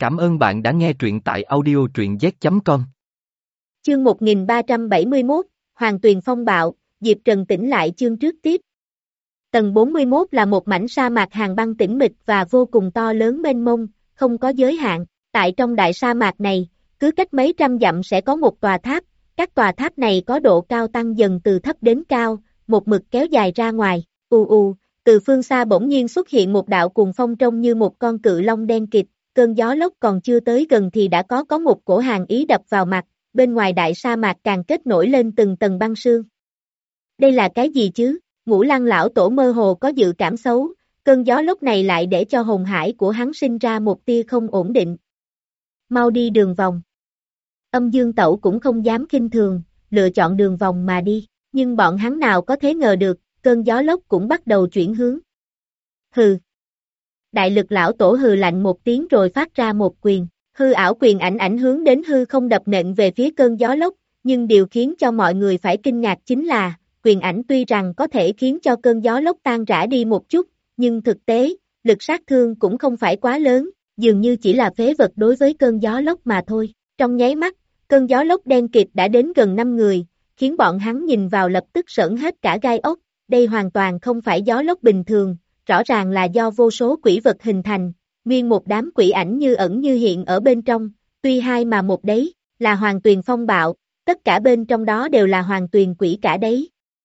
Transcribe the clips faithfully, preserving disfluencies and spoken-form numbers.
Cảm ơn bạn đã nghe truyện tại audio truyện z chấm com. Chương một nghìn ba trăm bảy mươi mốt, Hoàng Tuyền phong bạo, Diệp Trần tỉnh lại chương trước tiếp. Tầng bốn mươi mốt là một mảnh sa mạc hàng băng tĩnh mịch và vô cùng to lớn mênh mông, không có giới hạn. Tại trong đại sa mạc này, cứ cách mấy trăm dặm sẽ có một tòa tháp, các tòa tháp này có độ cao tăng dần từ thấp đến cao, một mực kéo dài ra ngoài. Ù ù, từ phương xa bỗng nhiên xuất hiện một đạo cuồng phong trông như một con cự long đen kịt, cơn gió lốc còn chưa tới gần thì đã có có một cổ hàn ý đập vào mặt, bên ngoài đại sa mạc càng kết nổi lên từng tầng băng sương. Đây là cái gì chứ? Ngũ Lăng lão tổ mơ hồ có dự cảm xấu, cơn gió lốc này lại để cho hồn hải của hắn sinh ra một tia không ổn định. Mau đi đường vòng. Âm Dương Tẩu cũng không dám khinh thường, lựa chọn đường vòng mà đi, nhưng bọn hắn nào có thể ngờ được, cơn gió lốc cũng bắt đầu chuyển hướng. Hừ. Đại lực lão tổ hừ lạnh một tiếng rồi phát ra một quyền, hư ảo quyền ảnh ảnh hướng đến hư không đập nện về phía cơn gió lốc, nhưng điều khiến cho mọi người phải kinh ngạc chính là, quyền ảnh tuy rằng có thể khiến cho cơn gió lốc tan rã đi một chút, nhưng thực tế, lực sát thương cũng không phải quá lớn, dường như chỉ là phế vật đối với cơn gió lốc mà thôi. Trong nháy mắt, cơn gió lốc đen kịt đã đến gần năm người, khiến bọn hắn nhìn vào lập tức sởn hết cả gai ốc, đây hoàn toàn không phải gió lốc bình thường, rõ ràng là do vô số quỷ vật hình thành, nguyên một đám quỷ ảnh như ẩn như hiện ở bên trong, tuy hai mà một đấy, là Hoàng Tuyền phong bạo, tất cả bên trong đó đều là Hoàng Tuyền quỷ cả đấy.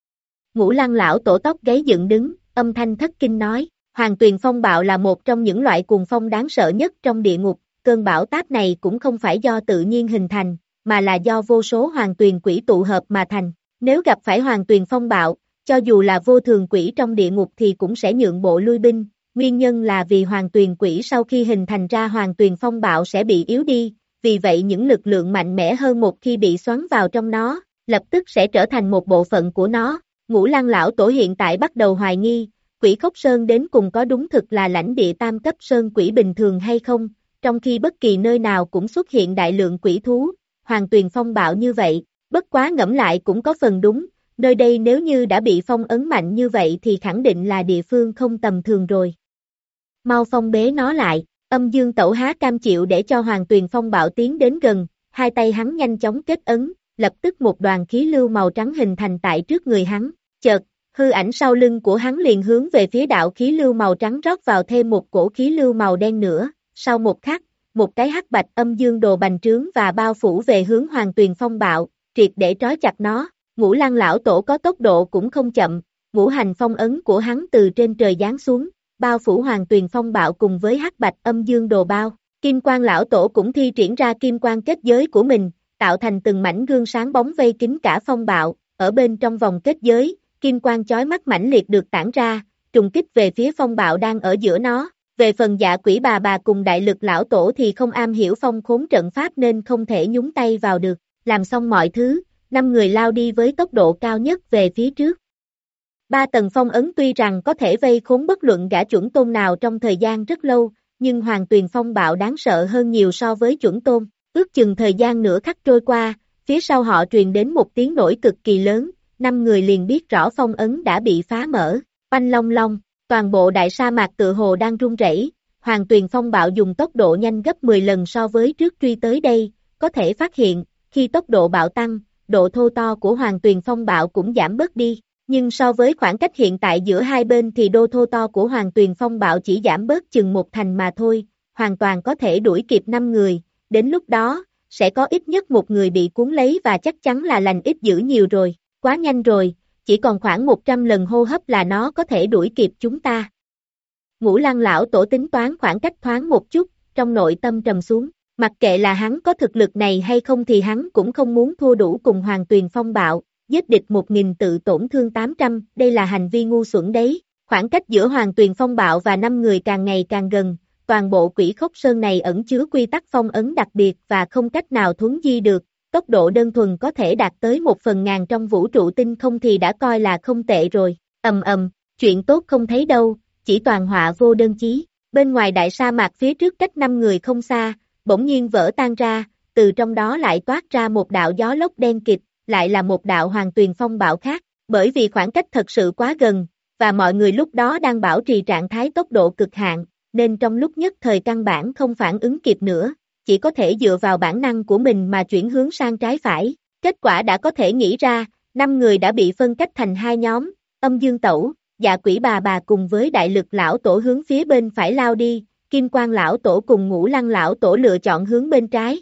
Ngũ Lăng lão tổ tóc gáy dựng đứng, âm thanh thất kinh nói, Hoàng Tuyền phong bạo là một trong những loại cuồng phong đáng sợ nhất trong địa ngục, cơn bão táp này cũng không phải do tự nhiên hình thành, mà là do vô số Hoàng Tuyền quỷ tụ hợp mà thành, nếu gặp phải Hoàng Tuyền phong bạo, cho dù là vô thường quỷ trong địa ngục thì cũng sẽ nhượng bộ lui binh, nguyên nhân là vì Hoàng Tuyền quỷ sau khi hình thành ra Hoàng Tuyền phong bạo sẽ bị yếu đi, vì vậy những lực lượng mạnh mẽ hơn một khi bị xoắn vào trong nó, lập tức sẽ trở thành một bộ phận của nó. Ngũ Lăng lão tổ hiện tại bắt đầu hoài nghi, quỷ khốc sơn đến cùng có đúng thực là lãnh địa tam cấp sơn quỷ bình thường hay không, trong khi bất kỳ nơi nào cũng xuất hiện đại lượng quỷ thú, Hoàng Tuyền phong bạo như vậy, bất quá ngẫm lại cũng có phần đúng. Nơi đây nếu như đã bị phong ấn mạnh như vậy thì khẳng định là địa phương không tầm thường rồi. Mau phong bế nó lại, Âm Dương Tẩu há cam chịu để cho Hoàng Tuyền phong bạo tiến đến gần, hai tay hắn nhanh chóng kết ấn, lập tức một đoàn khí lưu màu trắng hình thành tại trước người hắn, chợt, hư ảnh sau lưng của hắn liền hướng về phía đạo khí lưu màu trắng rót vào thêm một cổ khí lưu màu đen nữa, sau một khắc, một cái hắc bạch âm dương đồ bành trướng và bao phủ về hướng Hoàng Tuyền phong bạo, triệt để trói chặt nó. Ngũ Lăng lão tổ có tốc độ cũng không chậm, ngũ hành phong ấn của hắn từ trên trời giáng xuống, bao phủ Hoàng Tuyền phong bạo cùng với hắc bạch âm dương đồ bao. Kim Quang lão tổ cũng thi triển ra kim quang kết giới của mình, tạo thành từng mảnh gương sáng bóng vây kín cả phong bạo, ở bên trong vòng kết giới, kim quang chói mắt mãnh liệt được tản ra, trùng kích về phía phong bạo đang ở giữa nó. Về phần Dạ Quỷ bà bà cùng đại lực lão tổ thì không am hiểu phong khốn trận pháp nên không thể nhúng tay vào được, làm xong mọi thứ. Năm người lao đi với tốc độ cao nhất về phía trước. Ba tầng phong ấn tuy rằng có thể vây khốn bất luận gã chuẩn tôn nào trong thời gian rất lâu, nhưng Hoàng Tuyền phong bạo đáng sợ hơn nhiều so với chuẩn tôn. Ước chừng thời gian nửa khắc trôi qua, phía sau họ truyền đến một tiếng nổi cực kỳ lớn, năm người liền biết rõ phong ấn đã bị phá mở. Oanh long long, toàn bộ đại sa mạc tựa hồ đang rung rẩy. Hoàng Tuyền phong bạo dùng tốc độ nhanh gấp mười lần so với trước truy tới đây, có thể phát hiện, khi tốc độ bạo tăng, độ thô to của Hoàng Tuyền phong bạo cũng giảm bớt đi, nhưng so với khoảng cách hiện tại giữa hai bên thì độ thô to của Hoàng Tuyền phong bạo chỉ giảm bớt chừng một thành mà thôi, hoàn toàn có thể đuổi kịp năm người, đến lúc đó, sẽ có ít nhất một người bị cuốn lấy và chắc chắn là lành ít dữ nhiều rồi, quá nhanh rồi, chỉ còn khoảng một trăm lần hô hấp là nó có thể đuổi kịp chúng ta. Ngũ Lăng lão tổ tính toán khoảng cách thoáng một chút, trong nội tâm trầm xuống. Mặc kệ là hắn có thực lực này hay không thì hắn cũng không muốn thua đủ cùng Hoàng Tuyền phong bạo, giết địch một nghìn tự tổn thương tám trăm, đây là hành vi ngu xuẩn đấy. Khoảng cách giữa Hoàng Tuyền phong bạo và năm người càng ngày càng gần, toàn bộ quỷ khốc sơn này ẩn chứa quy tắc phong ấn đặc biệt và không cách nào thuấn di được, tốc độ đơn thuần có thể đạt tới một phần ngàn trong vũ trụ tinh không thì đã coi là không tệ rồi. Ầm ầm, chuyện tốt không thấy đâu, chỉ toàn họa vô đơn chí. Bên ngoài đại sa mạc phía trước cách năm người không xa, bỗng nhiên vỡ tan ra, từ trong đó lại toát ra một đạo gió lốc đen kịt, lại là một đạo Hoàng Tuyền phong bạo khác, bởi vì khoảng cách thật sự quá gần, và mọi người lúc đó đang bảo trì trạng thái tốc độ cực hạn, nên trong lúc nhất thời căn bản không phản ứng kịp nữa, chỉ có thể dựa vào bản năng của mình mà chuyển hướng sang trái phải. Kết quả đã có thể nghĩ ra, năm người đã bị phân cách thành hai nhóm, Âm Dương Tẩu, Dạ Quỷ Bà Bà cùng với Đại Lực Lão Tổ hướng phía bên phải lao đi, Kim Quang Lão Tổ cùng Ngũ Lăng Lão Tổ lựa chọn hướng bên trái.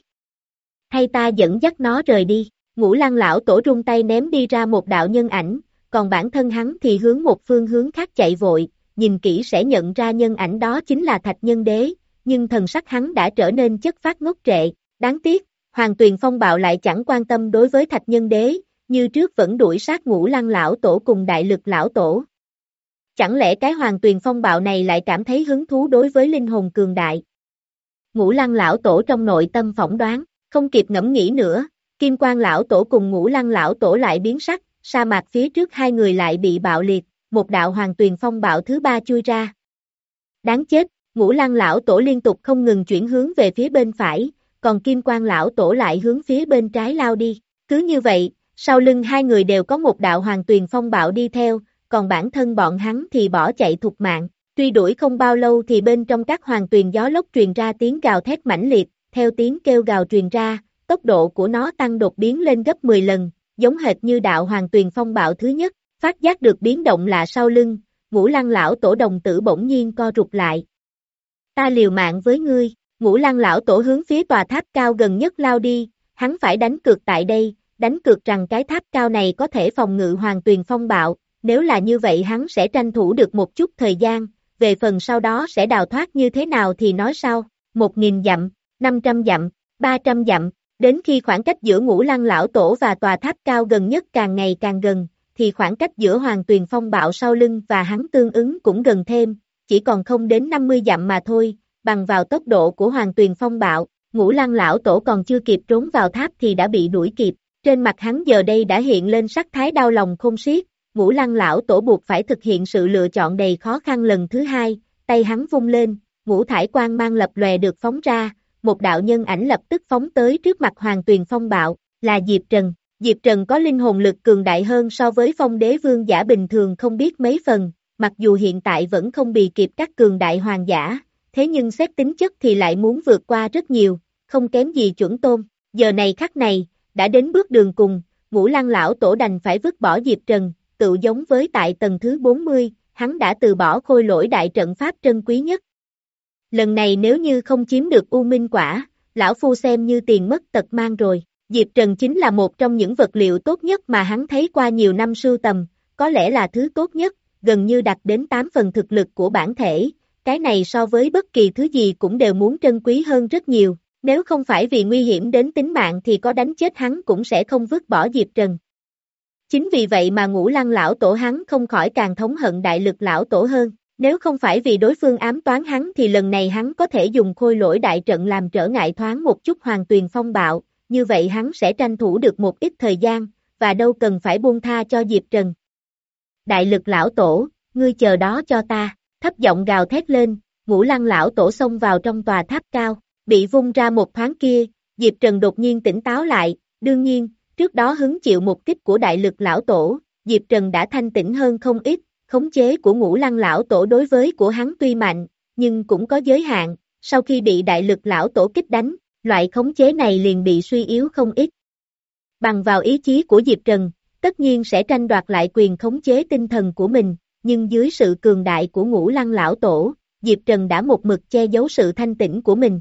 Hay ta dẫn dắt nó rời đi, Ngũ Lăng Lão Tổ rung tay ném đi ra một đạo nhân ảnh, còn bản thân hắn thì hướng một phương hướng khác chạy vội, nhìn kỹ sẽ nhận ra nhân ảnh đó chính là Thạch Nhân Đế, nhưng thần sắc hắn đã trở nên chất phát ngốc trệ, đáng tiếc, Hoàng Tuyền Phong Bạo lại chẳng quan tâm đối với Thạch Nhân Đế, như trước vẫn đuổi sát Ngũ Lăng Lão Tổ cùng Đại Lực Lão Tổ. Chẳng lẽ cái Hoàng Tuyền Phong Bạo này lại cảm thấy hứng thú đối với linh hồn cường đại? Ngũ Lăng Lão Tổ trong nội tâm phỏng đoán, không kịp ngẫm nghĩ nữa, Kim Quang Lão Tổ cùng Ngũ Lăng Lão Tổ lại biến sắc, sa mạc phía trước hai người lại bị bạo liệt, một đạo Hoàng Tuyền Phong Bạo thứ ba chui ra. Đáng chết, Ngũ Lăng Lão Tổ liên tục không ngừng chuyển hướng về phía bên phải, còn Kim Quang Lão Tổ lại hướng phía bên trái lao đi. Cứ như vậy, sau lưng hai người đều có một đạo Hoàng Tuyền Phong Bạo đi theo, còn bản thân bọn hắn thì bỏ chạy thục mạng. Truy đuổi không bao lâu thì bên trong các Hoàng Tuyền gió lốc truyền ra tiếng gào thét mãnh liệt, theo tiếng kêu gào truyền ra, tốc độ của nó tăng đột biến lên gấp mười lần, giống hệt như đạo Hoàng Tuyền Phong Bạo thứ nhất. Phát giác được biến động lạ sau lưng, Ngũ Lăng Lão Tổ đồng tử bỗng nhiên co rụt lại. Ta liều mạng với ngươi, Ngũ Lăng Lão Tổ hướng phía tòa tháp cao gần nhất lao đi, hắn phải đánh cược tại đây, đánh cược rằng cái tháp cao này có thể phòng ngự Hoàng Tuyền Phong Bạo, nếu là như vậy hắn sẽ tranh thủ được một chút thời gian, về phần sau đó sẽ đào thoát như thế nào thì nói sau, một nghìn dặm, năm trăm dặm, ba trăm dặm, đến khi khoảng cách giữa Ngũ Lăng Lão Tổ và tòa tháp cao gần nhất càng ngày càng gần, thì khoảng cách giữa Hoàng Tuyền Phong Bạo sau lưng và hắn tương ứng cũng gần thêm, chỉ còn không đến năm mươi dặm mà thôi, bằng vào tốc độ của Hoàng Tuyền Phong Bạo, Ngũ Lăng Lão Tổ còn chưa kịp trốn vào tháp thì đã bị đuổi kịp, trên mặt hắn giờ đây đã hiện lên sắc thái đau lòng khôn xiết, Ngũ Lăng Lão Tổ buộc phải thực hiện sự lựa chọn đầy khó khăn lần thứ hai, tay hắn vung lên, ngũ thải quang mang lập lòe được phóng ra, một đạo nhân ảnh lập tức phóng tới trước mặt Hoàng Tuyền Phong Bạo, là Diệp Trần. Diệp Trần có linh hồn lực cường đại hơn so với Phong Đế Vương giả bình thường không biết mấy phần, mặc dù hiện tại vẫn không bì kịp các cường đại hoàng giả, thế nhưng xét tính chất thì lại muốn vượt qua rất nhiều, không kém gì chuẩn tôn. Giờ này khắc này, đã đến bước đường cùng, Ngũ Lăng Lão Tổ đành phải vứt bỏ Diệp Trần, tự giống với tại tầng thứ bốn mươi, hắn đã từ bỏ khôi lỗi đại trận pháp trân quý nhất. Lần này nếu như không chiếm được U Minh Quả, lão phu xem như tiền mất tật mang rồi. Diệp Trần chính là một trong những vật liệu tốt nhất mà hắn thấy qua nhiều năm sưu tầm, có lẽ là thứ tốt nhất, gần như đạt đến tám phần thực lực của bản thể, cái này so với bất kỳ thứ gì cũng đều muốn trân quý hơn rất nhiều, nếu không phải vì nguy hiểm đến tính mạng thì có đánh chết hắn cũng sẽ không vứt bỏ Diệp Trần. Chính vì vậy mà Ngũ Lăng Lão Tổ hắn không khỏi càng thống hận Đại Lực Lão Tổ hơn, nếu không phải vì đối phương ám toán hắn thì lần này hắn có thể dùng khôi lỗi đại trận làm trở ngại thoáng một chút Hoàng Tuyền Phong Bạo, như vậy hắn sẽ tranh thủ được một ít thời gian, và đâu cần phải buông tha cho Diệp Trần. Đại Lực Lão Tổ, ngươi chờ đó cho ta, thấp giọng gào thét lên, Ngũ Lăng Lão Tổ xông vào trong tòa tháp cao, bị vung ra một thoáng kia, Diệp Trần đột nhiên tỉnh táo lại, đương nhiên, trước đó hứng chịu một kích của Đại Lực Lão Tổ, Diệp Trần đã thanh tỉnh hơn không ít, khống chế của Ngũ Lăng Lão Tổ đối với của hắn tuy mạnh, nhưng cũng có giới hạn, sau khi bị Đại Lực Lão Tổ kích đánh, loại khống chế này liền bị suy yếu không ít. Bằng vào ý chí của Diệp Trần, tất nhiên sẽ tranh đoạt lại quyền khống chế tinh thần của mình, nhưng dưới sự cường đại của Ngũ Lăng Lão Tổ, Diệp Trần đã một mực che giấu sự thanh tĩnh của mình.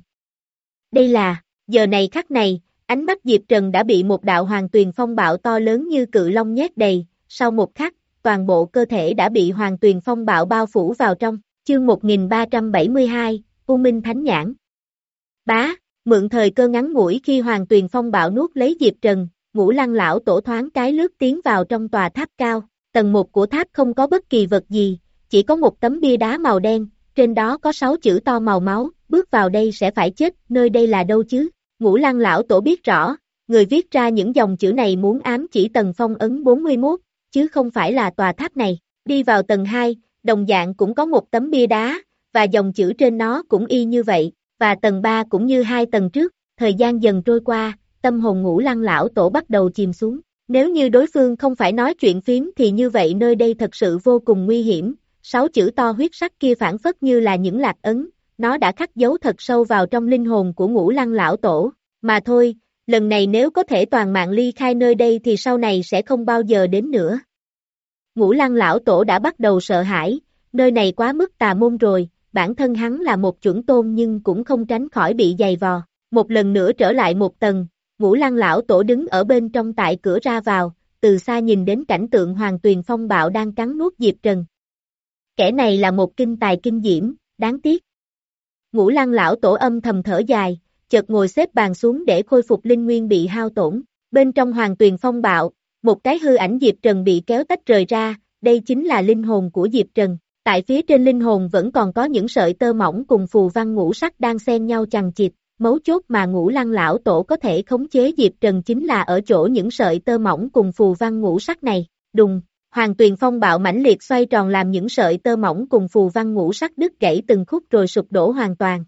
Đây là, giờ này khắc này, ánh mắt Diệp Trần đã bị một đạo Hoàng Tuyền Phong Bạo to lớn như cự long nhét đầy, sau một khắc, toàn bộ cơ thể đã bị Hoàng Tuyền Phong Bạo bao phủ vào trong, chương một nghìn ba trăm bảy mươi hai, U Minh Thánh Nhãn. Bá, mượn thời cơ ngắn ngủi khi Hoàng Tuyền Phong Bạo nuốt lấy Diệp Trần, Ngũ Lăng Lão Tổ thoáng cái lướt tiến vào trong tòa tháp cao, tầng một của tháp không có bất kỳ vật gì, chỉ có một tấm bia đá màu đen, trên đó có sáu chữ to màu máu, bước vào đây sẽ phải chết, nơi đây là đâu chứ? Ngũ Lăng Lão Tổ biết rõ, người viết ra những dòng chữ này muốn ám chỉ tầng phong ấn bốn mươi mốt, chứ không phải là tòa tháp này. Đi vào tầng hai, đồng dạng cũng có một tấm bia đá, và dòng chữ trên nó cũng y như vậy, và tầng ba cũng như hai tầng trước, thời gian dần trôi qua, tâm hồn Ngũ Lăng Lão Tổ bắt đầu chìm xuống. Nếu như đối phương không phải nói chuyện phiếm thì như vậy nơi đây thật sự vô cùng nguy hiểm, sáu chữ to huyết sắc kia phản phất như là những lạc ấn, nó đã khắc dấu thật sâu vào trong linh hồn của Ngũ Lăng lão tổ, mà thôi, lần này nếu có thể toàn mạng ly khai nơi đây thì sau này sẽ không bao giờ đến nữa. Ngũ Lăng lão tổ đã bắt đầu sợ hãi, nơi này quá mức tà môn rồi, bản thân hắn là một chuẩn tôn nhưng cũng không tránh khỏi bị giày vò. Một lần nữa trở lại một tầng, Ngũ Lăng lão tổ đứng ở bên trong tại cửa ra vào, từ xa nhìn đến cảnh tượng Hoàng Tuyền Phong bạo đang cắn nuốt Diệp Trần. Kẻ này là một kinh tài kinh diễm, đáng tiếc. Ngũ Lăng lão tổ âm thầm thở dài, chợt ngồi xếp bàn xuống để khôi phục linh nguyên bị hao tổn. Bên trong Hoàng Tuyền Phong bạo, một cái hư ảnh Diệp Trần bị kéo tách rời ra, đây chính là linh hồn của Diệp Trần. Tại phía trên linh hồn vẫn còn có những sợi tơ mỏng cùng phù văn ngũ sắc đang xen nhau chằng chịt. Mấu chốt mà Ngũ Lăng lão tổ có thể khống chế Diệp Trần chính là ở chỗ những sợi tơ mỏng cùng phù văn ngũ sắc này. Đùng, Hoàng Tuyền Phong bạo mãnh liệt xoay tròn làm những sợi tơ mỏng cùng phù văn ngũ sắc đứt gãy từng khúc rồi sụp đổ hoàn toàn.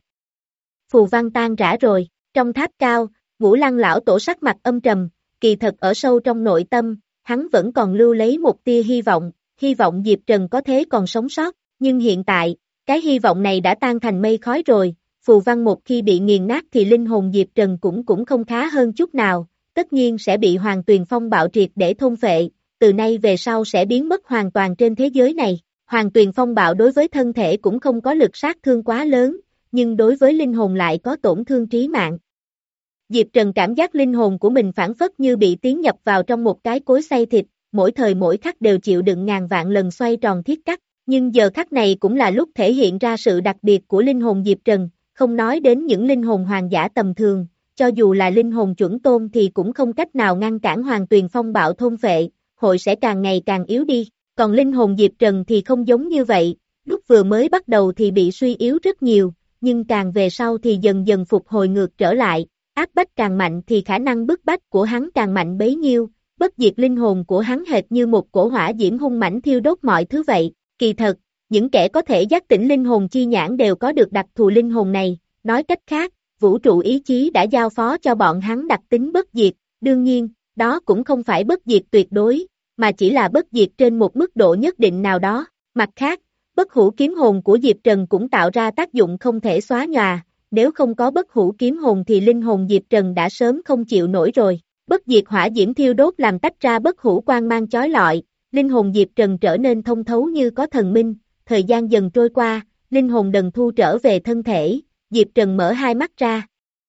Phù văn tan rã rồi, trong tháp cao, Ngũ Lăng lão tổ sắc mặt âm trầm, kỳ thật ở sâu trong nội tâm, hắn vẫn còn lưu lấy một tia hy vọng, hy vọng Diệp Trần có thế còn sống sót, nhưng hiện tại, cái hy vọng này đã tan thành mây khói rồi. Phù văn một khi bị nghiền nát thì linh hồn Diệp Trần cũng cũng không khá hơn chút nào, tất nhiên sẽ bị Hoàng Tuyền Phong bạo triệt để thôn phệ, từ nay về sau sẽ biến mất hoàn toàn trên thế giới này. Hoàng Tuyền Phong bạo đối với thân thể cũng không có lực sát thương quá lớn, nhưng đối với linh hồn lại có tổn thương trí mạng. Diệp Trần cảm giác linh hồn của mình phản phất như bị tiến nhập vào trong một cái cối xay thịt, mỗi thời mỗi khắc đều chịu đựng ngàn vạn lần xoay tròn thiết cắt, nhưng giờ khắc này cũng là lúc thể hiện ra sự đặc biệt của linh hồn Diệp Trần. Không nói đến những linh hồn hoàng giả tầm thường, cho dù là linh hồn chuẩn tôn thì cũng không cách nào ngăn cản Hoàng Tuyền Phong bạo thôn phệ, hội sẽ càng ngày càng yếu đi. Còn linh hồn Diệp Trần thì không giống như vậy, lúc vừa mới bắt đầu thì bị suy yếu rất nhiều, nhưng càng về sau thì dần dần phục hồi ngược trở lại, áp bách càng mạnh thì khả năng bức bách của hắn càng mạnh bấy nhiêu, bất diệt linh hồn của hắn hệt như một cổ hỏa diễm hung mãnh thiêu đốt mọi thứ vậy. Kỳ thật, những kẻ có thể giác tỉnh linh hồn chi nhãn đều có được đặc thù linh hồn này, nói cách khác, vũ trụ ý chí đã giao phó cho bọn hắn đặc tính bất diệt, đương nhiên, đó cũng không phải bất diệt tuyệt đối, mà chỉ là bất diệt trên một mức độ nhất định nào đó. Mặt khác, bất hủ kiếm hồn của Diệp Trần cũng tạo ra tác dụng không thể xóa nhòa, nếu không có bất hủ kiếm hồn thì linh hồn Diệp Trần đã sớm không chịu nổi rồi. Bất diệt hỏa diễm thiêu đốt làm tách ra bất hủ quang mang chói lọi, linh hồn Diệp Trần trở nên thông thấu như có thần minh. Thời gian dần trôi qua, linh hồn đần thu trở về thân thể, Diệp Trần mở hai mắt ra.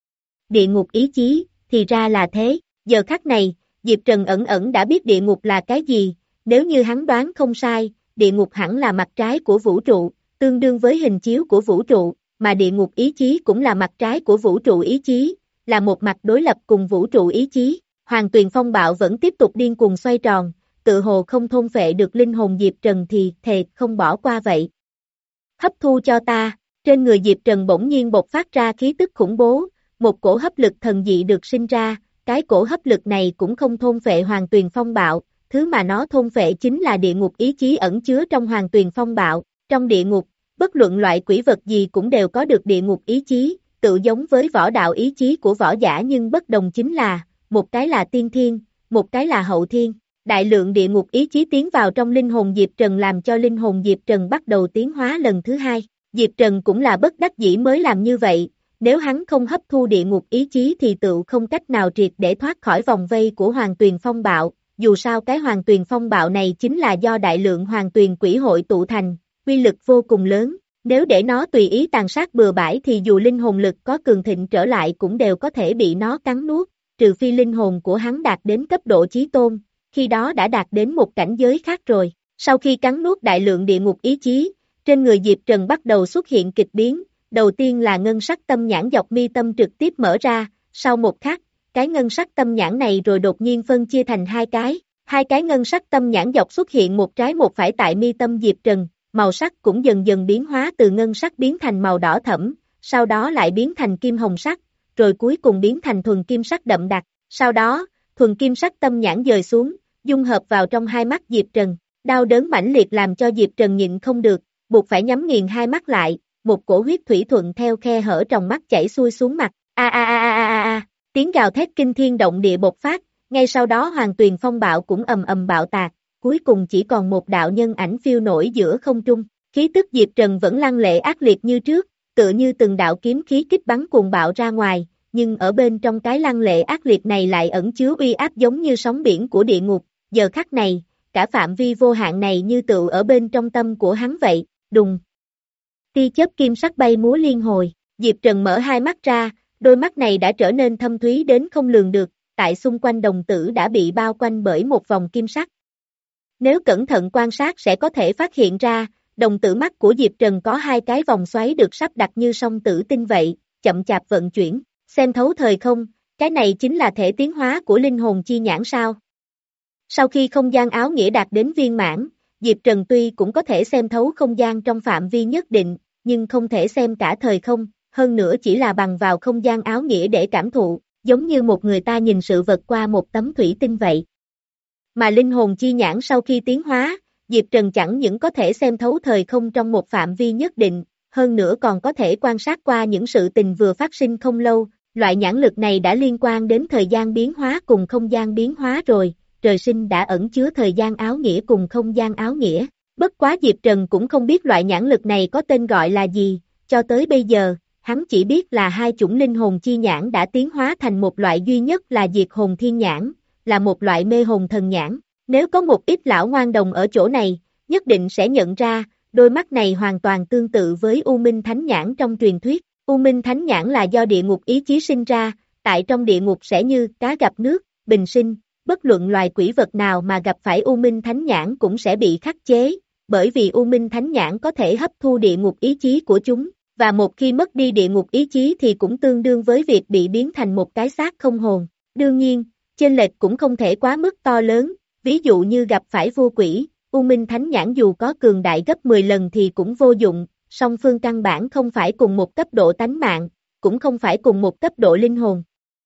Địa ngục ý chí, thì ra là thế, giờ khắc này, Diệp Trần ẩn ẩn đã biết địa ngục là cái gì, nếu như hắn đoán không sai, địa ngục hẳn là mặt trái của vũ trụ, tương đương với hình chiếu của vũ trụ, mà địa ngục ý chí cũng là mặt trái của vũ trụ ý chí, là một mặt đối lập cùng vũ trụ ý chí. Hoàng Tuyền Phong bạo vẫn tiếp tục điên cuồng xoay tròn, tự hồ không thôn phệ được linh hồn Diệp Trần thì thề không bỏ qua vậy. Hấp thu cho ta, trên người Diệp Trần bỗng nhiên bộc phát ra khí tức khủng bố, một cổ hấp lực thần dị được sinh ra, cái cổ hấp lực này cũng không thôn phệ Hoàng Tuyền Phong bạo, thứ mà nó thôn phệ chính là địa ngục ý chí ẩn chứa trong Hoàng Tuyền Phong bạo. Trong địa ngục, bất luận loại quỷ vật gì cũng đều có được địa ngục ý chí, tự giống với võ đạo ý chí của võ giả nhưng bất đồng chính là, một cái là tiên thiên, một cái là hậu thiên. Đại lượng địa ngục ý chí tiến vào trong linh hồn Diệp Trần làm cho linh hồn Diệp Trần bắt đầu tiến hóa lần thứ hai. Diệp Trần cũng là bất đắc dĩ mới làm như vậy, nếu hắn không hấp thu địa ngục ý chí thì tự không cách nào triệt để thoát khỏi vòng vây của Hoàng Tuyền Phong bạo, dù sao cái Hoàng Tuyền Phong bạo này chính là do đại lượng Hoàng Tuyền quỷ hội tụ thành, uy lực vô cùng lớn, nếu để nó tùy ý tàn sát bừa bãi thì dù linh hồn lực có cường thịnh trở lại cũng đều có thể bị nó cắn nuốt, trừ phi linh hồn của hắn đạt đến cấp độ chí tôn, khi đó đã đạt đến một cảnh giới khác rồi. Sau khi cắn nuốt đại lượng địa ngục ý chí, trên người Diệp Trần bắt đầu xuất hiện kịch biến, đầu tiên là ngân sắc tâm nhãn dọc mi tâm trực tiếp mở ra, sau một khắc, cái ngân sắc tâm nhãn này rồi đột nhiên phân chia thành hai cái, hai cái ngân sắc tâm nhãn dọc xuất hiện một trái một phải tại mi tâm Diệp Trần, màu sắc cũng dần dần biến hóa từ ngân sắc biến thành màu đỏ thẫm, sau đó lại biến thành kim hồng sắc, rồi cuối cùng biến thành thuần kim sắc đậm đặc, sau đó, thuần kim sắc tâm nhãn dời xuống, dung hợp vào trong hai mắt Diệp Trần, đau đớn mãnh liệt làm cho Diệp Trần nhịn không được, buộc phải nhắm nghiền hai mắt lại, một cổ huyết thủy thuận theo khe hở trong mắt chảy xuôi xuống mặt, a a a a a a, tiếng gào thét kinh thiên động địa bộc phát, ngay sau đó Hoàng Tuyền Phong bạo cũng ầm ầm bạo tạc, cuối cùng chỉ còn một đạo nhân ảnh phiêu nổi giữa không trung, khí tức Diệp Trần vẫn lăng lệ ác liệt như trước, tựa như từng đạo kiếm khí kích bắn cuồng bạo ra ngoài, nhưng ở bên trong cái lăng lệ ác liệt này lại ẩn chứa uy áp giống như sóng biển của địa ngục, giờ khắc này, cả phạm vi vô hạn này như tựu ở bên trong tâm của hắn vậy, đùng. Tia chớp kim sắc bay múa liên hồi, Diệp Trần mở hai mắt ra, đôi mắt này đã trở nên thâm thúy đến không lường được, tại xung quanh đồng tử đã bị bao quanh bởi một vòng kim sắc. Nếu cẩn thận quan sát sẽ có thể phát hiện ra, đồng tử mắt của Diệp Trần có hai cái vòng xoáy được sắp đặt như song tử tinh vậy, chậm chạp vận chuyển, xem thấu thời không, cái này chính là thể tiến hóa của linh hồn chi nhãn sao. Sau khi không gian áo nghĩa đạt đến viên mãn, Diệp Trần tuy cũng có thể xem thấu không gian trong phạm vi nhất định, nhưng không thể xem cả thời không, hơn nữa chỉ là bằng vào không gian áo nghĩa để cảm thụ, giống như một người ta nhìn sự vật qua một tấm thủy tinh vậy. Mà linh hồn chi nhãn sau khi tiến hóa, Diệp Trần chẳng những có thể xem thấu thời không trong một phạm vi nhất định, hơn nữa còn có thể quan sát qua những sự tình vừa phát sinh không lâu, loại nhãn lực này đã liên quan đến thời gian biến hóa cùng không gian biến hóa rồi, trời sinh đã ẩn chứa thời gian áo nghĩa cùng không gian áo nghĩa. Bất quá Diệp Trần cũng không biết loại nhãn lực này có tên gọi là gì, cho tới bây giờ, hắn chỉ biết là hai chủng linh hồn chi nhãn đã tiến hóa thành một loại duy nhất là diệt hồn thiên nhãn, là một loại mê hồn thần nhãn. Nếu có một ít lão ngoan đồng ở chỗ này, nhất định sẽ nhận ra, đôi mắt này hoàn toàn tương tự với U Minh Thánh Nhãn trong truyền thuyết. U Minh Thánh Nhãn là do địa ngục ý chí sinh ra, tại trong địa ngục sẽ như cá gặp nước, bình sinh, bất luận loài quỷ vật nào mà gặp phải U Minh Thánh Nhãn cũng sẽ bị khắc chế, bởi vì U Minh Thánh Nhãn có thể hấp thu địa ngục ý chí của chúng, và một khi mất đi địa ngục ý chí thì cũng tương đương với việc bị biến thành một cái xác không hồn. Đương nhiên, chênh lệch cũng không thể quá mức to lớn, ví dụ như gặp phải vô quỷ, U Minh Thánh Nhãn dù có cường đại gấp mười lần thì cũng vô dụng, song phương căn bản không phải cùng một cấp độ tánh mạng, cũng không phải cùng một cấp độ linh hồn.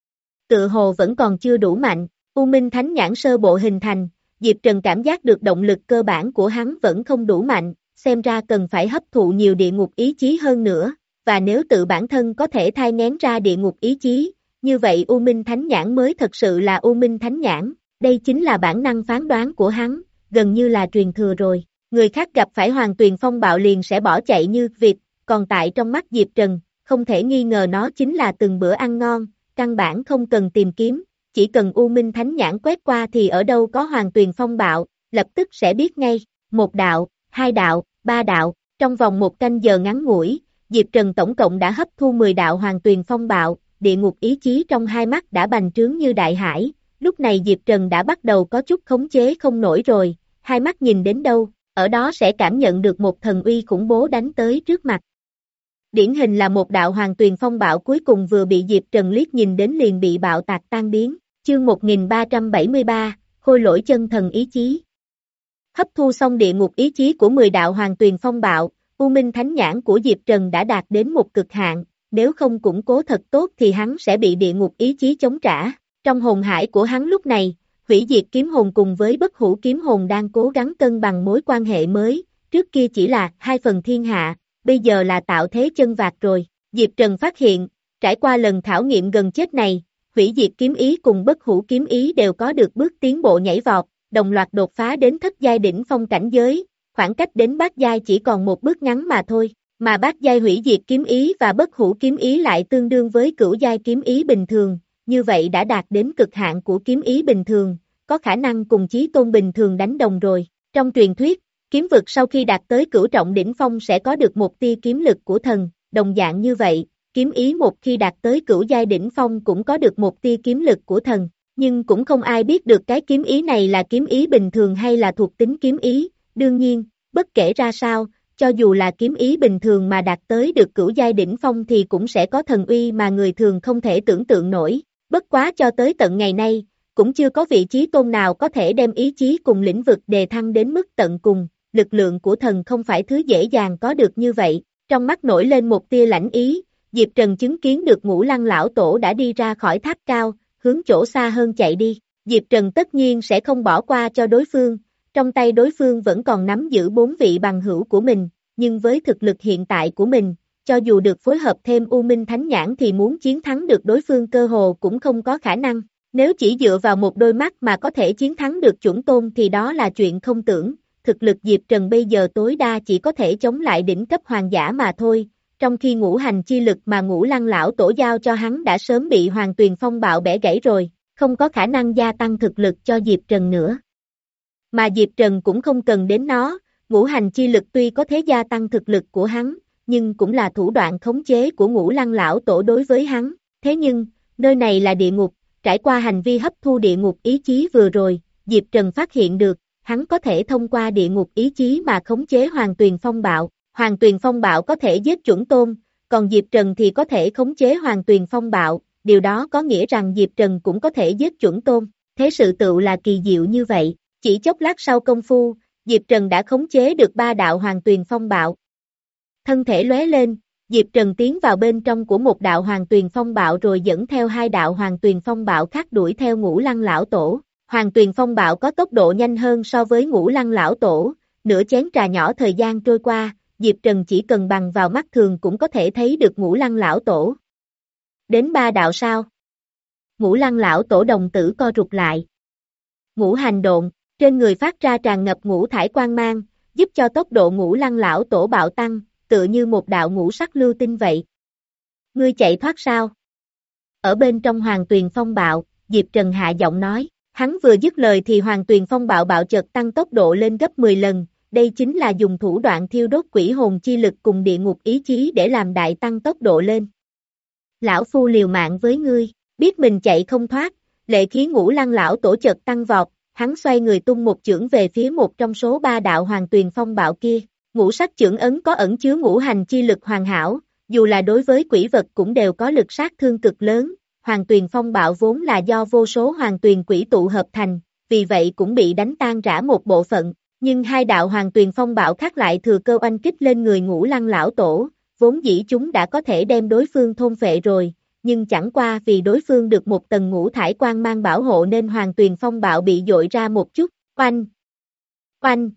Tự hồ vẫn còn chưa đủ mạnh, U Minh Thánh Nhãn sơ bộ hình thành, Diệp Trần cảm giác được động lực cơ bản của hắn vẫn không đủ mạnh, xem ra cần phải hấp thụ nhiều địa ngục ý chí hơn nữa, và nếu tự bản thân có thể thai nghén ra địa ngục ý chí, như vậy U Minh Thánh Nhãn mới thật sự là U Minh Thánh Nhãn, đây chính là bản năng phán đoán của hắn, gần như là truyền thừa rồi. Người khác gặp phải Hoàng Tuyền Phong bạo liền sẽ bỏ chạy như vịt, còn tại trong mắt Diệp Trần, không thể nghi ngờ nó chính là từng bữa ăn ngon, căn bản không cần tìm kiếm, chỉ cần U Minh Thánh Nhãn quét qua thì ở đâu có Hoàng Tuyền Phong bạo, lập tức sẽ biết ngay, một đạo, hai đạo, ba đạo, trong vòng một canh giờ ngắn ngủi, Diệp Trần tổng cộng đã hấp thu mười đạo Hoàng Tuyền Phong bạo, địa ngục ý chí trong hai mắt đã bành trướng như đại hải, lúc này Diệp Trần đã bắt đầu có chút khống chế không nổi rồi, hai mắt nhìn đến đâu, ở đó sẽ cảm nhận được một thần uy khủng bố đánh tới trước mặt. Điển hình là một đạo Hoàng Tuyền Phong bạo cuối cùng vừa bị Diệp Trần liếc nhìn đến liền bị bạo tạc tan biến, chương một nghìn ba trăm bảy mươi ba, Khôi Lỗi Chân Thần Ý Chí. Hấp thu xong địa ngục ý chí của mười đạo Hoàng Tuyền Phong bạo, U Minh Thánh Nhãn của Diệp Trần đã đạt đến một cực hạn, nếu không củng cố thật tốt thì hắn sẽ bị địa ngục ý chí chống trả. Trong hồn hải của hắn lúc này, hủy diệt kiếm hồn cùng với bất hủ kiếm hồn đang cố gắng cân bằng mối quan hệ mới, trước kia chỉ là hai phần thiên hạ, bây giờ là tạo thế chân vạc rồi. Diệp Trần phát hiện, trải qua lần khảo nghiệm gần chết này, hủy diệt kiếm ý cùng bất hủ kiếm ý đều có được bước tiến bộ nhảy vọt, đồng loạt đột phá đến thất giai đỉnh phong cảnh giới, khoảng cách đến bát giai chỉ còn một bước ngắn mà thôi, mà bát giai hủy diệt kiếm ý và bất hủ kiếm ý lại tương đương với cửu giai kiếm ý bình thường, như vậy đã đạt đến cực hạn của kiếm ý bình thường, có khả năng cùng chí tôn bình thường đánh đồng rồi. Trong truyền thuyết, kiếm vực sau khi đạt tới cửu trọng đỉnh phong sẽ có được một tia kiếm lực của thần, đồng dạng như vậy, kiếm ý một khi đạt tới cửu giai đỉnh phong cũng có được một tia kiếm lực của thần, nhưng cũng không ai biết được cái kiếm ý này là kiếm ý bình thường hay là thuộc tính kiếm ý, đương nhiên, bất kể ra sao, cho dù là kiếm ý bình thường mà đạt tới được cửu giai đỉnh phong thì cũng sẽ có thần uy mà người thường không thể tưởng tượng nổi, bất quá cho tới tận ngày nay, cũng chưa có vị chí tôn nào có thể đem ý chí cùng lĩnh vực đề thăng đến mức tận cùng, lực lượng của thần không phải thứ dễ dàng có được như vậy, trong mắt nổi lên một tia lãnh ý, Diệp Trần chứng kiến được Ngũ Lăng lão tổ đã đi ra khỏi tháp cao, hướng chỗ xa hơn chạy đi, Diệp Trần tất nhiên sẽ không bỏ qua cho đối phương, trong tay đối phương vẫn còn nắm giữ bốn vị bằng hữu của mình, nhưng với thực lực hiện tại của mình, cho dù được phối hợp thêm U Minh Thánh Nhãn thì muốn chiến thắng được đối phương cơ hồ cũng không có khả năng, nếu chỉ dựa vào một đôi mắt mà có thể chiến thắng được chuẩn tôn thì đó là chuyện không tưởng, thực lực Diệp Trần bây giờ tối đa chỉ có thể chống lại đỉnh cấp hoàng giả mà thôi, trong khi ngũ hành chi lực mà Ngũ Lăng lão tổ giao cho hắn đã sớm bị Hoàng Tuyền Phong bạo bẻ gãy rồi, không có khả năng gia tăng thực lực cho Diệp Trần nữa. Mà Diệp Trần cũng không cần đến nó, ngũ hành chi lực tuy có thể gia tăng thực lực của hắn, nhưng cũng là thủ đoạn khống chế của Ngũ Lăng lão tổ đối với hắn. Thế nhưng, nơi này là địa ngục, trải qua hành vi hấp thu địa ngục ý chí vừa rồi, Diệp Trần phát hiện được, hắn có thể thông qua địa ngục ý chí mà khống chế Hoàng Tuyền Phong bạo. Hoàng Tuyền Phong bạo có thể giết chuẩn tôn, còn Diệp Trần thì có thể khống chế Hoàng Tuyền Phong bạo, điều đó có nghĩa rằng Diệp Trần cũng có thể giết chuẩn tôn. Thế sự tựu là kỳ diệu như vậy. Chỉ chốc lát sau công phu, Diệp Trần đã khống chế được ba đạo Hoàng Tuyền Phong bạo. Thân thể lóe lên, Diệp Trần tiến vào bên trong của một đạo Hoàng Tuyền Phong bạo rồi dẫn theo hai đạo Hoàng Tuyền Phong bạo khác đuổi theo Ngũ Lăng lão tổ. Hoàng Tuyền Phong bạo có tốc độ nhanh hơn so với Ngũ Lăng lão tổ, nửa chén trà nhỏ thời gian trôi qua, Diệp Trần chỉ cần bằng vào mắt thường cũng có thể thấy được Ngũ Lăng lão tổ. Đến ba đạo sao? Ngũ Lăng lão tổ đồng tử co rụt lại. Ngũ hành độn, trên người phát ra tràn ngập ngũ thải quang mang, giúp cho tốc độ Ngũ Lăng lão tổ bạo tăng, tựa như một đạo ngũ sắc lưu tinh vậy. Ngươi chạy thoát sao? Ở bên trong Hoàng Tuyền Phong bạo, Diệp Trần hạ giọng nói, hắn vừa dứt lời thì Hoàng Tuyền Phong bạo bạo chợt tăng tốc độ lên gấp mười lần, đây chính là dùng thủ đoạn thiêu đốt quỷ hồn chi lực cùng địa ngục ý chí để làm đại tăng tốc độ lên. Lão phu liều mạng với ngươi, biết mình chạy không thoát, lệ khí Ngũ Lăng lão tổ chợt tăng vọt, hắn xoay người tung một chưởng về phía một trong số ba đạo Hoàng Tuyền Phong bạo kia. Ngũ sắc chưởng ấn có ẩn chứa ngũ hành chi lực hoàn hảo, dù là đối với quỷ vật cũng đều có lực sát thương cực lớn. Hoàng Tuyền Phong bạo vốn là do vô số Hoàng Tuyền quỷ tụ hợp thành, vì vậy cũng bị đánh tan rã một bộ phận, nhưng hai đạo Hoàng Tuyền Phong bạo khác lại thừa cơ oanh kích lên người Ngũ Lăng lão tổ, vốn dĩ chúng đã có thể đem đối phương thôn phệ rồi, nhưng chẳng qua vì đối phương được một tầng ngũ thải quang mang bảo hộ nên Hoàng Tuyền Phong bạo bị dội ra một chút, oanh, oanh,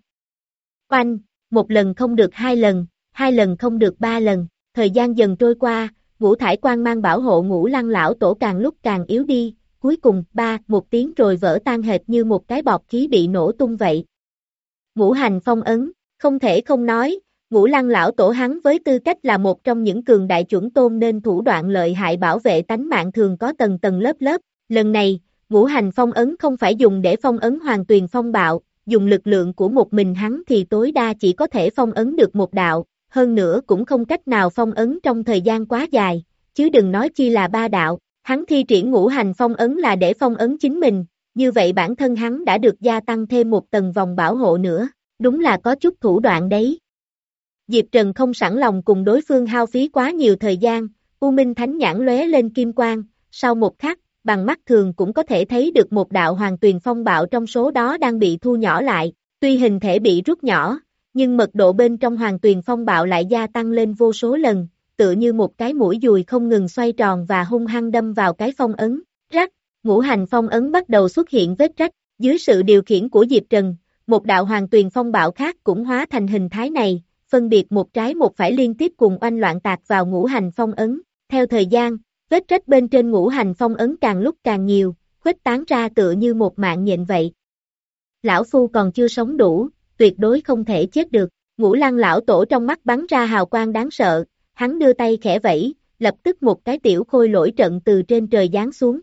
oanh, một lần không được hai lần, hai lần không được ba lần, thời gian dần trôi qua, ngũ thải quang mang bảo hộ Ngũ Lăng lão tổ càng lúc càng yếu đi, cuối cùng, ba, một tiếng rồi vỡ tan hệt như một cái bọt khí bị nổ tung vậy. Ngũ hành phong ấn, không thể không nói, Ngũ Lăng lão tổ hắn với tư cách là một trong những cường đại chuẩn tôn nên thủ đoạn lợi hại bảo vệ tánh mạng thường có tầng tầng lớp lớp, lần này, ngũ hành phong ấn không phải dùng để phong ấn Hoàng Tuyền Phong bạo, dùng lực lượng của một mình hắn thì tối đa chỉ có thể phong ấn được một đạo, hơn nữa cũng không cách nào phong ấn trong thời gian quá dài, chứ đừng nói chi là ba đạo, hắn thi triển ngũ hành phong ấn là để phong ấn chính mình, như vậy bản thân hắn đã được gia tăng thêm một tầng vòng bảo hộ nữa, đúng là có chút thủ đoạn đấy. Diệp Trần không sẵn lòng cùng đối phương hao phí quá nhiều thời gian, U Minh Thánh nhãn lóe lên kim quang, sau một khắc, bằng mắt thường cũng có thể thấy được một đạo Hoàng Tuyền Phong bạo trong số đó đang bị thu nhỏ lại, tuy hình thể bị rút nhỏ, nhưng mật độ bên trong Hoàng Tuyền Phong bạo lại gia tăng lên vô số lần, tựa như một cái mũi dùi không ngừng xoay tròn và hung hăng đâm vào cái phong ấn, rắc, ngũ hành phong ấn bắt đầu xuất hiện vết rách, dưới sự điều khiển của Diệp Trần, một đạo Hoàng Tuyền Phong bạo khác cũng hóa thành hình thái này, phân biệt một trái một phải liên tiếp cùng oanh loạn tạc vào ngũ hành phong ấn, theo thời gian, vết rách bên trên ngũ hành phong ấn càng lúc càng nhiều, khuếch tán ra tựa như một mạng nhện vậy. Lão phu còn chưa sống đủ, tuyệt đối không thể chết được, Ngũ Lăng lão tổ trong mắt bắn ra hào quang đáng sợ, hắn đưa tay khẽ vẫy, lập tức một cái tiểu khôi lỗi trận từ trên trời giáng xuống.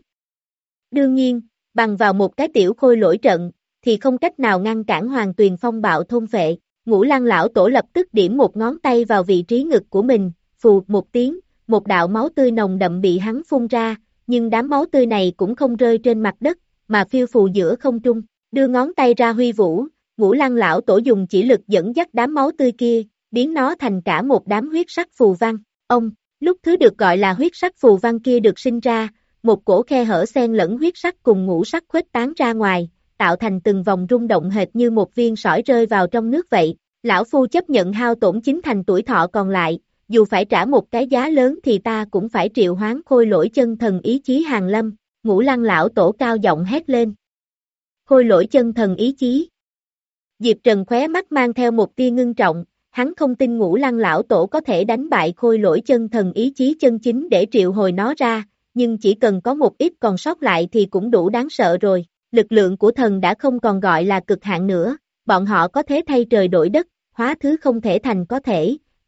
Đương nhiên, bằng vào một cái tiểu khôi lỗi trận, thì không cách nào ngăn cản Hoàng Tuyền Phong bạo thôn phệ. Ngũ Lăng lão tổ lập tức điểm một ngón tay vào vị trí ngực của mình, phù một tiếng, một đạo máu tươi nồng đậm bị hắn phun ra, nhưng đám máu tươi này cũng không rơi trên mặt đất, mà phiêu phù giữa không trung, đưa ngón tay ra huy vũ, Ngũ Lăng lão tổ dùng chỉ lực dẫn dắt đám máu tươi kia, biến nó thành cả một đám huyết sắc phù văn. Ông, lúc thứ được gọi là huyết sắc phù văn kia được sinh ra, một cổ khe hở xen lẫn huyết sắc cùng ngũ sắc khuếch tán ra ngoài, tạo thành từng vòng rung động hệt như một viên sỏi rơi vào trong nước vậy. Lão phu chấp nhận hao tổn chính thành tuổi thọ còn lại, dù phải trả một cái giá lớn thì ta cũng phải triệu hoán khôi lỗi chân thần ý chí hàng lâm. Ngũ Lăng lão tổ cao giọng hét lên. Khôi lỗi chân thần ý chí. Diệp Trần khóe mắt mang theo một tia ngưng trọng, hắn không tin Ngũ Lăng lão tổ có thể đánh bại khôi lỗi chân thần ý chí chân chính để triệu hồi nó ra, nhưng chỉ cần có một ít còn sót lại thì cũng đủ đáng sợ rồi. Lực lượng của thần đã không còn gọi là cực hạn nữa, bọn họ có thể thay trời đổi đất, hóa thứ không thể thành có thể,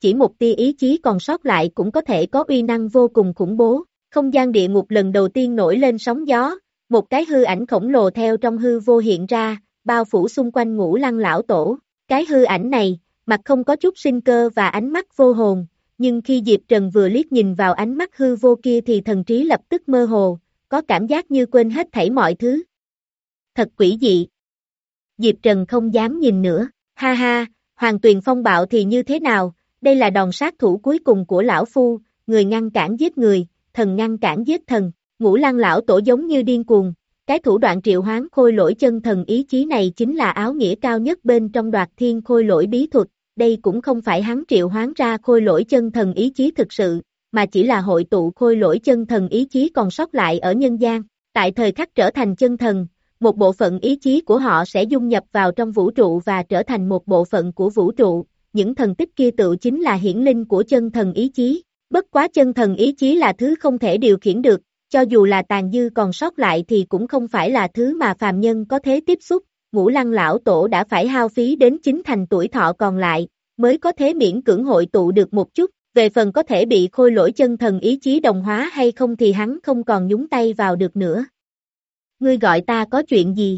chỉ một tia ý chí còn sót lại cũng có thể có uy năng vô cùng khủng bố. Không gian địa ngục lần đầu tiên nổi lên sóng gió, một cái hư ảnh khổng lồ theo trong hư vô hiện ra, bao phủ xung quanh Ngũ Lăng lão tổ. Cái hư ảnh này, mặt không có chút sinh cơ và ánh mắt vô hồn, nhưng khi Diệp Trần vừa liếc nhìn vào ánh mắt hư vô kia thì thần trí lập tức mơ hồ, có cảm giác như quên hết thảy mọi thứ. Thật quỷ dị. Diệp Trần không dám nhìn nữa, ha ha, Hoàng Tuyền Phong bạo thì như thế nào, đây là đòn sát thủ cuối cùng của lão phu, người ngăn cản giết người, thần ngăn cản giết thần. Ngũ Lăng lão tổ giống như điên cuồng, cái thủ đoạn triệu hoán khôi lỗi chân thần ý chí này chính là áo nghĩa cao nhất bên trong Đoạt Thiên khôi lỗi bí thuật, đây cũng không phải hắn triệu hoán ra khôi lỗi chân thần ý chí thực sự, mà chỉ là hội tụ khôi lỗi chân thần ý chí còn sót lại ở nhân gian. Tại thời khắc trở thành chân thần, một bộ phận ý chí của họ sẽ dung nhập vào trong vũ trụ và trở thành một bộ phận của vũ trụ, những thần tích kia tự chính là hiển linh của chân thần ý chí. Bất quá chân thần ý chí là thứ không thể điều khiển được, cho dù là tàn dư còn sót lại thì cũng không phải là thứ mà phàm nhân có thể tiếp xúc. Ngũ Lăng lão tổ đã phải hao phí đến chín thành tuổi thọ còn lại, mới có thể miễn cưỡng hội tụ được một chút, về phần có thể bị khôi lỗi chân thần ý chí đồng hóa hay không thì hắn không còn nhúng tay vào được nữa. Ngươi gọi ta có chuyện gì?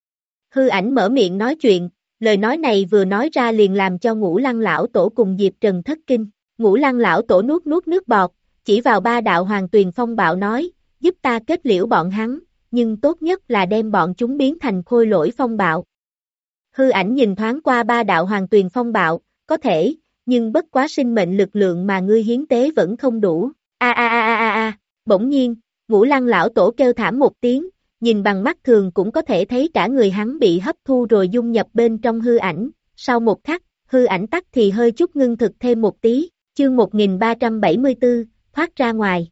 Hư ảnh mở miệng nói chuyện, lời nói này vừa nói ra liền làm cho Ngũ Lăng lão tổ cùng Diệp Trần thất kinh. Ngũ Lăng lão tổ nuốt nuốt nước bọt, chỉ vào ba đạo Hoàng Tuyền Phong bạo nói, giúp ta kết liễu bọn hắn, nhưng tốt nhất là đem bọn chúng biến thành khôi lỗi phong bạo. Hư ảnh nhìn thoáng qua ba đạo Hoàng Tuyền Phong bạo, có thể, nhưng bất quá sinh mệnh lực lượng mà ngươi hiến tế vẫn không đủ. A a a a a a, bỗng nhiên, Ngũ Lăng lão tổ kêu thảm một tiếng, nhìn bằng mắt thường cũng có thể thấy cả người hắn bị hấp thu rồi dung nhập bên trong hư ảnh, sau một khắc, hư ảnh tắt thì hơi chút ngưng thực thêm một tí, chương một nghìn ba trăm bảy mươi tư, thoát ra ngoài.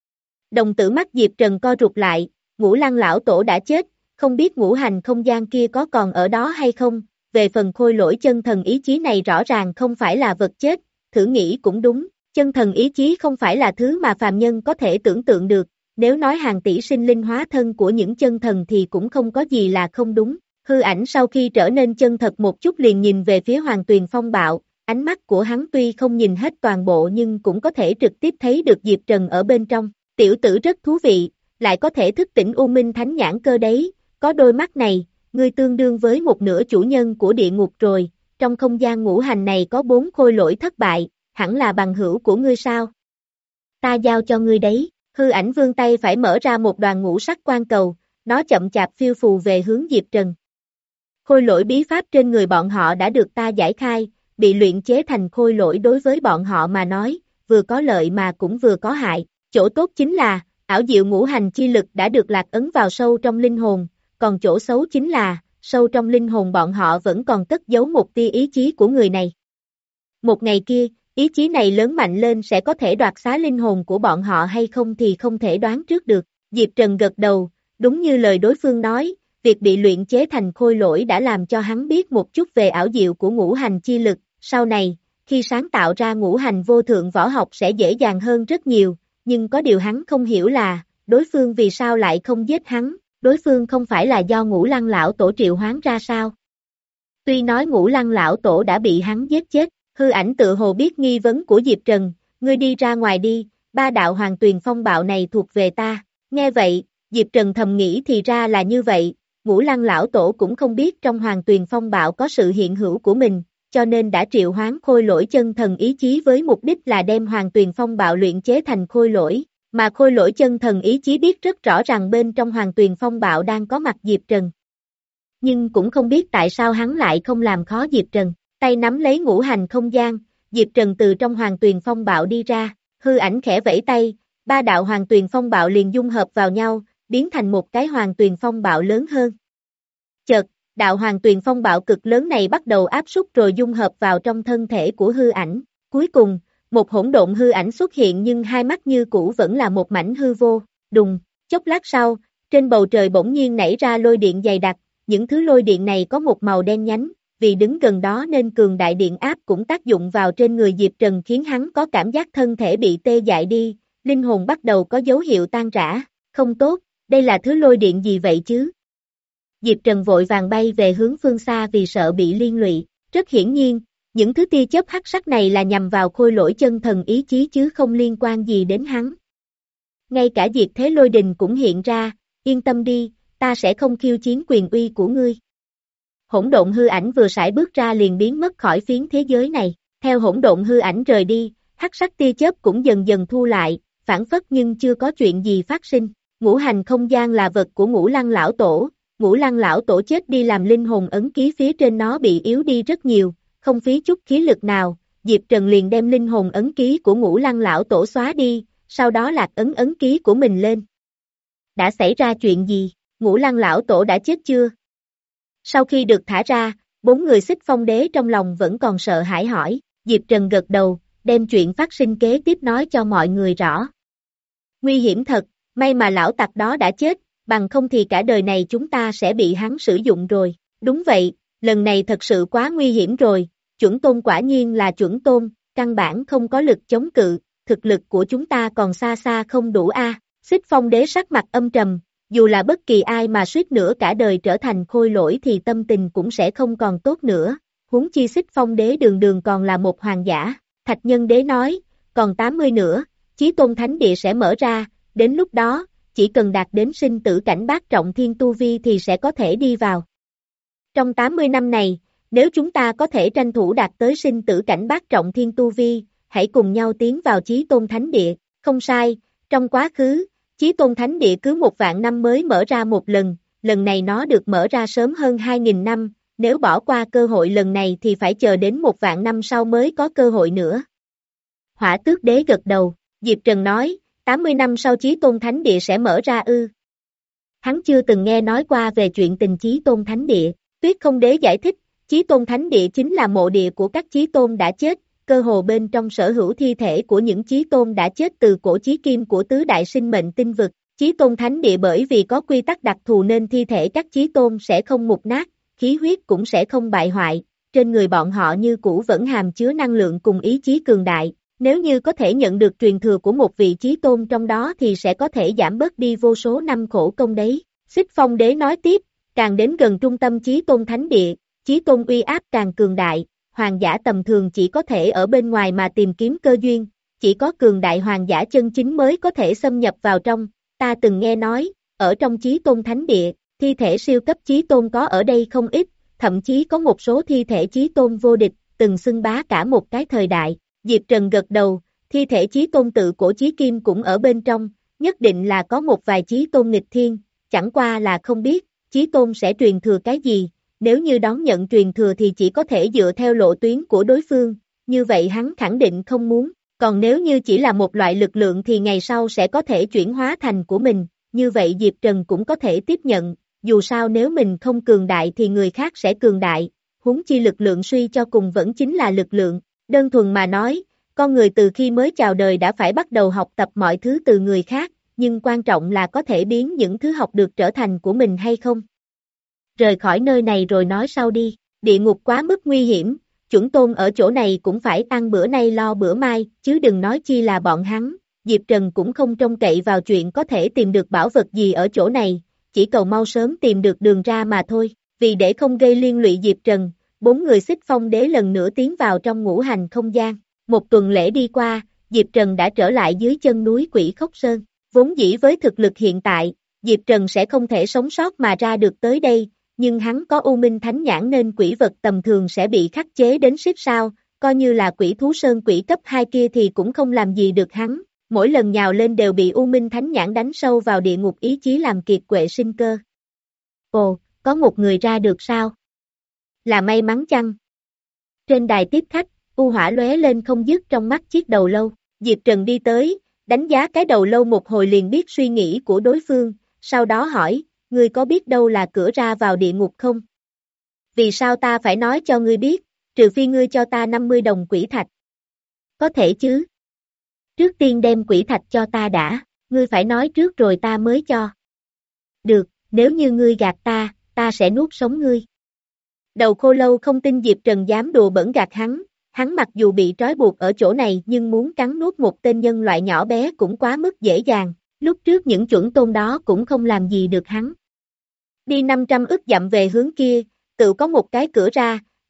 Đồng tử mắt Diệp Trần co rụt lại, Ngũ Lăng lão tổ đã chết, không biết ngũ hành không gian kia có còn ở đó hay không, về phần khôi lỗi chân thần ý chí này rõ ràng không phải là vật chết, thử nghĩ cũng đúng, chân thần ý chí không phải là thứ mà phàm nhân có thể tưởng tượng được, nếu nói hàng tỷ sinh linh hóa thân của những chân thần thì cũng không có gì là không đúng. Hư ảnh sau khi trở nên chân thật một chút liền nhìn về phía Hoàng Tuyền Phong bạo, ánh mắt của hắn tuy không nhìn hết toàn bộ nhưng cũng có thể trực tiếp thấy được Diệp Trần ở bên trong. Tiểu tử rất thú vị, lại có thể thức tỉnh U Minh Thánh Nhãn cơ đấy, có đôi mắt này, ngươi tương đương với một nửa chủ nhân của địa ngục rồi, trong không gian ngũ hành này có bốn khôi lỗi thất bại, hẳn là bằng hữu của ngươi sao? Ta giao cho ngươi đấy, hư ảnh vươn tay phải mở ra một đoàn ngũ sắc quan cầu, nó chậm chạp phiêu phù về hướng Diệp Trần. Khôi lỗi bí pháp trên người bọn họ đã được ta giải khai, bị luyện chế thành khôi lỗi đối với bọn họ mà nói, vừa có lợi mà cũng vừa có hại. Chỗ tốt chính là, ảo diệu ngũ hành chi lực đã được lạc ấn vào sâu trong linh hồn, còn chỗ xấu chính là, sâu trong linh hồn bọn họ vẫn còn cất giấu một tia ý chí của người này. Một ngày kia, ý chí này lớn mạnh lên sẽ có thể đoạt xá linh hồn của bọn họ hay không thì không thể đoán trước được. Diệp Trần gật đầu, đúng như lời đối phương nói, việc bị luyện chế thành khôi lỗi đã làm cho hắn biết một chút về ảo diệu của ngũ hành chi lực, sau này, khi sáng tạo ra ngũ hành vô thượng võ học sẽ dễ dàng hơn rất nhiều. Nhưng có điều hắn không hiểu là, đối phương vì sao lại không giết hắn, đối phương không phải là do Ngũ Lăng lão tổ triệu hoán ra sao? Tuy nói Ngũ Lăng lão tổ đã bị hắn giết chết, hư ảnh tự hồ biết nghi vấn của Diệp Trần, ngươi đi ra ngoài đi, ba đạo Hoàng Tuyền Phong bạo này thuộc về ta. Nghe vậy, Diệp Trần thầm nghĩ thì ra là như vậy, Ngũ Lăng lão tổ cũng không biết trong Hoàng Tuyền Phong bạo có sự hiện hữu của mình, cho nên đã triệu hoán khôi lỗi chân thần ý chí với mục đích là đem Hoàng Tuyền Phong bạo luyện chế thành khôi lỗi, mà khôi lỗi chân thần ý chí biết rất rõ rằng bên trong Hoàng Tuyền Phong bạo đang có mặt Diệp Trần. Nhưng cũng không biết tại sao hắn lại không làm khó Diệp Trần, tay nắm lấy ngũ hành không gian, Diệp Trần từ trong Hoàng Tuyền Phong bạo đi ra, hư ảnh khẽ vẫy tay, ba đạo Hoàng Tuyền Phong bạo liền dung hợp vào nhau, biến thành một cái Hoàng Tuyền Phong bạo lớn hơn. Chợt, đạo Hoàng Tuyền Phong bạo cực lớn này bắt đầu áp súc rồi dung hợp vào trong thân thể của hư ảnh. Cuối cùng, một hỗn độn hư ảnh xuất hiện nhưng hai mắt như cũ vẫn là một mảnh hư vô. Đùng, chốc lát sau, trên bầu trời bỗng nhiên nảy ra lôi điện dày đặc, những thứ lôi điện này có một màu đen nhánh, vì đứng gần đó nên cường đại điện áp cũng tác dụng vào trên người Diệp Trần khiến hắn có cảm giác thân thể bị tê dại đi, linh hồn bắt đầu có dấu hiệu tan rã. Không tốt, đây là thứ lôi điện gì vậy chứ? Diệp Trần vội vàng bay về hướng phương xa vì sợ bị liên lụy. Rất hiển nhiên, Những thứ tia chớp hắc sắc này là nhằm vào khôi lỗi chân thần ý chí chứ không liên quan gì đến hắn. Ngay cả diệt thế lôi đình cũng hiện ra, yên tâm đi, ta sẽ không khiêu chiến quyền uy của ngươi. Hỗn độn hư ảnh vừa sải bước ra liền biến mất khỏi phiến thế giới này, theo hỗn độn hư ảnh rời đi, hắc sắc tia chớp cũng dần dần thu lại, phản phất nhưng chưa có chuyện gì phát sinh. Ngũ hành không gian là vật của Ngũ Lăng lão tổ, Ngũ Lăng lão tổ chết đi làm linh hồn ấn ký phía trên nó bị yếu đi rất nhiều, không phí chút khí lực nào, Diệp Trần liền đem linh hồn ấn ký của Ngũ Lăng lão tổ xóa đi, sau đó lạc ấn ấn ký của mình lên. Đã xảy ra chuyện gì? Ngũ Lăng lão tổ đã chết chưa? Sau khi được thả ra, bốn người Xích Phong đế trong lòng vẫn còn sợ hãi hỏi, Diệp Trần gật đầu, đem chuyện phát sinh kế tiếp nói cho mọi người rõ. Nguy hiểm thật, may mà lão tặc đó đã chết, bằng không thì cả đời này chúng ta sẽ bị hắn sử dụng rồi. Đúng vậy, lần này thật sự quá nguy hiểm rồi, chuẩn tôn quả nhiên là chuẩn tôn, căn bản không có lực chống cự, thực lực của chúng ta còn xa xa không đủ a. À. Xích Phong đế sắc mặt âm trầm, dù là bất kỳ ai mà suýt nữa cả đời trở thành khôi lỗi thì tâm tình cũng sẽ không còn tốt nữa, huống chi Xích Phong đế đường đường còn là một hoàng giả. Thạch Nhân đế nói, còn tám mươi nữa, Chí Tôn Thánh Địa sẽ mở ra, đến lúc đó, chỉ cần đạt đến sinh tử cảnh bát trọng thiên tu vi thì sẽ có thể đi vào. Trong tám mươi năm này, nếu chúng ta có thể tranh thủ đạt tới sinh tử cảnh bát trọng thiên tu vi, hãy cùng nhau tiến vào Chí Tôn Thánh Địa. Không sai, trong quá khứ, Chí Tôn Thánh Địa cứ một vạn năm mới mở ra một lần, lần này nó được mở ra sớm hơn hai nghìn năm, nếu bỏ qua cơ hội lần này thì phải chờ đến một vạn năm sau mới có cơ hội nữa. Hỏa Tước Đế gật đầu, Diệp Trần nói, tám mươi năm sau Chí Tôn Thánh Địa sẽ mở ra ư. Hắn chưa từng nghe nói qua về chuyện tình Chí Tôn Thánh Địa. Tuyết Không Đế giải thích, Chí Tôn Thánh Địa chính là mộ địa của các Chí Tôn đã chết, cơ hồ bên trong sở hữu thi thể của những Chí Tôn đã chết từ cổ chí kim của tứ đại sinh mệnh tinh vực. Chí Tôn Thánh Địa bởi vì có quy tắc đặc thù nên thi thể các Chí Tôn sẽ không mục nát, khí huyết cũng sẽ không bại hoại, trên người bọn họ như cũ vẫn hàm chứa năng lượng cùng ý chí cường đại. Nếu như có thể nhận được truyền thừa của một vị Chí Tôn trong đó thì sẽ có thể giảm bớt đi vô số năm khổ công đấy. Xích Phong Đế nói tiếp, càng đến gần trung tâm Chí Tôn Thánh Địa, Chí Tôn uy áp càng cường đại, hoàng giả tầm thường chỉ có thể ở bên ngoài mà tìm kiếm cơ duyên, chỉ có cường đại hoàng giả chân chính mới có thể xâm nhập vào trong. Ta từng nghe nói, ở trong Chí Tôn Thánh Địa, thi thể siêu cấp Chí Tôn có ở đây không ít, thậm chí có một số thi thể Chí Tôn vô địch, từng xưng bá cả một cái thời đại. Diệp Trần gật đầu, thi thể Chí Tôn tự cổ chí kim cũng ở bên trong, nhất định là có một vài Chí Tôn nghịch thiên, chẳng qua là không biết, Chí Tôn sẽ truyền thừa cái gì, nếu như đón nhận truyền thừa thì chỉ có thể dựa theo lộ tuyến của đối phương, như vậy hắn khẳng định không muốn, còn nếu như chỉ là một loại lực lượng thì ngày sau sẽ có thể chuyển hóa thành của mình, như vậy Diệp Trần cũng có thể tiếp nhận, dù sao nếu mình không cường đại thì người khác sẽ cường đại, huống chi lực lượng suy cho cùng vẫn chính là lực lượng. Đơn thuần mà nói, con người từ khi mới chào đời đã phải bắt đầu học tập mọi thứ từ người khác, nhưng quan trọng là có thể biến những thứ học được trở thành của mình hay không. Rời khỏi nơi này rồi nói sau đi, địa ngục quá mức nguy hiểm, chuẩn tôn ở chỗ này cũng phải ăn bữa nay lo bữa mai, chứ đừng nói chi là bọn hắn. Diệp Trần cũng không trông cậy vào chuyện có thể tìm được bảo vật gì ở chỗ này, chỉ cầu mau sớm tìm được đường ra mà thôi, vì để không gây liên lụy Diệp Trần. Bốn người Xích Phong Đế lần nữa tiến vào trong ngũ hành không gian. Một tuần lễ đi qua, Diệp Trần đã trở lại dưới chân núi Quỷ Khốc Sơn. Vốn dĩ với thực lực hiện tại, Diệp Trần sẽ không thể sống sót mà ra được tới đây, nhưng hắn có U Minh Thánh Nhãn nên quỷ vật tầm thường sẽ bị khắc chế đến xếp sao, coi như là Quỷ Thú Sơn quỷ cấp hai kia thì cũng không làm gì được hắn. Mỗi lần nhào lên đều bị U Minh Thánh Nhãn đánh sâu vào địa ngục ý chí làm kiệt quệ sinh cơ. Ồ, có một người ra được sao? Là may mắn chăng? Trên đài tiếp khách, u hỏa lóe lên không dứt trong mắt chiếc đầu lâu. Diệp Trần đi tới, đánh giá cái đầu lâu một hồi liền biết suy nghĩ của đối phương, sau đó hỏi, ngươi có biết đâu là cửa ra vào địa ngục không? Vì sao ta phải nói cho ngươi biết, trừ phi ngươi cho ta năm mươi đồng quỷ thạch. Có thể chứ? Trước tiên đem quỷ thạch cho ta đã, ngươi phải nói trước rồi ta mới cho. Được, nếu như ngươi gạt ta, ta sẽ nuốt sống ngươi. Đầu khô lâu không tin Diệp Trần dám đùa bỡn gạt hắn, hắn mặc dù bị trói buộc ở chỗ này nhưng muốn cắn nuốt một tên nhân loại nhỏ bé cũng quá mức dễ dàng, lúc trước những chuẩn tôn đó cũng không làm gì được hắn. Đi năm trăm ức dặm về hướng kia, tự có một cái cửa ra,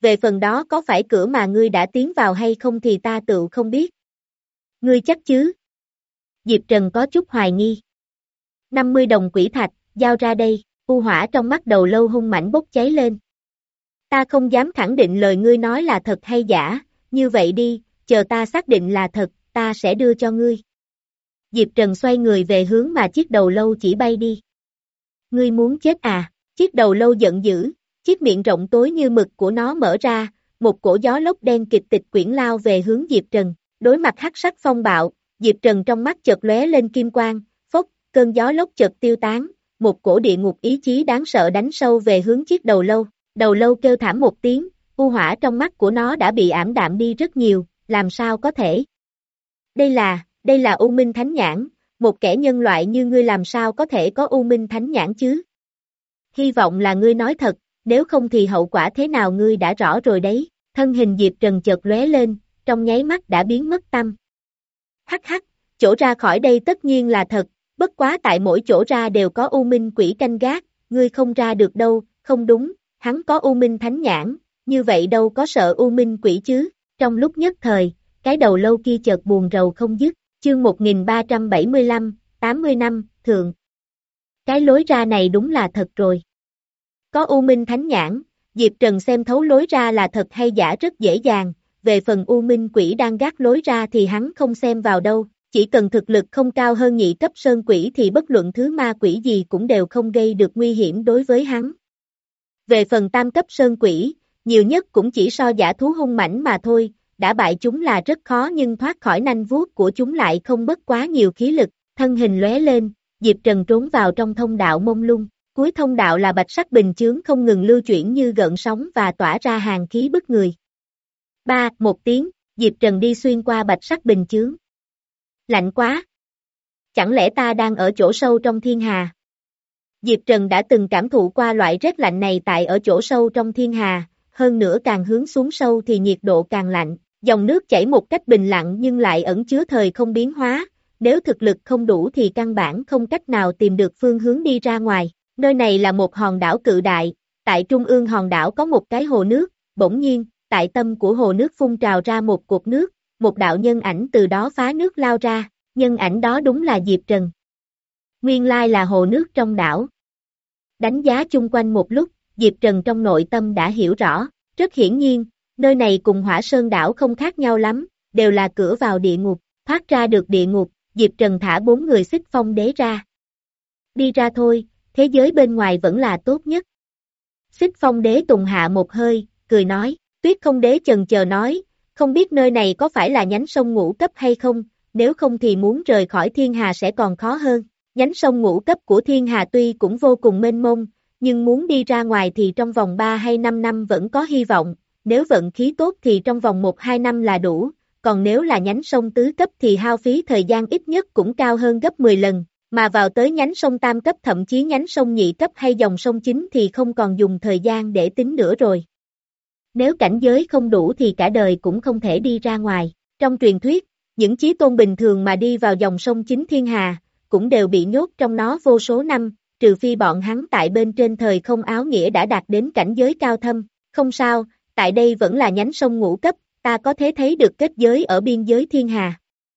về phần đó có phải cửa mà ngươi đã tiến vào hay không thì ta tự không biết. Ngươi chắc chứ? Diệp Trần có chút hoài nghi. năm mươi đồng quỷ thạch, giao ra đây, u hỏa trong mắt đầu lâu hung mãnh bốc cháy lên. Ta không dám khẳng định lời ngươi nói là thật hay giả, như vậy đi, chờ ta xác định là thật, ta sẽ đưa cho ngươi. Diệp Trần xoay người về hướng mà chiếc đầu lâu chỉ bay đi. Ngươi muốn chết à? Chiếc đầu lâu giận dữ, chiếc miệng rộng tối như mực của nó mở ra, một cổ gió lốc đen kịch tịch quyển lao về hướng Diệp Trần. Đối mặt hắc sắc phong bạo, Diệp Trần trong mắt chợt lóe lên kim quang, phốc, cơn gió lốc chợt tiêu tán, một cổ địa ngục ý chí đáng sợ đánh sâu về hướng chiếc đầu lâu. Đầu lâu kêu thảm một tiếng, u hỏa trong mắt của nó đã bị ảm đạm đi rất nhiều, làm sao có thể? Đây là, đây là U Minh Thánh Nhãn, một kẻ nhân loại như ngươi làm sao có thể có U Minh Thánh Nhãn chứ? Hy vọng là ngươi nói thật, nếu không thì hậu quả thế nào ngươi đã rõ rồi đấy. Thân hình Diệp Trần chợt lóe lên, trong nháy mắt đã biến mất tăm. Hắc hắc, chỗ ra khỏi đây tất nhiên là thật, bất quá tại mỗi chỗ ra đều có U Minh quỷ canh gác, ngươi không ra được đâu, không đúng, hắn có U Minh Thánh Nhãn, như vậy đâu có sợ U Minh quỷ chứ. Trong lúc nhất thời, cái đầu lâu kia chợt buồn rầu không dứt, chương một nghìn ba trăm bảy mươi lăm, tám mươi năm, thượng. Cái lối ra này đúng là thật rồi. Có U Minh Thánh Nhãn, Diệp Trần xem thấu lối ra là thật hay giả rất dễ dàng, về phần U Minh quỷ đang gác lối ra thì hắn không xem vào đâu, chỉ cần thực lực không cao hơn nhị cấp sơn quỷ thì bất luận thứ ma quỷ gì cũng đều không gây được nguy hiểm đối với hắn. Về phần tam cấp sơn quỷ, nhiều nhất cũng chỉ so giả thú hung mãnh mà thôi, đã bại chúng là rất khó nhưng thoát khỏi nanh vuốt của chúng lại không mất quá nhiều khí lực, thân hình lóe lên, Diệp Trần trốn vào trong thông đạo mông lung, cuối thông đạo là bạch sắc bình chướng không ngừng lưu chuyển như gợn sóng và tỏa ra hàn khí bức người. Ba, một tiếng, Diệp Trần đi xuyên qua bạch sắc bình chướng. Lạnh quá! Chẳng lẽ ta đang ở chỗ sâu trong thiên hà? Diệp Trần đã từng cảm thụ qua loại rét lạnh này tại ở chỗ sâu trong thiên hà, hơn nữa càng hướng xuống sâu thì nhiệt độ càng lạnh, dòng nước chảy một cách bình lặng nhưng lại ẩn chứa thời không biến hóa, nếu thực lực không đủ thì căn bản không cách nào tìm được phương hướng đi ra ngoài. Nơi này là một hòn đảo cự đại, tại trung ương hòn đảo có một cái hồ nước, bỗng nhiên, tại tâm của hồ nước phun trào ra một cột nước, một đạo nhân ảnh từ đó phá nước lao ra, nhân ảnh đó đúng là Diệp Trần. Nguyên lai là hồ nước trong đảo. Đánh giá chung quanh một lúc, Diệp Trần trong nội tâm đã hiểu rõ, rất hiển nhiên, nơi này cùng Hỏa Sơn đảo không khác nhau lắm, đều là cửa vào địa ngục, thoát ra được địa ngục, Diệp Trần thả bốn người Xích Phong Đế ra. Đi ra thôi, thế giới bên ngoài vẫn là tốt nhất. Xích Phong Đế tùng hạ một hơi, cười nói, Tuyết Không Đế chần chờ nói, không biết nơi này có phải là nhánh sông ngũ cấp hay không, nếu không thì muốn rời khỏi thiên hà sẽ còn khó hơn. Nhánh sông ngũ cấp của thiên hà tuy cũng vô cùng mênh mông, nhưng muốn đi ra ngoài thì trong vòng ba hay năm năm vẫn có hy vọng, nếu vận khí tốt thì trong vòng một hai năm là đủ, còn nếu là nhánh sông tứ cấp thì hao phí thời gian ít nhất cũng cao hơn gấp mười lần, mà vào tới nhánh sông tam cấp thậm chí nhánh sông nhị cấp hay dòng sông chính thì không còn dùng thời gian để tính nữa rồi. Nếu cảnh giới không đủ thì cả đời cũng không thể đi ra ngoài. Trong truyền thuyết, những chí tôn bình thường mà đi vào dòng sông chính thiên hà, cũng đều bị nhốt trong nó vô số năm, trừ phi bọn hắn tại bên trên thời không áo nghĩa đã đạt đến cảnh giới cao thâm. Không sao, tại đây vẫn là nhánh sông ngũ cấp, ta có thể thấy được kết giới ở biên giới thiên hà.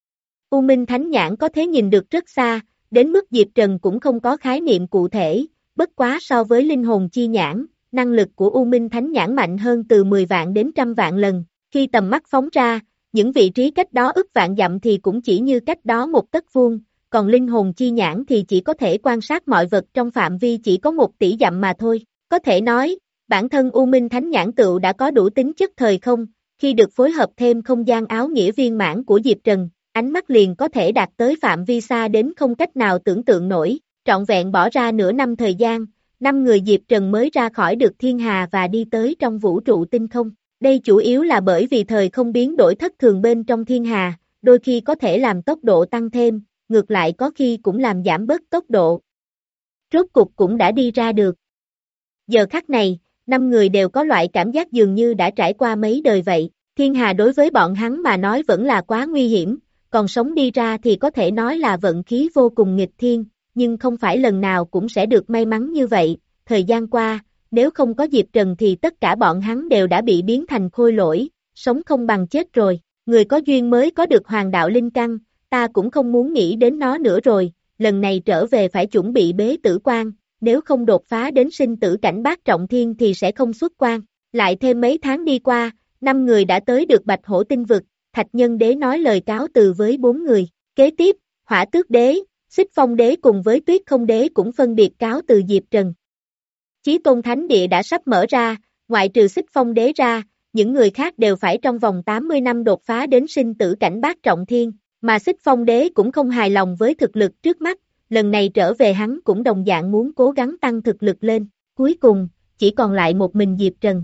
U Minh Thánh Nhãn có thể nhìn được rất xa, đến mức Diệp Trần cũng không có khái niệm cụ thể, bất quá so với linh hồn chi nhãn, năng lực của U Minh Thánh Nhãn mạnh hơn từ mười vạn đến trăm vạn lần, khi tầm mắt phóng ra, những vị trí cách đó ức vạn dặm thì cũng chỉ như cách đó một tấc vuông, còn linh hồn chi nhãn thì chỉ có thể quan sát mọi vật trong phạm vi chỉ có một tỷ dặm mà thôi, có thể nói, bản thân U Minh Thánh Nhãn tựu đã có đủ tính chất thời không, khi được phối hợp thêm không gian áo nghĩa viên mãn của Diệp Trần, ánh mắt liền có thể đạt tới phạm vi xa đến không cách nào tưởng tượng nổi, trọn vẹn bỏ ra nửa năm thời gian, năm người Diệp Trần mới ra khỏi được thiên hà và đi tới trong vũ trụ tinh không. Đây chủ yếu là bởi vì thời không biến đổi thất thường bên trong thiên hà, đôi khi có thể làm tốc độ tăng thêm, ngược lại có khi cũng làm giảm bớt tốc độ. Rốt cục cũng đã đi ra được. Giờ khắc này, năm người đều có loại cảm giác dường như đã trải qua mấy đời vậy, thiên hà đối với bọn hắn mà nói vẫn là quá nguy hiểm, còn sống đi ra thì có thể nói là vận khí vô cùng nghịch thiên, nhưng không phải lần nào cũng sẽ được may mắn như vậy, thời gian qua, nếu không có Diệp Trần thì tất cả bọn hắn đều đã bị biến thành khôi lỗi, sống không bằng chết rồi. Người có duyên mới có được hoàng đạo linh căn, ta cũng không muốn nghĩ đến nó nữa rồi, lần này trở về phải chuẩn bị bế tử quan, nếu không đột phá đến sinh tử cảnh bát trọng thiên thì sẽ không xuất quan. Lại thêm mấy tháng đi qua, năm người đã tới được Bạch Hổ tinh vực, Thạch Nhân Đế nói lời cáo từ với bốn người. Kế tiếp, Hỏa Tước Đế, Xích Phong Đế cùng với Tuyết Không Đế cũng phân biệt cáo từ Diệp Trần. Chí Tôn Thánh Địa đã sắp mở ra, ngoại trừ Xích Phong Đế ra, những người khác đều phải trong vòng tám mươi năm đột phá đến sinh tử cảnh bát trọng thiên, mà Xích Phong Đế cũng không hài lòng với thực lực trước mắt, lần này trở về hắn cũng đồng dạng muốn cố gắng tăng thực lực lên, cuối cùng, chỉ còn lại một mình Diệp Trần.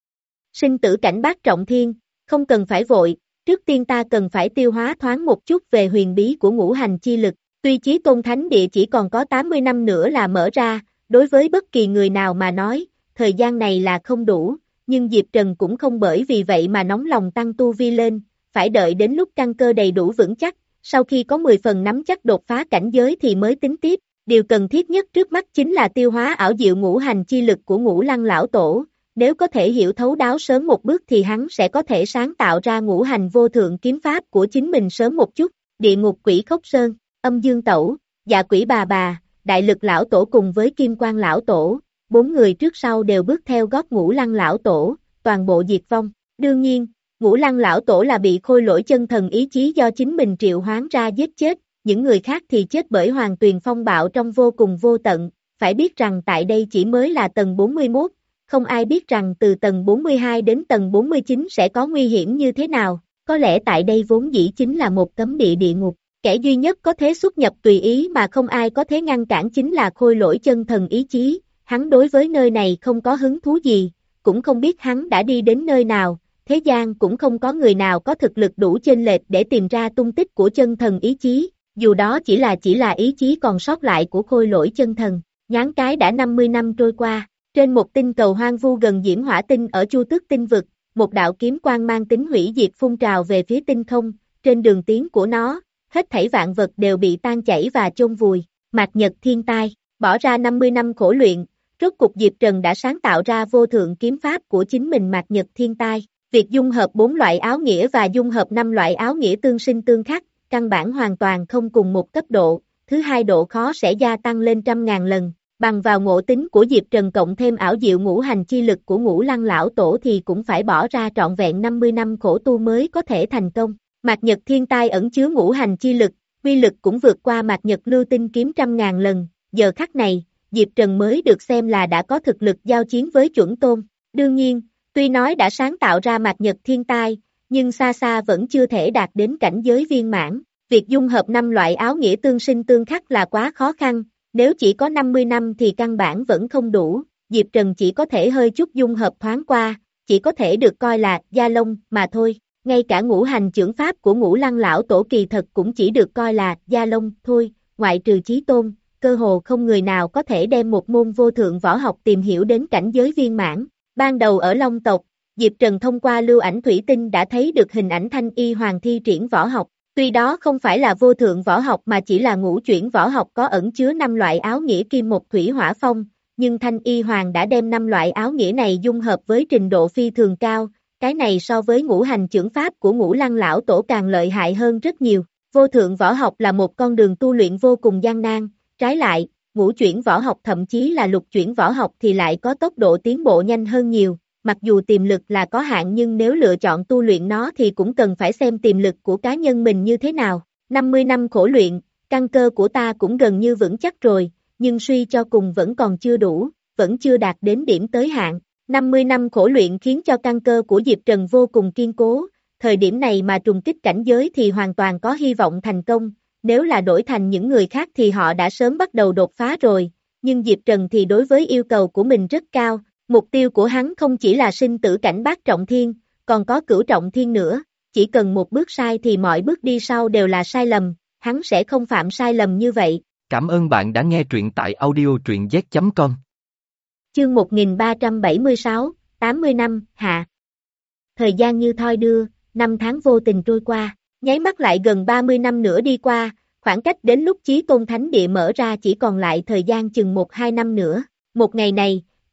Sinh tử cảnh bát trọng thiên, không cần phải vội, trước tiên ta cần phải tiêu hóa thoáng một chút về huyền bí của ngũ hành chi lực, tuy Chí Tôn Thánh Địa chỉ còn có tám mươi năm nữa là mở ra, đối với bất kỳ người nào mà nói, thời gian này là không đủ, nhưng Diệp Trần cũng không bởi vì vậy mà nóng lòng tăng tu vi lên, phải đợi đến lúc căn cơ đầy đủ vững chắc, sau khi có mười phần nắm chắc đột phá cảnh giới thì mới tính tiếp, điều cần thiết nhất trước mắt chính là tiêu hóa ảo diệu ngũ hành chi lực của Ngũ Lăng lão tổ, nếu có thể hiểu thấu đáo sớm một bước thì hắn sẽ có thể sáng tạo ra ngũ hành vô thượng kiếm pháp của chính mình sớm một chút. Địa ngục quỷ Khốc Sơn, Âm Dương Tẩu, Dạ Quỷ Bà Bà, Đại Lực lão tổ cùng với Kim Quang lão tổ, bốn người trước sau đều bước theo gót Ngũ Lăng lão tổ, toàn bộ diệt vong. Đương nhiên, Ngũ Lăng lão tổ là bị khôi lỗi chân thần ý chí do chính mình triệu hoán ra giết chết, những người khác thì chết bởi Hoàng Tuyền phong bạo trong vô cùng vô tận, phải biết rằng tại đây chỉ mới là tầng bốn mươi mốt, không ai biết rằng từ tầng bốn mươi hai đến tầng bốn mươi chín sẽ có nguy hiểm như thế nào, có lẽ tại đây vốn dĩ chính là một cấm địa địa ngục, kẻ duy nhất có thể xuất nhập tùy ý mà không ai có thể ngăn cản chính là khôi lỗi chân thần ý chí, hắn đối với nơi này không có hứng thú gì, cũng không biết hắn đã đi đến nơi nào, thế gian cũng không có người nào có thực lực đủ chênh lệch để tìm ra tung tích của chân thần ý chí, dù đó chỉ là chỉ là ý chí còn sót lại của khôi lỗi chân thần, nhoáng cái đã năm mươi năm trôi qua. Trên một tinh cầu hoang vu gần Diễm Hỏa Tinh ở Chu Tước Tinh Vực, một đạo kiếm quang mang tính hủy diệt phun trào về phía tinh không, trên đường tiến của nó, hết thảy vạn vật đều bị tan chảy và chôn vùi, Mạt Nhật Thiên Tai, bỏ ra năm mươi năm khổ luyện, rốt cục Diệp Trần đã sáng tạo ra vô thượng kiếm pháp của chính mình Mạt Nhật Thiên Tai, việc dung hợp bốn loại áo nghĩa và dung hợp năm loại áo nghĩa tương sinh tương khắc, căn bản hoàn toàn không cùng một cấp độ, thứ hai độ khó sẽ gia tăng lên trăm ngàn lần. Bằng vào ngộ tính của Diệp Trần cộng thêm ảo diệu ngũ hành chi lực của Ngũ Lăng lão tổ thì cũng phải bỏ ra trọn vẹn năm mươi năm khổ tu mới có thể thành công. Mạt Nhật Thiên Tai ẩn chứa ngũ hành chi lực, uy lực cũng vượt qua Mạt Nhật Lưu Tinh kiếm trăm ngàn lần, giờ khắc này, Diệp Trần mới được xem là đã có thực lực giao chiến với chuẩn tôn. Đương nhiên, tuy nói đã sáng tạo ra Mạt Nhật Thiên Tai, nhưng xa xa vẫn chưa thể đạt đến cảnh giới viên mãn. Việc dung hợp năm loại áo nghĩa tương sinh tương khắc là quá khó khăn. Nếu chỉ có năm mươi năm thì căn bản vẫn không đủ, Diệp Trần chỉ có thể hơi chút dung hợp thoáng qua, chỉ có thể được coi là gia lông mà thôi, ngay cả ngũ hành chưởng pháp của Ngũ Lăng lão tổ kỳ thật cũng chỉ được coi là gia lông thôi, ngoại trừ Chí Tôn, cơ hồ không người nào có thể đem một môn vô thượng võ học tìm hiểu đến cảnh giới viên mãn. Ban đầu ở Long tộc, Diệp Trần thông qua lưu ảnh thủy tinh đã thấy được hình ảnh Thanh Y Hoàng thi triển võ học. Tuy đó không phải là vô thượng võ học mà chỉ là ngũ chuyển võ học có ẩn chứa năm loại áo nghĩa kim một thủy hỏa phong, nhưng Thanh Y Hoàng đã đem năm loại áo nghĩa này dung hợp với trình độ phi thường cao, cái này so với ngũ hành chưởng pháp của Ngũ Lăng lão tổ càng lợi hại hơn rất nhiều. Vô thượng võ học là một con đường tu luyện vô cùng gian nan, trái lại, ngũ chuyển võ học thậm chí là lục chuyển võ học thì lại có tốc độ tiến bộ nhanh hơn nhiều. Mặc dù tiềm lực là có hạn nhưng nếu lựa chọn tu luyện nó thì cũng cần phải xem tiềm lực của cá nhân mình như thế nào. năm mươi năm khổ luyện, căn cơ của ta cũng gần như vững chắc rồi, nhưng suy cho cùng vẫn còn chưa đủ, vẫn chưa đạt đến điểm tới hạn. năm mươi năm khổ luyện khiến cho căn cơ của Diệp Trần vô cùng kiên cố, thời điểm này mà trùng kích cảnh giới thì hoàn toàn có hy vọng thành công, nếu là đổi thành những người khác thì họ đã sớm bắt đầu đột phá rồi, nhưng Diệp Trần thì đối với yêu cầu của mình rất cao. Mục tiêu của hắn không chỉ là sinh tử cảnh bát trọng thiên, còn có cửu trọng thiên nữa, chỉ cần một bước sai thì mọi bước đi sau đều là sai lầm, hắn sẽ không phạm sai lầm như vậy. Cảm ơn bạn đã nghe truyện tại audio truyện z chấm com. Chương một nghìn ba trăm bảy mươi sáu, tám mươi năm, hạ. Thời gian như thoi đưa, năm tháng vô tình trôi qua, nháy mắt lại gần ba mươi năm nữa đi qua, khoảng cách đến lúc Chí Tôn Thánh Địa mở ra chỉ còn lại thời gian chừng một hai năm nữa. Một ngày này,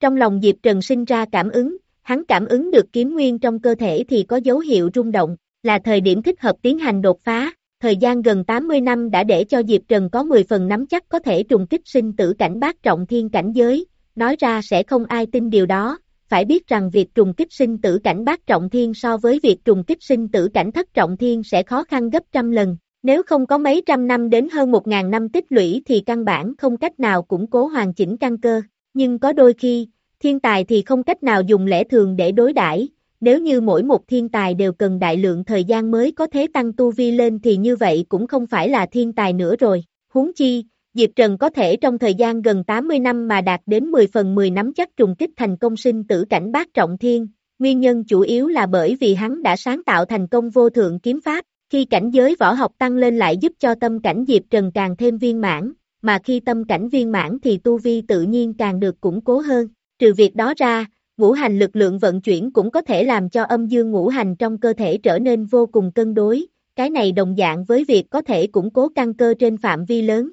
Trong lòng Diệp Trần sinh ra cảm ứng, hắn cảm ứng được kiếm nguyên trong cơ thể thì có dấu hiệu rung động, là thời điểm thích hợp tiến hành đột phá. Thời gian gần tám mươi năm đã để cho Diệp Trần có mười phần nắm chắc có thể trùng kích sinh tử cảnh bát trọng thiên cảnh giới, nói ra sẽ không ai tin điều đó, phải biết rằng việc trùng kích sinh tử cảnh bát trọng thiên so với việc trùng kích sinh tử cảnh thất trọng thiên sẽ khó khăn gấp trăm lần, nếu không có mấy trăm năm đến hơn một ngàn năm tích lũy thì căn bản không cách nào củng cố hoàn chỉnh căn cơ, nhưng có đôi khi, thiên tài thì không cách nào dùng lẽ thường để đối đãi. Nếu như mỗi một thiên tài đều cần đại lượng thời gian mới có thể tăng tu vi lên thì như vậy cũng không phải là thiên tài nữa rồi. Huống chi, Diệp Trần có thể trong thời gian gần tám mươi năm mà đạt đến mười phần mười nắm chắc trùng kích thành công sinh tử cảnh bát trọng thiên. Nguyên nhân chủ yếu là bởi vì hắn đã sáng tạo thành công vô thượng kiếm pháp. Khi cảnh giới võ học tăng lên lại giúp cho tâm cảnh Diệp Trần càng thêm viên mãn, mà khi tâm cảnh viên mãn thì tu vi tự nhiên càng được củng cố hơn. Trừ việc đó ra, ngũ hành lực lượng vận chuyển cũng có thể làm cho âm dương ngũ hành trong cơ thể trở nên vô cùng cân đối, cái này đồng dạng với việc có thể củng cố căn cơ trên phạm vi lớn.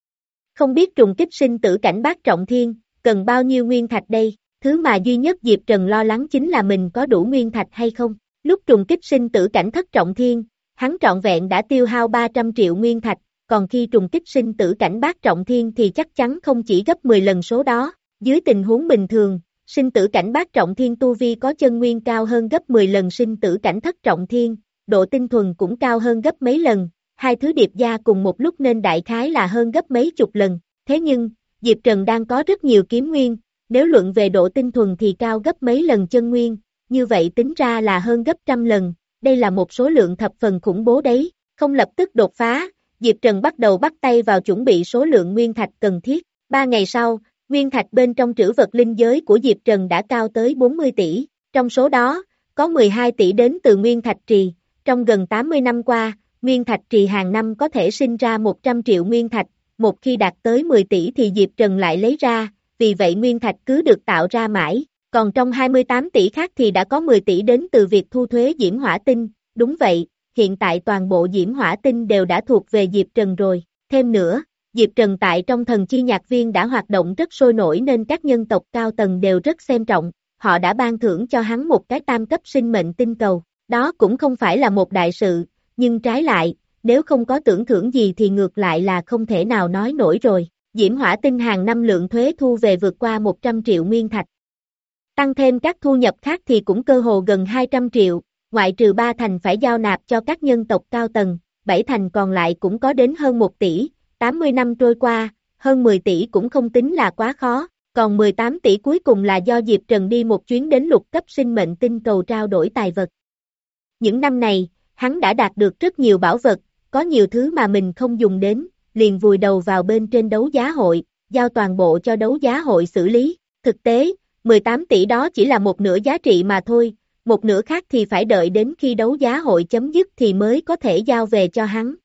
Không biết trùng kích sinh tử cảnh bát trọng thiên, cần bao nhiêu nguyên thạch đây, thứ mà duy nhất Diệp Trần lo lắng chính là mình có đủ nguyên thạch hay không. Lúc trùng kích sinh tử cảnh thất trọng thiên, hắn trọn vẹn đã tiêu hao ba trăm triệu nguyên thạch, còn khi trùng kích sinh tử cảnh bát trọng thiên thì chắc chắn không chỉ gấp mười lần số đó, dưới tình huống bình thường. Sinh tử cảnh bát trọng thiên tu vi có chân nguyên cao hơn gấp mười lần sinh tử cảnh thất trọng thiên, độ tinh thuần cũng cao hơn gấp mấy lần, hai thứ điệp gia cùng một lúc nên đại khái là hơn gấp mấy chục lần. Thế nhưng, Diệp Trần đang có rất nhiều kiếm nguyên, nếu luận về độ tinh thuần thì cao gấp mấy lần chân nguyên, như vậy tính ra là hơn gấp trăm lần, đây là một số lượng thập phần khủng bố đấy. Không lập tức đột phá, Diệp Trần bắt đầu bắt tay vào chuẩn bị số lượng nguyên thạch cần thiết. Ba ngày sau, nguyên thạch bên trong trữ vật linh giới của Diệp Trần đã cao tới bốn mươi tỷ, trong số đó, có mười hai tỷ đến từ nguyên thạch trì. Trong gần tám mươi năm qua, nguyên thạch trì hàng năm có thể sinh ra một trăm triệu nguyên thạch, một khi đạt tới mười tỷ thì Diệp Trần lại lấy ra, vì vậy nguyên thạch cứ được tạo ra mãi, còn trong hai mươi tám tỷ khác thì đã có mười tỷ đến từ việc thu thuế diễm hỏa tinh, đúng vậy, hiện tại toàn bộ diễm hỏa tinh đều đã thuộc về Diệp Trần rồi, thêm nữa. Diệp Trần tại trong thần chi nhạc viên đã hoạt động rất sôi nổi nên các nhân tộc cao tầng đều rất xem trọng, họ đã ban thưởng cho hắn một cái tam cấp sinh mệnh tinh cầu, đó cũng không phải là một đại sự, nhưng trái lại, nếu không có tưởng thưởng gì thì ngược lại là không thể nào nói nổi rồi, diễm hỏa tinh hàng năm lượng thuế thu về vượt qua một trăm triệu nguyên thạch. Tăng thêm các thu nhập khác thì cũng cơ hồ gần hai trăm triệu, ngoại trừ ba thành phải giao nạp cho các nhân tộc cao tầng, bảy thành còn lại cũng có đến hơn một tỷ. tám mươi năm trôi qua, hơn mười tỷ cũng không tính là quá khó, còn mười tám tỷ cuối cùng là do Diệp Trần đi một chuyến đến lục cấp sinh mệnh tinh cầu trao đổi tài vật. Những năm này, hắn đã đạt được rất nhiều bảo vật, có nhiều thứ mà mình không dùng đến, liền vùi đầu vào bên trên đấu giá hội, giao toàn bộ cho đấu giá hội xử lý. Thực tế, mười tám tỷ đó chỉ là một nửa giá trị mà thôi, một nửa khác thì phải đợi đến khi đấu giá hội chấm dứt thì mới có thể giao về cho hắn.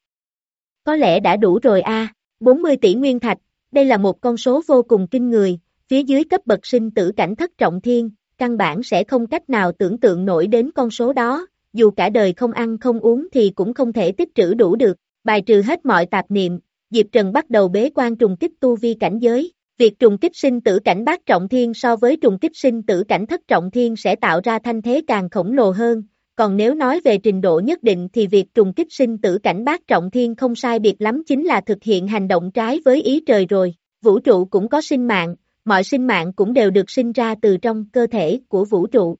Có lẽ đã đủ rồi a, à. bốn mươi tỷ nguyên thạch, đây là một con số vô cùng kinh người, phía dưới cấp bậc sinh tử cảnh thất trọng thiên, căn bản sẽ không cách nào tưởng tượng nổi đến con số đó, dù cả đời không ăn không uống thì cũng không thể tích trữ đủ được, bài trừ hết mọi tạp niệm, Diệp Trần bắt đầu bế quan trùng kích tu vi cảnh giới. Việc trùng kích sinh tử cảnh bát trọng thiên so với trùng kích sinh tử cảnh thất trọng thiên sẽ tạo ra thanh thế càng khổng lồ hơn, còn nếu nói về trình độ nhất định thì việc trùng kích sinh tử cảnh bát trọng thiên không sai biệt lắm chính là thực hiện hành động trái với ý trời rồi. Vũ trụ cũng có sinh mạng, mọi sinh mạng cũng đều được sinh ra từ trong cơ thể của vũ trụ.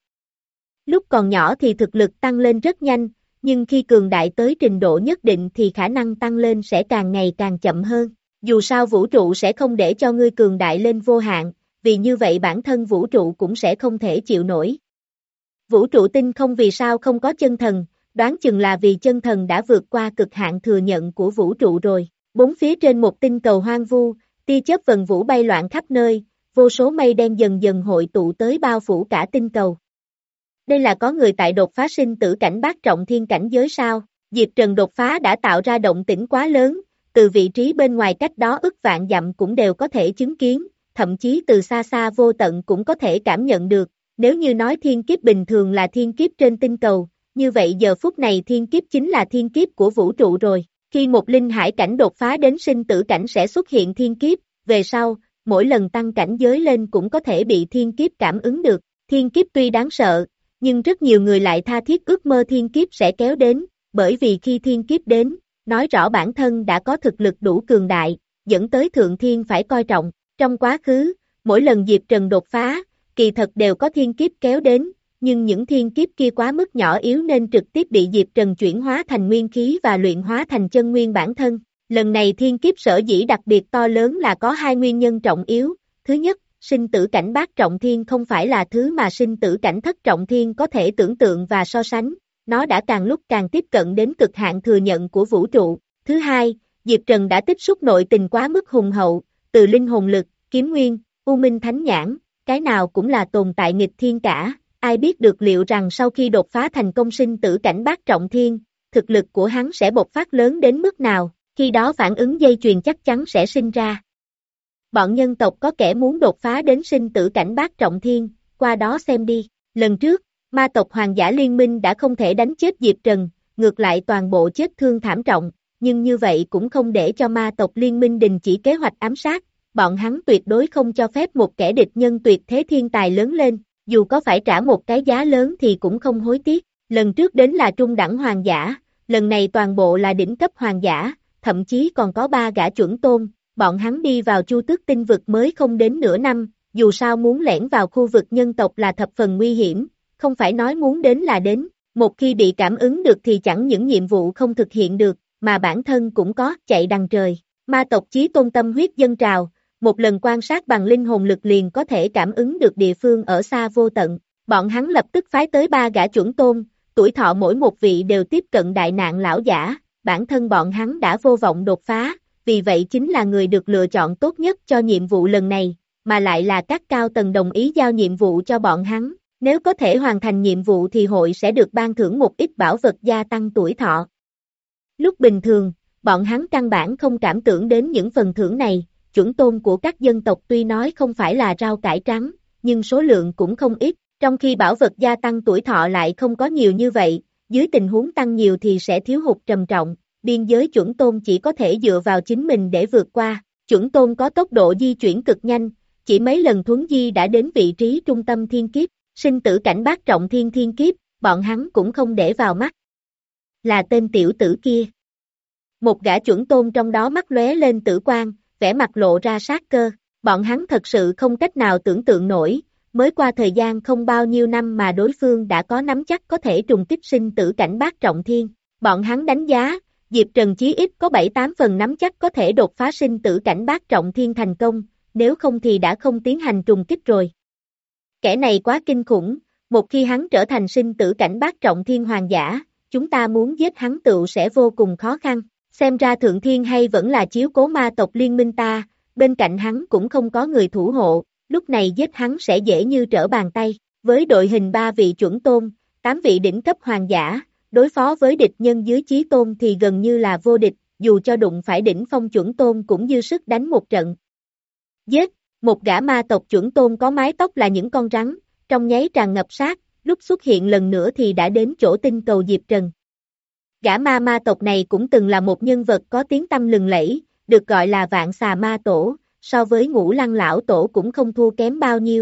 Lúc còn nhỏ thì thực lực tăng lên rất nhanh, nhưng khi cường đại tới trình độ nhất định thì khả năng tăng lên sẽ càng ngày càng chậm hơn. Dù sao vũ trụ sẽ không để cho ngươi cường đại lên vô hạn, vì như vậy bản thân vũ trụ cũng sẽ không thể chịu nổi. Vũ trụ tinh không vì sao không có chân thần, đoán chừng là vì chân thần đã vượt qua cực hạn thừa nhận của vũ trụ rồi. Bốn phía trên một tinh cầu hoang vu, tia chớp vần vũ bay loạn khắp nơi, vô số mây đen dần dần hội tụ tới bao phủ cả tinh cầu. Đây là có người tại đột phá sinh tử cảnh bát trọng thiên cảnh giới sao? Diệp Trần đột phá đã tạo ra động tĩnh quá lớn, từ vị trí bên ngoài cách đó ức vạn dặm cũng đều có thể chứng kiến, thậm chí từ xa xa vô tận cũng có thể cảm nhận được. Nếu như nói thiên kiếp bình thường là thiên kiếp trên tinh cầu, như vậy giờ phút này thiên kiếp chính là thiên kiếp của vũ trụ rồi. Khi một linh hải cảnh đột phá đến sinh tử cảnh sẽ xuất hiện thiên kiếp, về sau, mỗi lần tăng cảnh giới lên cũng có thể bị thiên kiếp cảm ứng được. Thiên kiếp tuy đáng sợ, nhưng rất nhiều người lại tha thiết ước mơ thiên kiếp sẽ kéo đến, bởi vì khi thiên kiếp đến, nói rõ bản thân đã có thực lực đủ cường đại, dẫn tới thượng thiên phải coi trọng. Trong quá khứ, mỗi lần Diệp Trần đột phá, kỳ thật đều có thiên kiếp kéo đến, nhưng những thiên kiếp kia quá mức nhỏ yếu nên trực tiếp bị Diệp Trần chuyển hóa thành nguyên khí và luyện hóa thành chân nguyên bản thân. Lần này thiên kiếp sở dĩ đặc biệt to lớn là có hai nguyên nhân trọng yếu. Thứ nhất, sinh tử cảnh bát trọng thiên không phải là thứ mà sinh tử cảnh thất trọng thiên có thể tưởng tượng và so sánh, nó đã càng lúc càng tiếp cận đến cực hạn thừa nhận của vũ trụ. Thứ hai, Diệp Trần đã tích xúc nội tình quá mức hùng hậu, từ linh hồn lực, kiếm nguyên, u minh thánh nhãn, cái nào cũng là tồn tại nghịch thiên cả. Ai biết được liệu rằng sau khi đột phá thành công sinh tử cảnh bát trọng thiên, thực lực của hắn sẽ bộc phát lớn đến mức nào, khi đó phản ứng dây chuyền chắc chắn sẽ sinh ra. Bọn nhân tộc có kẻ muốn đột phá đến sinh tử cảnh bát trọng thiên, qua đó xem đi. Lần trước, ma tộc Hoàng giả Liên minh đã không thể đánh chết Diệp Trần, ngược lại toàn bộ chết thương thảm trọng, nhưng như vậy cũng không để cho ma tộc Liên minh đình chỉ kế hoạch ám sát, bọn hắn tuyệt đối không cho phép một kẻ địch nhân tuyệt thế thiên tài lớn lên, dù có phải trả một cái giá lớn thì cũng không hối tiếc. Lần trước đến là trung đẳng hoàng giả, lần này toàn bộ là đỉnh cấp hoàng giả, thậm chí còn có ba gã chuẩn tôn, bọn hắn đi vào Chu Tước tinh vực mới không đến nửa năm, dù sao muốn lẻn vào khu vực nhân tộc là thập phần nguy hiểm, không phải nói muốn đến là đến, một khi bị cảm ứng được thì chẳng những nhiệm vụ không thực hiện được, mà bản thân cũng có chạy đằng trời. Ma tộc Chí Tôn tâm huyết dâng trào, một lần quan sát bằng linh hồn lực liền có thể cảm ứng được địa phương ở xa vô tận, bọn hắn lập tức phái tới ba gã chuẩn tôn, tuổi thọ mỗi một vị đều tiếp cận đại nạn lão giả, bản thân bọn hắn đã vô vọng đột phá, vì vậy chính là người được lựa chọn tốt nhất cho nhiệm vụ lần này, mà lại là các cao tầng đồng ý giao nhiệm vụ cho bọn hắn, nếu có thể hoàn thành nhiệm vụ thì hội sẽ được ban thưởng một ít bảo vật gia tăng tuổi thọ. Lúc bình thường, bọn hắn căn bản không cảm tưởng đến những phần thưởng này, chuẩn tôn của các dân tộc tuy nói không phải là rau cải trắng, nhưng số lượng cũng không ít, trong khi bảo vật gia tăng tuổi thọ lại không có nhiều như vậy, dưới tình huống tăng nhiều thì sẽ thiếu hụt trầm trọng, biên giới chuẩn tôn chỉ có thể dựa vào chính mình để vượt qua, chuẩn tôn có tốc độ di chuyển cực nhanh, chỉ mấy lần thuấn di đã đến vị trí trung tâm thiên kiếp, sinh tử cảnh bát trọng thiên thiên kiếp, bọn hắn cũng không để vào mắt. Là tên tiểu tử kia. Một gã chuẩn tôn trong đó mắt lóe lên tử quang, vẻ mặt lộ ra sát cơ, bọn hắn thật sự không cách nào tưởng tượng nổi, mới qua thời gian không bao nhiêu năm mà đối phương đã có nắm chắc có thể trùng kích sinh tử cảnh bát trọng thiên, bọn hắn đánh giá, Diệp Trần chí ít có bảy tám phần nắm chắc có thể đột phá sinh tử cảnh bát trọng thiên thành công, nếu không thì đã không tiến hành trùng kích rồi. Kẻ này quá kinh khủng, một khi hắn trở thành sinh tử cảnh bát trọng thiên hoàng giả, chúng ta muốn giết hắn tựu sẽ vô cùng khó khăn. Xem ra thượng thiên hay vẫn là chiếu cố ma tộc liên minh ta, bên cạnh hắn cũng không có người thủ hộ, lúc này giết hắn sẽ dễ như trở bàn tay, với đội hình ba vị chuẩn tôn, tám vị đỉnh cấp hoàng giả, đối phó với địch nhân dưới chí tôn thì gần như là vô địch, dù cho đụng phải đỉnh phong chuẩn tôn cũng dư sức đánh một trận. Giết, một gã ma tộc chuẩn tôn có mái tóc là những con rắn, trong nháy tràn ngập sát, lúc xuất hiện lần nữa thì đã đến chỗ tinh cầu Diệp Trần. Gã ma ma tộc này cũng từng là một nhân vật có tiếng tăm lừng lẫy, được gọi là vạn xà ma tổ, so với ngũ lăng lão tổ cũng không thua kém bao nhiêu.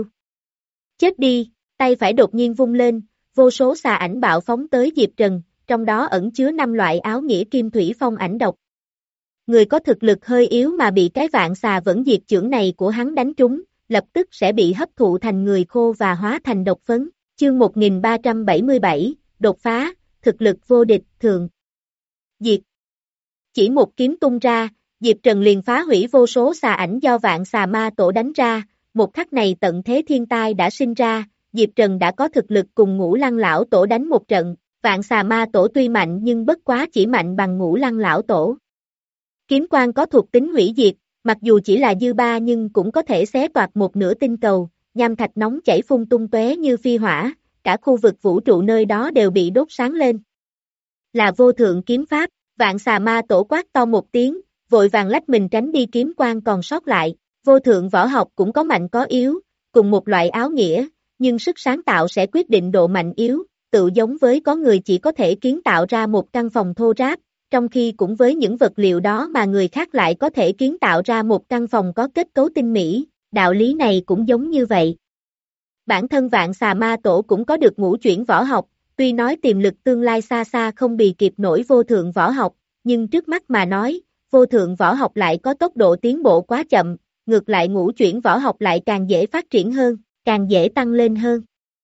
Chết đi, tay phải đột nhiên vung lên, vô số xà ảnh bạo phóng tới Diệp Trần, trong đó ẩn chứa năm loại áo nghĩa kim thủy phong ảnh độc. Người có thực lực hơi yếu mà bị cái vạn xà vẫn diệt chưởng này của hắn đánh trúng, lập tức sẽ bị hấp thụ thành người khô và hóa thành độc phấn. Chương một nghìn ba trăm bảy mươi bảy, đột phá, thực lực vô địch, thường. Diệt. Chỉ một kiếm tung ra, Diệp Trần liền phá hủy vô số xà ảnh do vạn xà ma tổ đánh ra, một khắc này tận thế thiên tai đã sinh ra, Diệp Trần đã có thực lực cùng ngũ lăng lão tổ đánh một trận, vạn xà ma tổ tuy mạnh nhưng bất quá chỉ mạnh bằng ngũ lăng lão tổ. Kiếm quang có thuộc tính hủy diệt, mặc dù chỉ là dư ba nhưng cũng có thể xé toạc một nửa tinh cầu, nham thạch nóng chảy phun tung tóe như phi hỏa, cả khu vực vũ trụ nơi đó đều bị đốt sáng lên. Là vô thượng kiếm pháp, vạn xà ma tổ quát to một tiếng, vội vàng lách mình tránh đi kiếm quang còn sót lại, vô thượng võ học cũng có mạnh có yếu, cùng một loại áo nghĩa, nhưng sức sáng tạo sẽ quyết định độ mạnh yếu, tự giống với có người chỉ có thể kiến tạo ra một căn phòng thô ráp, trong khi cũng với những vật liệu đó mà người khác lại có thể kiến tạo ra một căn phòng có kết cấu tinh mỹ, đạo lý này cũng giống như vậy. Bản thân Vạn Xà Ma Tổ cũng có được ngũ chuyển võ học, tuy nói tiềm lực tương lai xa xa không bì kịp nổi vô thượng võ học, nhưng trước mắt mà nói, vô thượng võ học lại có tốc độ tiến bộ quá chậm, ngược lại ngũ chuyển võ học lại càng dễ phát triển hơn, càng dễ tăng lên hơn.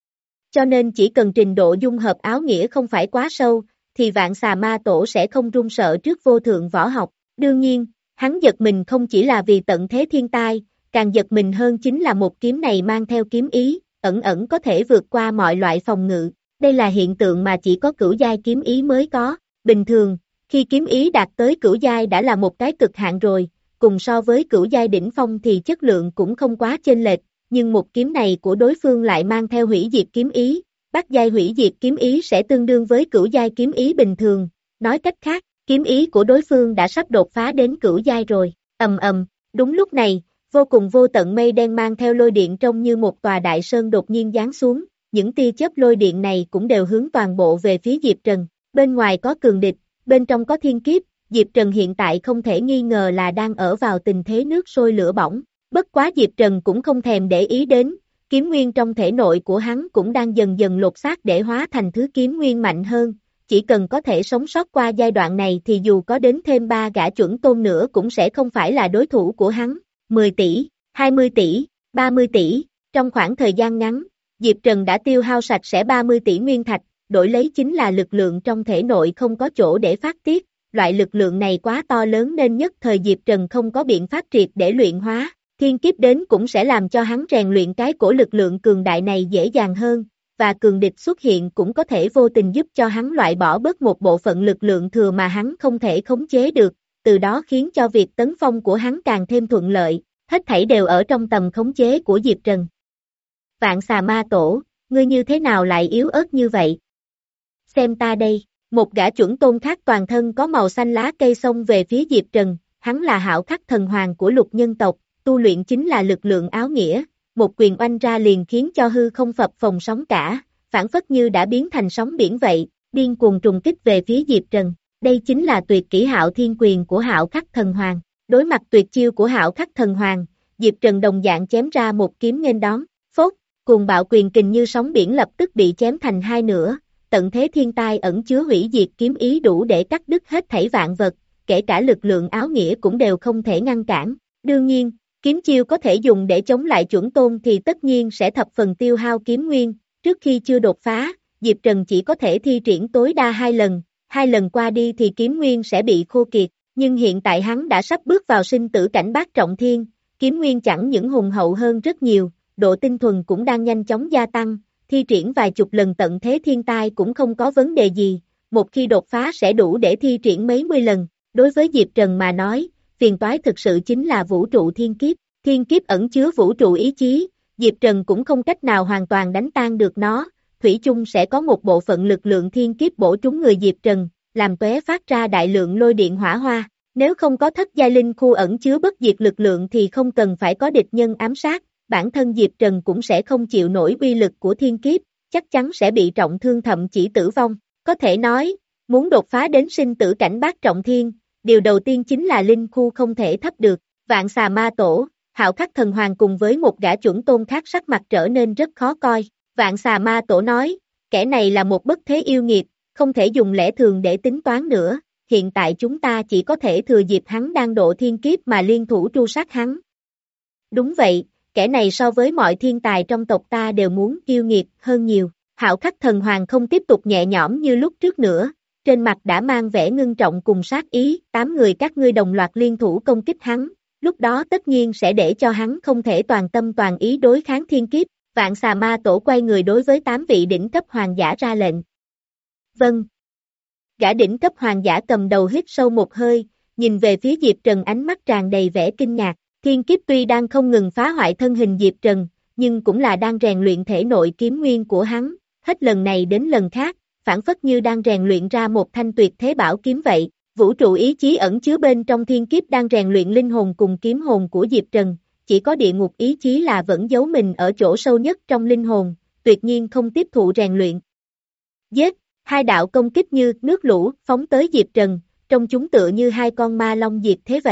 Cho nên chỉ cần trình độ dung hợp áo nghĩa không phải quá sâu, thì Vạn Xà Ma Tổ sẽ không run sợ trước vô thượng võ học. Đương nhiên, hắn giật mình không chỉ là vì tận thế thiên tai, càng giật mình hơn chính là một kiếm này mang theo kiếm ý, ẩn ẩn có thể vượt qua mọi loại phòng ngự. Đây là hiện tượng mà chỉ có cửu giai kiếm ý mới có. Bình thường, khi kiếm ý đạt tới cửu giai đã là một cái cực hạn rồi, cùng so với cửu giai đỉnh phong thì chất lượng cũng không quá chênh lệch, nhưng một kiếm này của đối phương lại mang theo hủy diệt kiếm ý, bát giai hủy diệt kiếm ý sẽ tương đương với cửu giai kiếm ý bình thường, nói cách khác, kiếm ý của đối phương đã sắp đột phá đến cửu giai rồi, ầm ầm, đúng lúc này, vô cùng vô tận mây đen mang theo lôi điện trông như một tòa đại sơn đột nhiên giáng xuống, những tia chớp lôi điện này cũng đều hướng toàn bộ về phía Diệp Trần, bên ngoài có cường địch, bên trong có thiên kiếp, Diệp Trần hiện tại không thể nghi ngờ là đang ở vào tình thế nước sôi lửa bỏng, bất quá Diệp Trần cũng không thèm để ý đến, kiếm nguyên trong thể nội của hắn cũng đang dần dần lột xác để hóa thành thứ kiếm nguyên mạnh hơn, chỉ cần có thể sống sót qua giai đoạn này thì dù có đến thêm ba gã chuẩn tôn nữa cũng sẽ không phải là đối thủ của hắn, mười tỷ, hai mươi tỷ, ba mươi tỷ, trong khoảng thời gian ngắn, Diệp Trần đã tiêu hao sạch sẽ ba mươi tỷ nguyên thạch, đổi lấy chính là lực lượng trong thể nội không có chỗ để phát tiết, loại lực lượng này quá to lớn nên nhất thời Diệp Trần không có biện pháp triệt để luyện hóa, thiên kiếp đến cũng sẽ làm cho hắn rèn luyện cái cổ lực lượng cường đại này dễ dàng hơn, và cường địch xuất hiện cũng có thể vô tình giúp cho hắn loại bỏ bớt một bộ phận lực lượng thừa mà hắn không thể khống chế được, từ đó khiến cho việc tấn phong của hắn càng thêm thuận lợi, hết thảy đều ở trong tầm khống chế của Diệp Trần. Vạn Xà Ma Tổ, ngươi như thế nào lại yếu ớt như vậy? Xem ta đây, một gã chuẩn tôn khác toàn thân có màu xanh lá cây xông về phía Diệp Trần, hắn là Hạo Khắc Thần Hoàng của lục nhân tộc, tu luyện chính là lực lượng áo nghĩa, một quyền oanh ra liền khiến cho hư không phập phồng sóng cả, phản phất như đã biến thành sóng biển vậy, điên cuồng trùng kích về phía Diệp Trần. Đây chính là tuyệt kỹ Hạo Thiên Quyền của Hạo Khắc Thần Hoàng. Đối mặt tuyệt chiêu của Hạo Khắc Thần Hoàng, Diệp Trần đồng dạng chém ra một kiếm nghênh đón, phốt, cuồng bạo quyền kình như sóng biển lập tức bị chém thành hai nửa, tận thế thiên tai ẩn chứa hủy diệt kiếm ý đủ để cắt đứt hết thảy vạn vật, kể cả lực lượng áo nghĩa cũng đều không thể ngăn cản. Đương nhiên, kiếm chiêu có thể dùng để chống lại chuẩn tôn thì tất nhiên sẽ thập phần tiêu hao kiếm nguyên, trước khi chưa đột phá, Diệp Trần chỉ có thể thi triển tối đa hai lần, hai lần qua đi thì kiếm nguyên sẽ bị khô kiệt, nhưng hiện tại hắn đã sắp bước vào sinh tử cảnh bát trọng thiên, kiếm nguyên chẳng những hùng hậu hơn rất nhiều, độ tinh thuần cũng đang nhanh chóng gia tăng, thi triển vài chục lần tận thế thiên tai cũng không có vấn đề gì, một khi đột phá sẽ đủ để thi triển mấy mươi lần, đối với Diệp Trần mà nói, phiền toái thực sự chính là vũ trụ thiên kiếp, thiên kiếp ẩn chứa vũ trụ ý chí, Diệp Trần cũng không cách nào hoàn toàn đánh tan được nó, thủy chung sẽ có một bộ phận lực lượng thiên kiếp bổ trúng người Diệp Trần, làm tóe phát ra đại lượng lôi điện hỏa hoa, nếu không có thất giai linh khu ẩn chứa bất diệt lực lượng thì không cần phải có địch nhân ám sát, bản thân Diệp Trần cũng sẽ không chịu nổi uy lực của thiên kiếp, chắc chắn sẽ bị trọng thương thậm chí tử vong, có thể nói, muốn đột phá đến sinh tử cảnh bát trọng thiên, điều đầu tiên chính là linh khu không thể thấp được, Vạn Xà Ma Tổ, Hạo Khắc Thần Hoàng cùng với một gã chuẩn tôn khác sắc mặt trở nên rất khó coi, Vạn Xà Ma Tổ nói, kẻ này là một bất thế yêu nghiệt, không thể dùng lẽ thường để tính toán nữa, hiện tại chúng ta chỉ có thể thừa dịp hắn đang độ thiên kiếp mà liên thủ tru sát hắn. Đúng vậy, kẻ này so với mọi thiên tài trong tộc ta đều muốn yêu nghiệt hơn nhiều, Hạo Khắc Thần Hoàng không tiếp tục nhẹ nhõm như lúc trước nữa, trên mặt đã mang vẻ ngưng trọng cùng sát ý, tám người các ngươi đồng loạt liên thủ công kích hắn, lúc đó tất nhiên sẽ để cho hắn không thể toàn tâm toàn ý đối kháng thiên kiếp, Vạn Xà Ma Tổ quay người đối với tám vị đỉnh cấp hoàng giả ra lệnh. Vâng. Gã đỉnh cấp hoàng giả cầm đầu hít sâu một hơi, nhìn về phía Diệp Trần ánh mắt tràn đầy vẻ kinh ngạc, thiên kiếp tuy đang không ngừng phá hoại thân hình Diệp Trần, nhưng cũng là đang rèn luyện thể nội kiếm nguyên của hắn, hết lần này đến lần khác, phản phất như đang rèn luyện ra một thanh tuyệt thế bảo kiếm vậy, vũ trụ ý chí ẩn chứa bên trong thiên kiếp đang rèn luyện linh hồn cùng kiếm hồn của Diệp Trần, chỉ có địa ngục ý chí là vẫn giấu mình ở chỗ sâu nhất trong linh hồn, tuyệt nhiên không tiếp thụ rèn luyện. Giết, hai đạo công kích như nước lũ phóng tới Diệp Trần, trong chúng tựa như hai con ma long diệt thế vậy,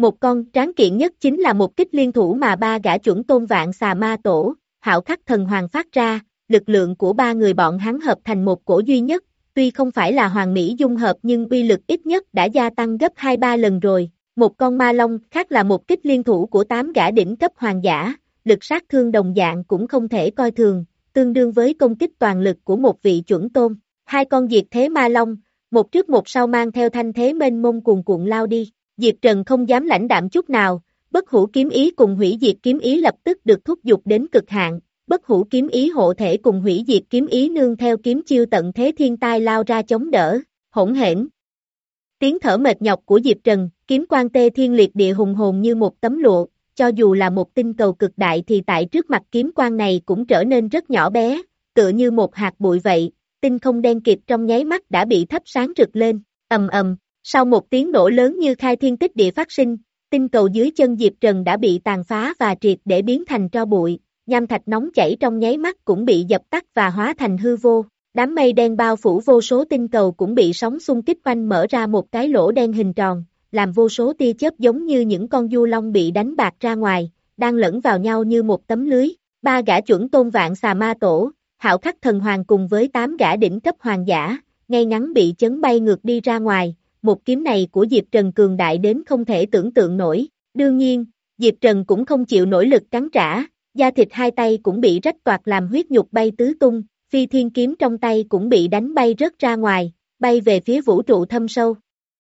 Một con tráng kiện nhất chính là một kích liên thủ mà ba gã chuẩn tôn vạn xà ma tổ, Hạo Khắc Thần Hoàng phát ra, lực lượng của ba người bọn hắn hợp thành một cổ duy nhất, tuy không phải là hoàn mỹ dung hợp nhưng uy lực ít nhất đã gia tăng gấp hai ba lần rồi. Một con ma long khác là một kích liên thủ của tám gã đỉnh cấp hoàng giả, lực sát thương đồng dạng cũng không thể coi thường, tương đương với công kích toàn lực của một vị chuẩn tôn. Hai con diệt thế ma long, một trước một sau mang theo thanh thế mênh mông cuồn cuộn lao đi. Diệp Trần không dám lãnh đạm chút nào, bất hủ kiếm ý cùng hủy diệt kiếm ý lập tức được thúc giục đến cực hạn, bất hủ kiếm ý hộ thể cùng hủy diệt kiếm ý nương theo kiếm chiêu tận thế thiên tai lao ra chống đỡ, hỗn hển. Tiếng thở mệt nhọc của Diệp Trần, kiếm quang tê thiên liệt địa hùng hồn như một tấm lụa, cho dù là một tinh cầu cực đại thì tại trước mặt kiếm quang này cũng trở nên rất nhỏ bé, tựa như một hạt bụi vậy, tinh không đen kịt trong nháy mắt đã bị thắp sáng rực lên, ầm ầm. Sau một tiếng nổ lớn như khai thiên tích địa phát sinh, tinh cầu dưới chân Diệp Trần đã bị tàn phá và triệt để biến thành tro bụi, nham thạch nóng chảy trong nháy mắt cũng bị dập tắt và hóa thành hư vô. Đám mây đen bao phủ vô số tinh cầu cũng bị sóng xung kích oanh mở ra một cái lỗ đen hình tròn, làm vô số tia chớp giống như những con du long bị đánh bạc ra ngoài, đang lẫn vào nhau như một tấm lưới. Ba gã chuẩn tôn vạn xà ma tổ, Hạo Khắc Thần Hoàng cùng với tám gã đỉnh cấp hoàng giả, ngay ngắn bị chấn bay ngược đi ra ngoài. Một kiếm này của Diệp Trần cường đại đến không thể tưởng tượng nổi. Đương nhiên, Diệp Trần cũng không chịu nổi lực cắn trả, da thịt hai tay cũng bị rách toạc làm huyết nhục bay tứ tung, phi thiên kiếm trong tay cũng bị đánh bay rớt ra ngoài, bay về phía vũ trụ thâm sâu.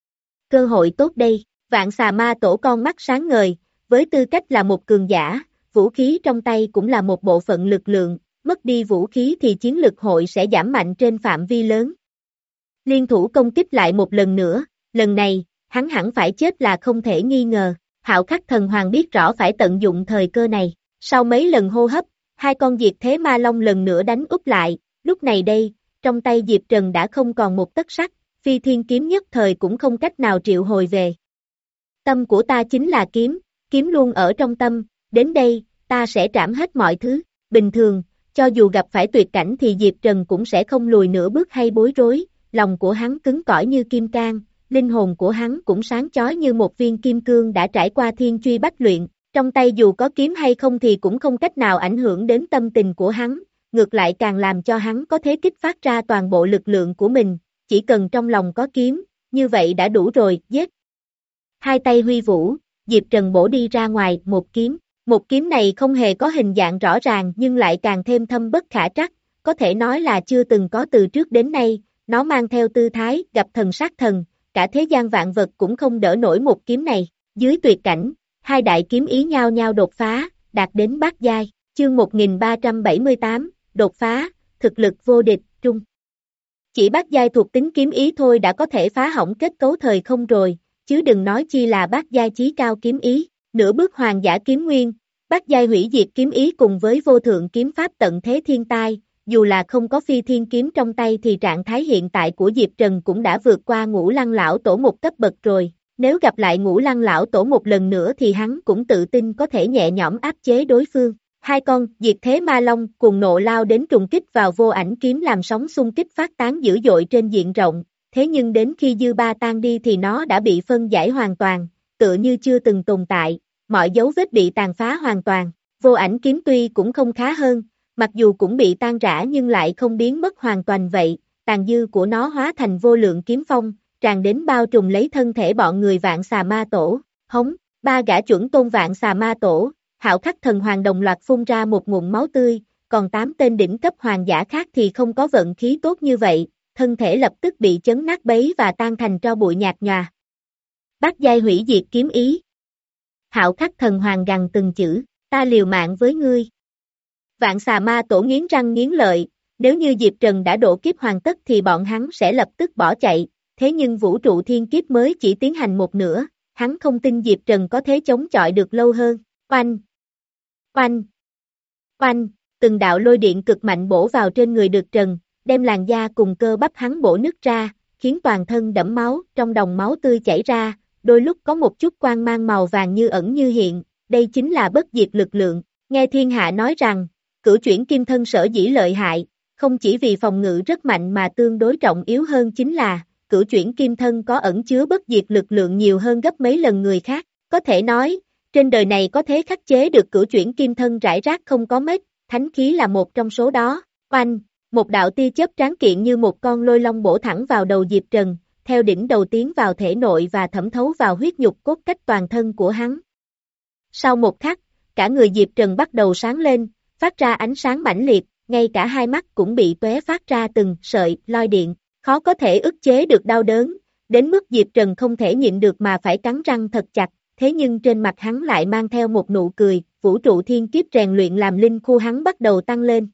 Cơ hội tốt đây, vạn xà ma tổ con mắt sáng ngời, với tư cách là một cường giả, vũ khí trong tay cũng là một bộ phận lực lượng, mất đi vũ khí thì chiến lực hội sẽ giảm mạnh trên phạm vi lớn. Liên thủ công kích lại một lần nữa. Lần này, hắn hẳn phải chết là không thể nghi ngờ, Hạo Khắc Thần Hoàng biết rõ phải tận dụng thời cơ này, sau mấy lần hô hấp, hai con diệt thế ma long lần nữa đánh úp lại, lúc này đây, trong tay Diệp Trần đã không còn một tấc sắt, phi thiên kiếm nhất thời cũng không cách nào triệu hồi về. Tâm của ta chính là kiếm, kiếm luôn ở trong tâm, đến đây, ta sẽ trảm hết mọi thứ, bình thường, cho dù gặp phải tuyệt cảnh thì Diệp Trần cũng sẽ không lùi nửa bước hay bối rối, lòng của hắn cứng cỏi như kim cang. Linh hồn của hắn cũng sáng chói như một viên kim cương đã trải qua thiên truy bách luyện, trong tay dù có kiếm hay không thì cũng không cách nào ảnh hưởng đến tâm tình của hắn, ngược lại càng làm cho hắn có thể kích phát ra toàn bộ lực lượng của mình, chỉ cần trong lòng có kiếm, như vậy đã đủ rồi, giết. Hai tay huy vũ, Diệp Trần bổ đi ra ngoài một kiếm, một kiếm này không hề có hình dạng rõ ràng nhưng lại càng thêm thâm bất khả trắc, có thể nói là chưa từng có từ trước đến nay, nó mang theo tư thái gặp thần sát thần. Cả thế gian vạn vật cũng không đỡ nổi một kiếm này, dưới tuyệt cảnh, hai đại kiếm ý nhau nhau đột phá, đạt đến bát giai, chương một nghìn ba trăm bảy mươi tám, đột phá, thực lực vô địch, trung. Chỉ bát giai thuộc tính kiếm ý thôi đã có thể phá hỏng kết cấu thời không rồi, chứ đừng nói chi là bát giai chí cao kiếm ý, nửa bước hoàng giả kiếm nguyên, bát giai hủy diệt kiếm ý cùng với vô thượng kiếm pháp tận thế thiên tai. Dù là không có phi thiên kiếm trong tay thì trạng thái hiện tại của Diệp Trần cũng đã vượt qua Ngũ Lăng Lão Tổ một cấp bậc rồi, nếu gặp lại Ngũ Lăng Lão Tổ một lần nữa thì hắn cũng tự tin có thể nhẹ nhõm áp chế đối phương. Hai con diệt thế ma long cùng nộ lao đến trùng kích vào vô ảnh kiếm làm sóng xung kích phát tán dữ dội trên diện rộng, thế nhưng đến khi dư ba tan đi thì nó đã bị phân giải hoàn toàn, tựa như chưa từng tồn tại, mọi dấu vết bị tàn phá hoàn toàn, vô ảnh kiếm tuy cũng không khá hơn. Mặc dù cũng bị tan rã nhưng lại không biến mất hoàn toàn vậy, tàn dư của nó hóa thành vô lượng kiếm phong, tràn đến bao trùm lấy thân thể bọn người vạn xà ma tổ, hống, ba gã chuẩn tôn vạn xà ma tổ, Hạo Khắc Thần Hoàng đồng loạt phun ra một ngụm máu tươi, còn tám tên đỉnh cấp hoàng giả khác thì không có vận khí tốt như vậy, thân thể lập tức bị chấn nát bấy và tan thành tro bụi nhạt nhòa. Bát giai hủy diệt kiếm ý. Hạo Khắc Thần Hoàng gằn từng chữ, ta liều mạng với ngươi. Vạn xà ma tổ nghiến răng nghiến lợi, nếu như Diệp Trần đã độ kiếp hoàn tất thì bọn hắn sẽ lập tức bỏ chạy, thế nhưng vũ trụ thiên kiếp mới chỉ tiến hành một nửa, hắn không tin Diệp Trần có thể chống chọi được lâu hơn, oanh, oanh, oanh, từng đạo lôi điện cực mạnh bổ vào trên người Được Trần, đem làn da cùng cơ bắp hắn bổ nứt ra, khiến toàn thân đẫm máu, trong đồng máu tươi chảy ra, đôi lúc có một chút quang mang màu vàng như ẩn như hiện, đây chính là bất diệt lực lượng, nghe thiên hạ nói rằng, cửu chuyển kim thân sở dĩ lợi hại, không chỉ vì phòng ngự rất mạnh mà tương đối trọng yếu hơn chính là, cửu chuyển kim thân có ẩn chứa bất diệt lực lượng nhiều hơn gấp mấy lần người khác, Có thể nói, trên đời này có thế khắc chế được cửu chuyển kim thân rải rác không có mấy, thánh khí là một trong số đó. Oanh, một đạo tia chớp tráng kiện như một con lôi long bổ thẳng vào đầu Diệp Trần, theo đỉnh đầu tiến vào thể nội và thẩm thấu vào huyết nhục cốt cách toàn thân của hắn. Sau một khắc, cả người Diệp Trần bắt đầu sáng lên, phát ra ánh sáng mãnh liệt, ngay cả hai mắt cũng bị tóe phát ra từng sợi lôi điện, khó có thể ức chế được đau đớn, đến mức Diệp Trần không thể nhịn được mà phải cắn răng thật chặt, thế nhưng trên mặt hắn lại mang theo một nụ cười, vũ trụ thiên kiếp rèn luyện làm linh khu hắn bắt đầu tăng lên.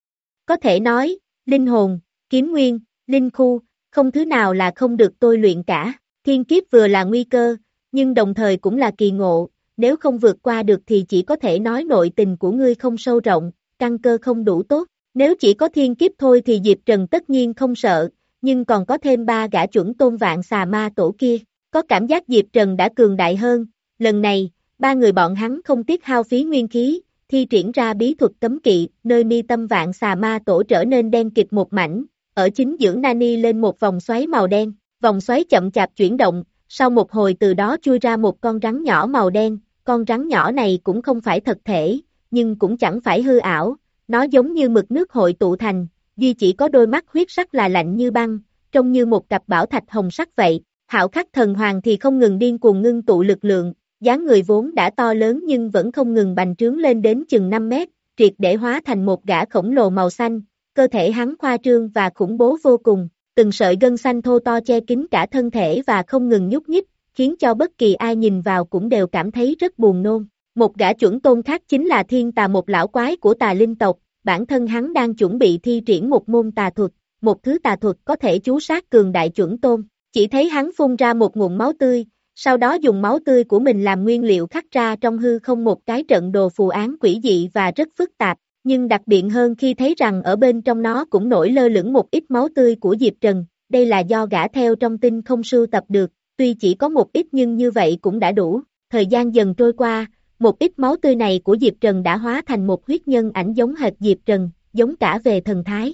Có thể nói, linh hồn, kiếm nguyên, linh khu, không thứ nào là không được tôi luyện cả, thiên kiếp vừa là nguy cơ, nhưng đồng thời cũng là kỳ ngộ, nếu không vượt qua được thì chỉ có thể nói nội tình của ngươi không sâu rộng, căn cơ không đủ tốt, nếu chỉ có thiên kiếp thôi thì Diệp Trần tất nhiên không sợ, nhưng còn có thêm ba gã chuẩn tôn vạn xà ma tổ kia, có cảm giác Diệp Trần đã cường đại hơn, lần này, ba người bọn hắn không tiếc hao phí nguyên khí, thi triển ra bí thuật cấm kỵ, nơi mi tâm vạn xà ma tổ trở nên đen kịt một mảnh, ở chính giữa Nani lên một vòng xoáy màu đen, vòng xoáy chậm chạp chuyển động, sau một hồi từ đó chui ra một con rắn nhỏ màu đen, con rắn nhỏ này cũng không phải thật thể, nhưng cũng chẳng phải hư ảo, nó giống như mực nước hội tụ thành, duy chỉ có đôi mắt huyết sắc là lạnh như băng, trông như một cặp bảo thạch hồng sắc vậy. Hạo Khắc Thần Hoàng thì không ngừng điên cuồng ngưng tụ lực lượng, dáng người vốn đã to lớn nhưng vẫn không ngừng bành trướng lên đến chừng năm mét, triệt để hóa thành một gã khổng lồ màu xanh, cơ thể hắn khoa trương và khủng bố vô cùng, từng sợi gân xanh thô to che kín cả thân thể và không ngừng nhúc nhích, khiến cho bất kỳ ai nhìn vào cũng đều cảm thấy rất buồn nôn. Một gã chuẩn tôn khác chính là Thiên Tà, một lão quái của tà linh tộc, bản thân hắn đang chuẩn bị thi triển một môn tà thuật, một thứ tà thuật có thể chú sát cường đại chuẩn tôn. Chỉ thấy hắn phun ra một nguồn máu tươi, sau đó dùng máu tươi của mình làm nguyên liệu khắc ra trong hư không một cái trận đồ phù án quỷ dị và rất phức tạp, nhưng đặc biệt hơn khi thấy rằng ở bên trong nó cũng nổi lơ lửng một ít máu tươi của Diệp Trần, đây là do gã theo trong tinh không sưu tập được, tuy chỉ có một ít nhưng như vậy cũng đã đủ. Thời gian dần trôi qua, một ít máu tươi này của Diệp Trần đã hóa thành một huyết nhân ảnh giống hệt Diệp Trần, giống cả về thần thái.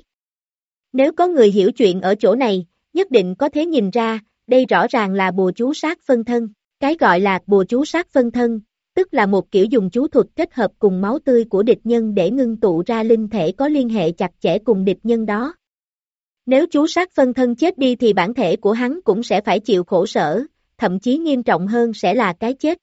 Nếu có người hiểu chuyện ở chỗ này, nhất định có thể nhìn ra, đây rõ ràng là bùa chú sát phân thân. Cái gọi là bùa chú sát phân thân, tức là một kiểu dùng chú thuật kết hợp cùng máu tươi của địch nhân để ngưng tụ ra linh thể có liên hệ chặt chẽ cùng địch nhân đó. Nếu chú sát phân thân chết đi thì bản thể của hắn cũng sẽ phải chịu khổ sở, thậm chí nghiêm trọng hơn sẽ là cái chết.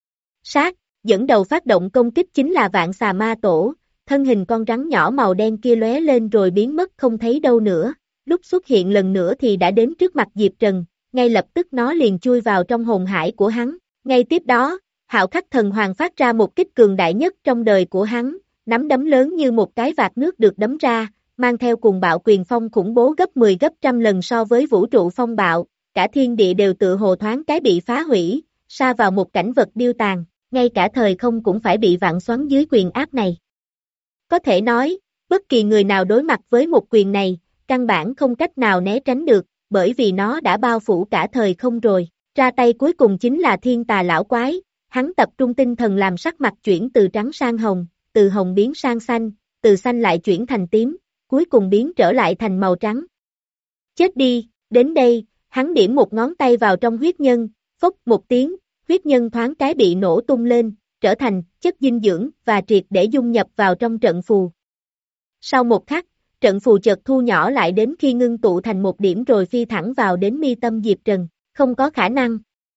Sát, dẫn đầu phát động công kích chính là vạn xà ma tổ, thân hình con rắn nhỏ màu đen kia lóe lên rồi biến mất không thấy đâu nữa. Lúc xuất hiện lần nữa thì đã đến trước mặt Diệp Trần, ngay lập tức nó liền chui vào trong hồn hải của hắn. Ngay tiếp đó, Hạo Khắc Thần Hoàng phát ra một kích cường đại nhất trong đời của hắn, nắm đấm lớn như một cái vạt nước được đấm ra, mang theo cuồng bạo quyền phong khủng bố gấp mười gấp trăm lần so với vũ trụ phong bạo, cả thiên địa đều tựa hồ thoáng cái bị phá hủy, sa vào một cảnh vật điêu tàn, ngay cả thời không cũng phải bị vạn xoắn dưới quyền áp này. Có thể nói, bất kỳ người nào đối mặt với một quyền này, căn bản không cách nào né tránh được, bởi vì nó đã bao phủ cả thời không rồi. Ra tay cuối cùng chính là Thiên Tà lão quái, hắn tập trung tinh thần làm sắc mặt chuyển từ trắng sang hồng, từ hồng biến sang xanh, từ xanh lại chuyển thành tím, cuối cùng biến trở lại thành màu trắng. Chết đi, đến đây, hắn điểm một ngón tay vào trong huyết nhân, phốc một tiếng, huyết nhân thoáng cái bị nổ tung lên, trở thành chất dinh dưỡng và triệt để dung nhập vào trong trận phù. Sau một khắc, trận phù chợt thu nhỏ lại đến khi ngưng tụ thành một điểm rồi phi thẳng vào đến mi tâm Diệp Trần, không có khả năng.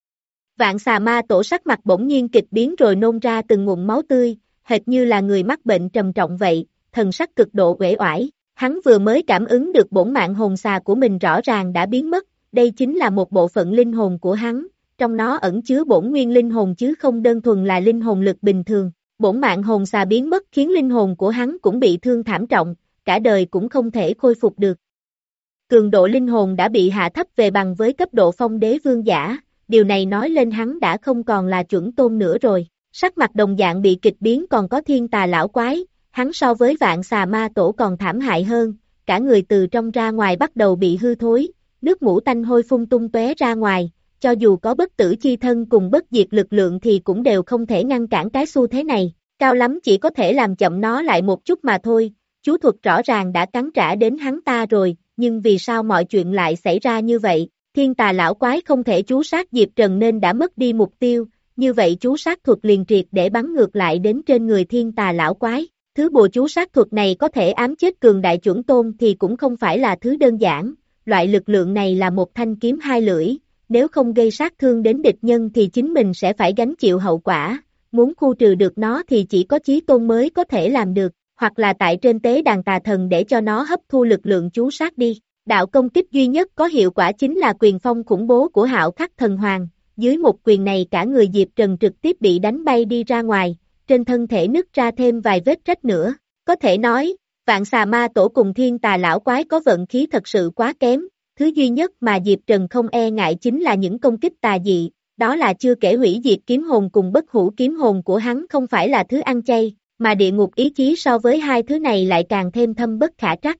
Vạn xà ma tổ sắc mặt bỗng nhiên kịch biến rồi nôn ra từng ngụm máu tươi, hệt như là người mắc bệnh trầm trọng vậy, thần sắc cực độ uể oải. Hắn vừa mới cảm ứng được bổn mạng hồn xà của mình rõ ràng đã biến mất, đây chính là một bộ phận linh hồn của hắn, trong nó ẩn chứa bổn nguyên linh hồn chứ không đơn thuần là linh hồn lực bình thường. Bổn mạng hồn xà biến mất khiến linh hồn của hắn cũng bị thương thảm trọng, cả đời cũng không thể khôi phục được. Cường độ linh hồn đã bị hạ thấp về bằng với cấp độ phong đế vương giả, điều này nói lên hắn đã không còn là chuẩn tôn nữa rồi. Sắc mặt đồng dạng bị kịch biến còn có Thiên Tà lão quái, hắn so với vạn xà ma tổ còn thảm hại hơn, cả người từ trong ra ngoài bắt đầu bị hư thối, nước mũ tanh hôi phun tung tóe ra ngoài, cho dù có bất tử chi thân cùng bất diệt lực lượng thì cũng đều không thể ngăn cản cái xu thế này, cao lắm chỉ có thể làm chậm nó lại một chút mà thôi. Chú thuật rõ ràng đã cắn trả đến hắn ta rồi, nhưng vì sao mọi chuyện lại xảy ra như vậy? Thiên Tà lão quái không thể chú sát Diệp Trần nên đã mất đi mục tiêu, như vậy chú sát thuật liền triệt để bắn ngược lại đến trên người thiên tà lão quái. Thứ bùa chú sát thuật này có thể ám chết cường đại chuẩn tôn thì cũng không phải là thứ đơn giản, loại lực lượng này là một thanh kiếm hai lưỡi, nếu không gây sát thương đến địch nhân thì chính mình sẽ phải gánh chịu hậu quả, muốn khu trừ được nó thì chỉ có chí tôn mới có thể làm được, hoặc là tại trên tế đàn tà thần để cho nó hấp thu lực lượng chú sát đi. Đạo công kích duy nhất có hiệu quả chính là quyền phong khủng bố của Hạo Khắc Thần Hoàng, dưới một quyền này cả người Diệp Trần trực tiếp bị đánh bay đi ra ngoài, trên thân thể nứt ra thêm vài vết rách nữa. Có thể nói, Vạn Xà Ma Tổ cùng Thiên Tà Lão Quái có vận khí thật sự quá kém, thứ duy nhất mà Diệp Trần không e ngại chính là những công kích tà dị, đó là chưa kể hủy diệt kiếm hồn cùng bất hủ kiếm hồn của hắn không phải là thứ ăn chay, mà địa ngục ý chí so với hai thứ này lại càng thêm thâm bất khả trắc.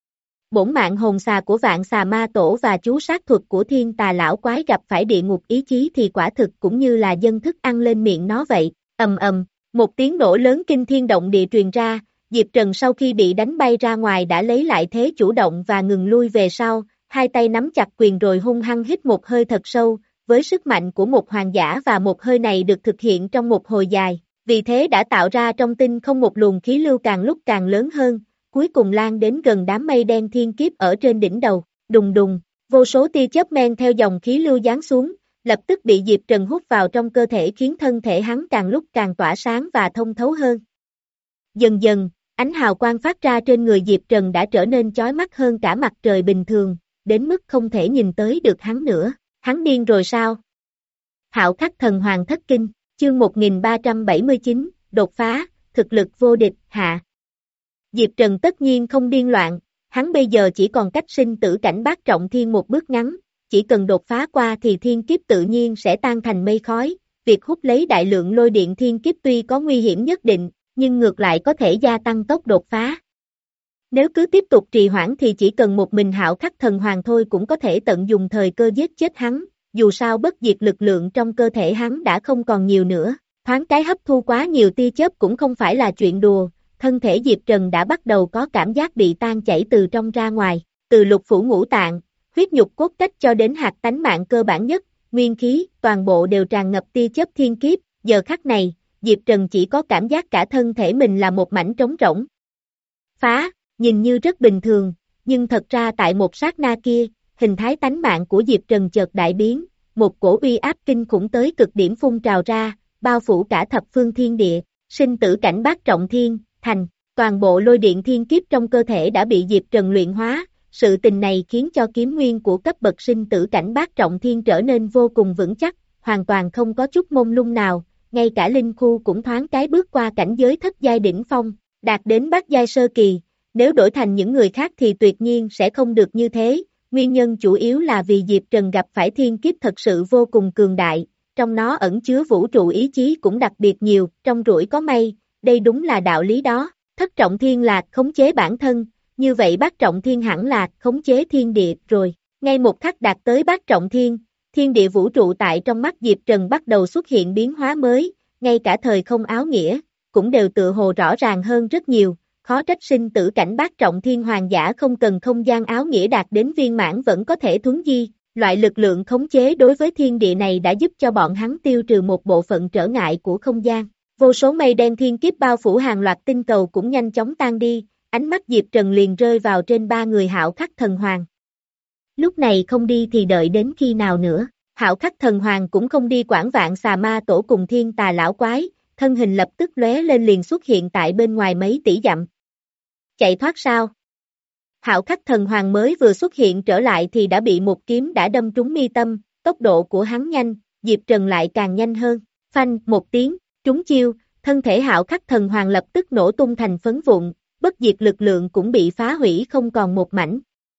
Bổn mạng hồn xà của Vạn Xà Ma Tổ và chú sát thuật của Thiên Tà Lão Quái gặp phải địa ngục ý chí thì quả thực cũng như là dân thức ăn lên miệng nó vậy. Ầm ầm, một tiếng nổ lớn kinh thiên động địa truyền ra, Diệp Trần sau khi bị đánh bay ra ngoài đã lấy lại thế chủ động và ngừng lui về sau, hai tay nắm chặt quyền rồi hung hăng hít một hơi thật sâu, với sức mạnh của một hoàng giả và một hơi này được thực hiện trong một hồi dài, vì thế đã tạo ra trong tinh không một luồng khí lưu càng lúc càng lớn hơn, cuối cùng lan đến gần đám mây đen thiên kiếp ở trên đỉnh đầu, đùng đùng, vô số tia chớp men theo dòng khí lưu giáng xuống, lập tức bị Diệp Trần hút vào trong cơ thể khiến thân thể hắn càng lúc càng tỏa sáng và thông thấu hơn. Dần dần, ánh hào quang phát ra trên người Diệp Trần đã trở nên chói mắt hơn cả mặt trời bình thường, đến mức không thể nhìn tới được hắn nữa. Hắn điên rồi sao? Hạo Khắc Thần Hoàng thất kinh, chương một nghìn ba trăm bảy mươi chín, đột phá, thực lực vô địch, hạ. Diệp Trần tất nhiên không điên loạn, hắn bây giờ chỉ còn cách sinh tử cảnh bát trọng thiên một bước ngắn, chỉ cần đột phá qua thì thiên kiếp tự nhiên sẽ tan thành mây khói, việc hút lấy đại lượng lôi điện thiên kiếp tuy có nguy hiểm nhất định, nhưng ngược lại có thể gia tăng tốc đột phá. Nếu cứ tiếp tục trì hoãn thì chỉ cần một mình Hạo Khắc Thần Hoàng thôi cũng có thể tận dụng thời cơ giết chết hắn, dù sao bất diệt lực lượng trong cơ thể hắn đã không còn nhiều nữa, thoáng cái hấp thu quá nhiều tia chớp cũng không phải là chuyện đùa, thân thể Diệp Trần đã bắt đầu có cảm giác bị tan chảy từ trong ra ngoài, từ lục phủ ngũ tạng, huyết nhục cốt cách cho đến hạt tánh mạng cơ bản nhất, nguyên khí, toàn bộ đều tràn ngập tia chớp thiên kiếp, giờ khắc này, Diệp Trần chỉ có cảm giác cả thân thể mình là một mảnh trống rỗng. Phá, nhìn như rất bình thường, nhưng thật ra tại một sát na kia, hình thái tánh mạng của Diệp Trần chợt đại biến, một cổ uy áp kinh khủng tới cực điểm phun trào ra, bao phủ cả thập phương thiên địa, sinh tử cảnh bát trọng thiên, thành, toàn bộ lôi điện thiên kiếp trong cơ thể đã bị Diệp Trần luyện hóa, sự tình này khiến cho kiếm nguyên của cấp bậc sinh tử cảnh bát trọng thiên trở nên vô cùng vững chắc, hoàn toàn không có chút mông lung nào, ngay cả linh khu cũng thoáng cái bước qua cảnh giới thất giai đỉnh phong, đạt đến bát giai sơ kỳ, nếu đổi thành những người khác thì tuyệt nhiên sẽ không được như thế, nguyên nhân chủ yếu là vì Diệp Trần gặp phải thiên kiếp thật sự vô cùng cường đại, trong nó ẩn chứa vũ trụ ý chí cũng đặc biệt nhiều, trong rủi có may, đây đúng là đạo lý đó, thất trọng thiên là khống chế bản thân, như vậy bát trọng thiên hẳn là khống chế thiên địa rồi, ngay một khắc đạt tới bát trọng thiên, thiên địa vũ trụ tại trong mắt Diệp Trần bắt đầu xuất hiện biến hóa mới, ngay cả thời không áo nghĩa, cũng đều tự hồ rõ ràng hơn rất nhiều, khó trách sinh tử cảnh bát trọng thiên hoàng giả không cần không gian áo nghĩa đạt đến viên mãn vẫn có thể thuấn di, loại lực lượng khống chế đối với thiên địa này đã giúp cho bọn hắn tiêu trừ một bộ phận trở ngại của không gian, vô số mây đen thiên kiếp bao phủ hàng loạt tinh cầu cũng nhanh chóng tan đi, ánh mắt Diệp Trần liền rơi vào trên ba người Hạo Khắc Thần Hoàng. Lúc này không đi thì đợi đến khi nào nữa, Hạo Khắc Thần Hoàng cũng không đi quản Vạn Xà Ma Tổ cùng Thiên Tà Lão Quái, thân hình lập tức lóe lên liền xuất hiện tại bên ngoài mấy tỷ dặm. Chạy thoát sao? Hạo Khắc Thần Hoàng mới vừa xuất hiện trở lại thì đã bị một kiếm đã đâm trúng mi tâm, tốc độ của hắn nhanh, Diệp Trần lại càng nhanh hơn, phanh, một tiếng, trúng chiêu, thân thể Hạo Khắc Thần Hoàng lập tức nổ tung thành phấn vụn, bất diệt lực lượng cũng bị phá hủy không còn một mảnh.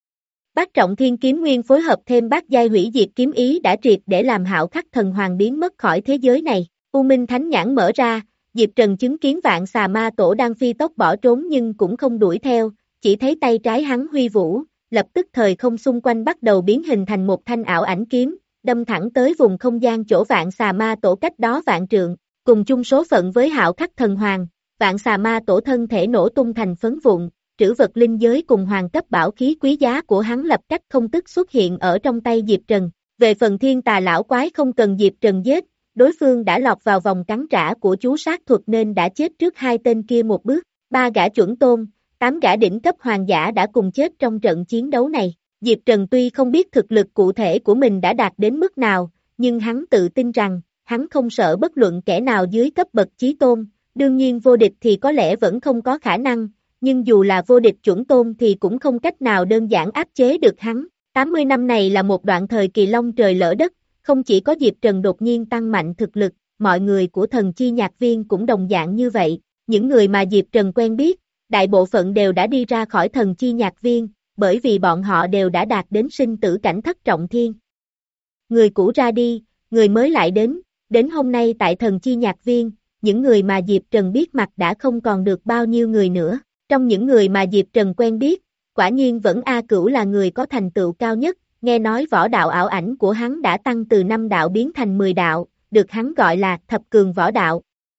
Bát trọng thiên kiếm nguyên phối hợp thêm bát giai hủy diệt kiếm ý đã triệt để làm Hạo Khắc Thần Hoàng biến mất khỏi thế giới này. U Minh Thánh Nhãn mở ra, Diệp Trần chứng kiến Vạn Xà Ma Tổ đang phi tốc bỏ trốn nhưng cũng không đuổi theo, chỉ thấy tay trái hắn huy vũ, lập tức thời không xung quanh bắt đầu biến hình thành một thanh ảo ảnh kiếm, đâm thẳng tới vùng không gian chỗ Vạn Xà Ma Tổ cách đó vạn trượng, cùng chung số phận với Hạo Khắc Thần Hoàng, Vạn Xà Ma Tổ thân thể nổ tung thành phấn vụn, trữ vật linh giới cùng hoàng cấp bảo khí quý giá của hắn lập cách không tức xuất hiện ở trong tay Diệp Trần. Về phần Thiên Tà Lão Quái không cần Diệp Trần giết, đối phương đã lọt vào vòng cắn trả của chú sát thuật nên đã chết trước hai tên kia một bước. Ba gã chuẩn tôn, tám gã đỉnh cấp hoàng giả đã cùng chết trong trận chiến đấu này. Diệp Trần tuy không biết thực lực cụ thể của mình đã đạt đến mức nào, nhưng hắn tự tin rằng, hắn không sợ bất luận kẻ nào dưới cấp bậc chí tôn, đương nhiên vô địch thì có lẽ vẫn không có khả năng, nhưng dù là vô địch chuẩn tôn thì cũng không cách nào đơn giản áp chế được hắn. tám mươi năm này là một đoạn thời kỳ long trời lỡ đất, không chỉ có Diệp Trần đột nhiên tăng mạnh thực lực, mọi người của thần chi nhạc viên cũng đồng dạng như vậy. Những người mà Diệp Trần quen biết, đại bộ phận đều đã đi ra khỏi thần chi nhạc viên, bởi vì bọn họ đều đã đạt đến sinh tử cảnh thất trọng thiên. Người cũ ra đi, người mới lại đến, đến hôm nay tại thần chi nhạc viên, những người mà Diệp Trần biết mặt đã không còn được bao nhiêu người nữa. Trong những người mà Diệp Trần quen biết, quả nhiên vẫn A Cửu là người có thành tựu cao nhất, nghe nói võ đạo ảo ảnh của hắn đã tăng từ năm đạo biến thành mười đạo, được hắn gọi là thập cường võ đạo.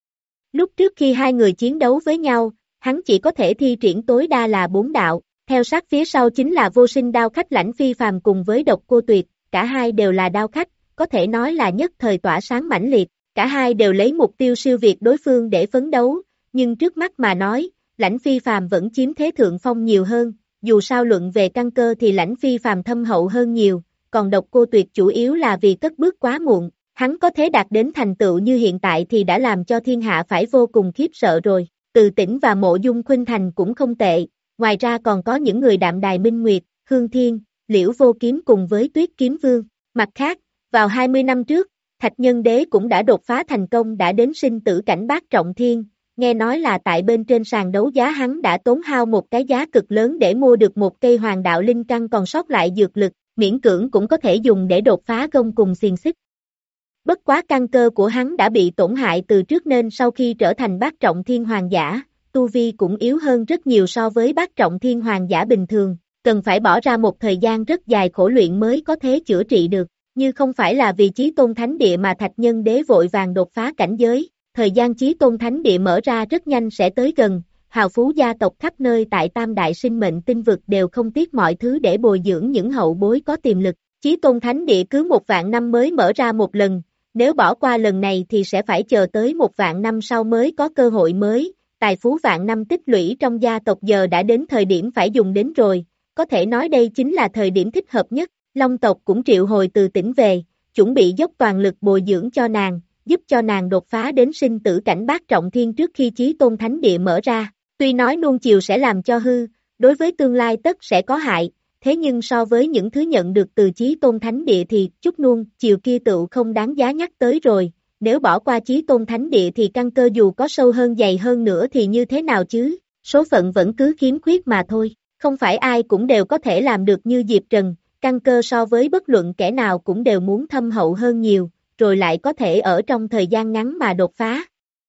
Lúc trước khi hai người chiến đấu với nhau, hắn chỉ có thể thi triển tối đa là bốn đạo, theo sát phía sau chính là vô sinh đao khách Lãnh Phi Phàm cùng với Độc Cô Tuyệt, cả hai đều là đao khách, có thể nói là nhất thời tỏa sáng mãnh liệt, cả hai đều lấy mục tiêu siêu việt đối phương để phấn đấu, nhưng trước mắt mà nói, Lãnh Phi Phàm vẫn chiếm thế thượng phong nhiều hơn, dù sao luận về căn cơ thì Lãnh Phi Phàm thâm hậu hơn nhiều, còn Độc Cô Tuyệt chủ yếu là vì cất bước quá muộn, hắn có thể đạt đến thành tựu như hiện tại thì đã làm cho thiên hạ phải vô cùng khiếp sợ rồi. Từ Tĩnh và Mộ Dung Khuynh Thành cũng không tệ, ngoài ra còn có những người Đạm Đài Minh Nguyệt, Hương Thiên, Liễu Vô Kiếm cùng với Tuyết Kiếm Vương. Mặt khác, vào hai mươi năm trước, Thạch Nhân Đế cũng đã đột phá thành công đã đến sinh tử cảnh bát trọng thiên, nghe nói là tại bên trên sàn đấu giá hắn đã tốn hao một cái giá cực lớn để mua được một cây hoàng đạo linh căn còn sót lại dược lực, miễn cưỡng cũng có thể dùng để đột phá gông cùng xiềng xích. Bất quá căn cơ của hắn đã bị tổn hại từ trước nên sau khi trở thành bát trọng thiên hoàng giả, tu vi cũng yếu hơn rất nhiều so với bát trọng thiên hoàng giả bình thường, cần phải bỏ ra một thời gian rất dài khổ luyện mới có thể chữa trị được, như không phải là vì Chí Tôn Thánh Địa mà Thạch Nhân Đế vội vàng đột phá cảnh giới, thời gian Chí Tôn Thánh Địa mở ra rất nhanh sẽ tới gần, hào phú gia tộc khắp nơi tại Tam Đại Sinh Mệnh Tinh Vực đều không tiếc mọi thứ để bồi dưỡng những hậu bối có tiềm lực, Chí Tôn Thánh Địa cứ một vạn năm mới mở ra một lần. Nếu bỏ qua lần này thì sẽ phải chờ tới một vạn năm sau mới có cơ hội mới, tài phú vạn năm tích lũy trong gia tộc giờ đã đến thời điểm phải dùng đến rồi, có thể nói đây chính là thời điểm thích hợp nhất, Long tộc cũng triệu hồi Từ Tĩnh về, chuẩn bị dốc toàn lực bồi dưỡng cho nàng, giúp cho nàng đột phá đến sinh tử cảnh bát trọng thiên trước khi Chí Tôn Thánh Địa mở ra, tuy nói nuông chiều sẽ làm cho hư, đối với tương lai tất sẽ có hại. Thế nhưng so với những thứ nhận được từ Chí Tôn Thánh Địa thì chút nuông chiều kia tựu không đáng giá nhắc tới rồi, nếu bỏ qua Chí Tôn Thánh Địa thì căn cơ dù có sâu hơn dày hơn nữa thì như thế nào chứ, số phận vẫn cứ khiếm khuyết mà thôi, không phải ai cũng đều có thể làm được như Diệp Trần, căn cơ so với bất luận kẻ nào cũng đều muốn thâm hậu hơn nhiều, rồi lại có thể ở trong thời gian ngắn mà đột phá.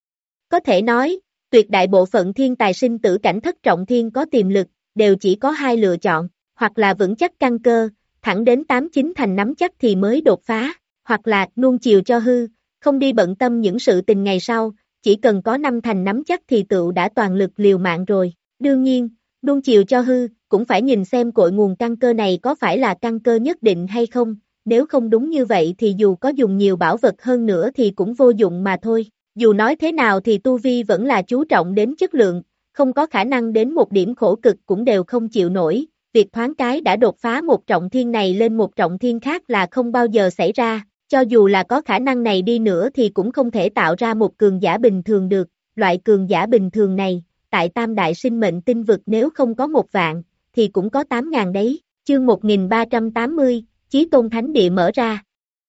Có thể nói, tuyệt đại bộ phận thiên tài sinh tử cảnh thất trọng thiên có tiềm lực, đều chỉ có hai lựa chọn. Hoặc là vững chắc căn cơ, thẳng đến tám chín thành nắm chắc thì mới đột phá, hoặc là nuông chiều cho hư, không đi bận tâm những sự tình ngày sau, chỉ cần có năm thành nắm chắc thì tựu đã toàn lực liều mạng rồi. Đương nhiên, nuông chiều cho hư, cũng phải nhìn xem cội nguồn căn cơ này có phải là căn cơ nhất định hay không, nếu không đúng như vậy thì dù có dùng nhiều bảo vật hơn nữa thì cũng vô dụng mà thôi. Dù nói thế nào thì tu vi vẫn là chú trọng đến chất lượng, không có khả năng đến một điểm khổ cực cũng đều không chịu nổi. Việc thoáng cái đã đột phá một trọng thiên này lên một trọng thiên khác là không bao giờ xảy ra, cho dù là có khả năng này đi nữa thì cũng không thể tạo ra một cường giả bình thường được, loại cường giả bình thường này, tại Tam Đại Sinh Mệnh Tinh Vực nếu không có một vạn, thì cũng có tám ngàn đấy, chương một nghìn ba trăm tám mươi, Chí Tôn Thánh Địa mở ra.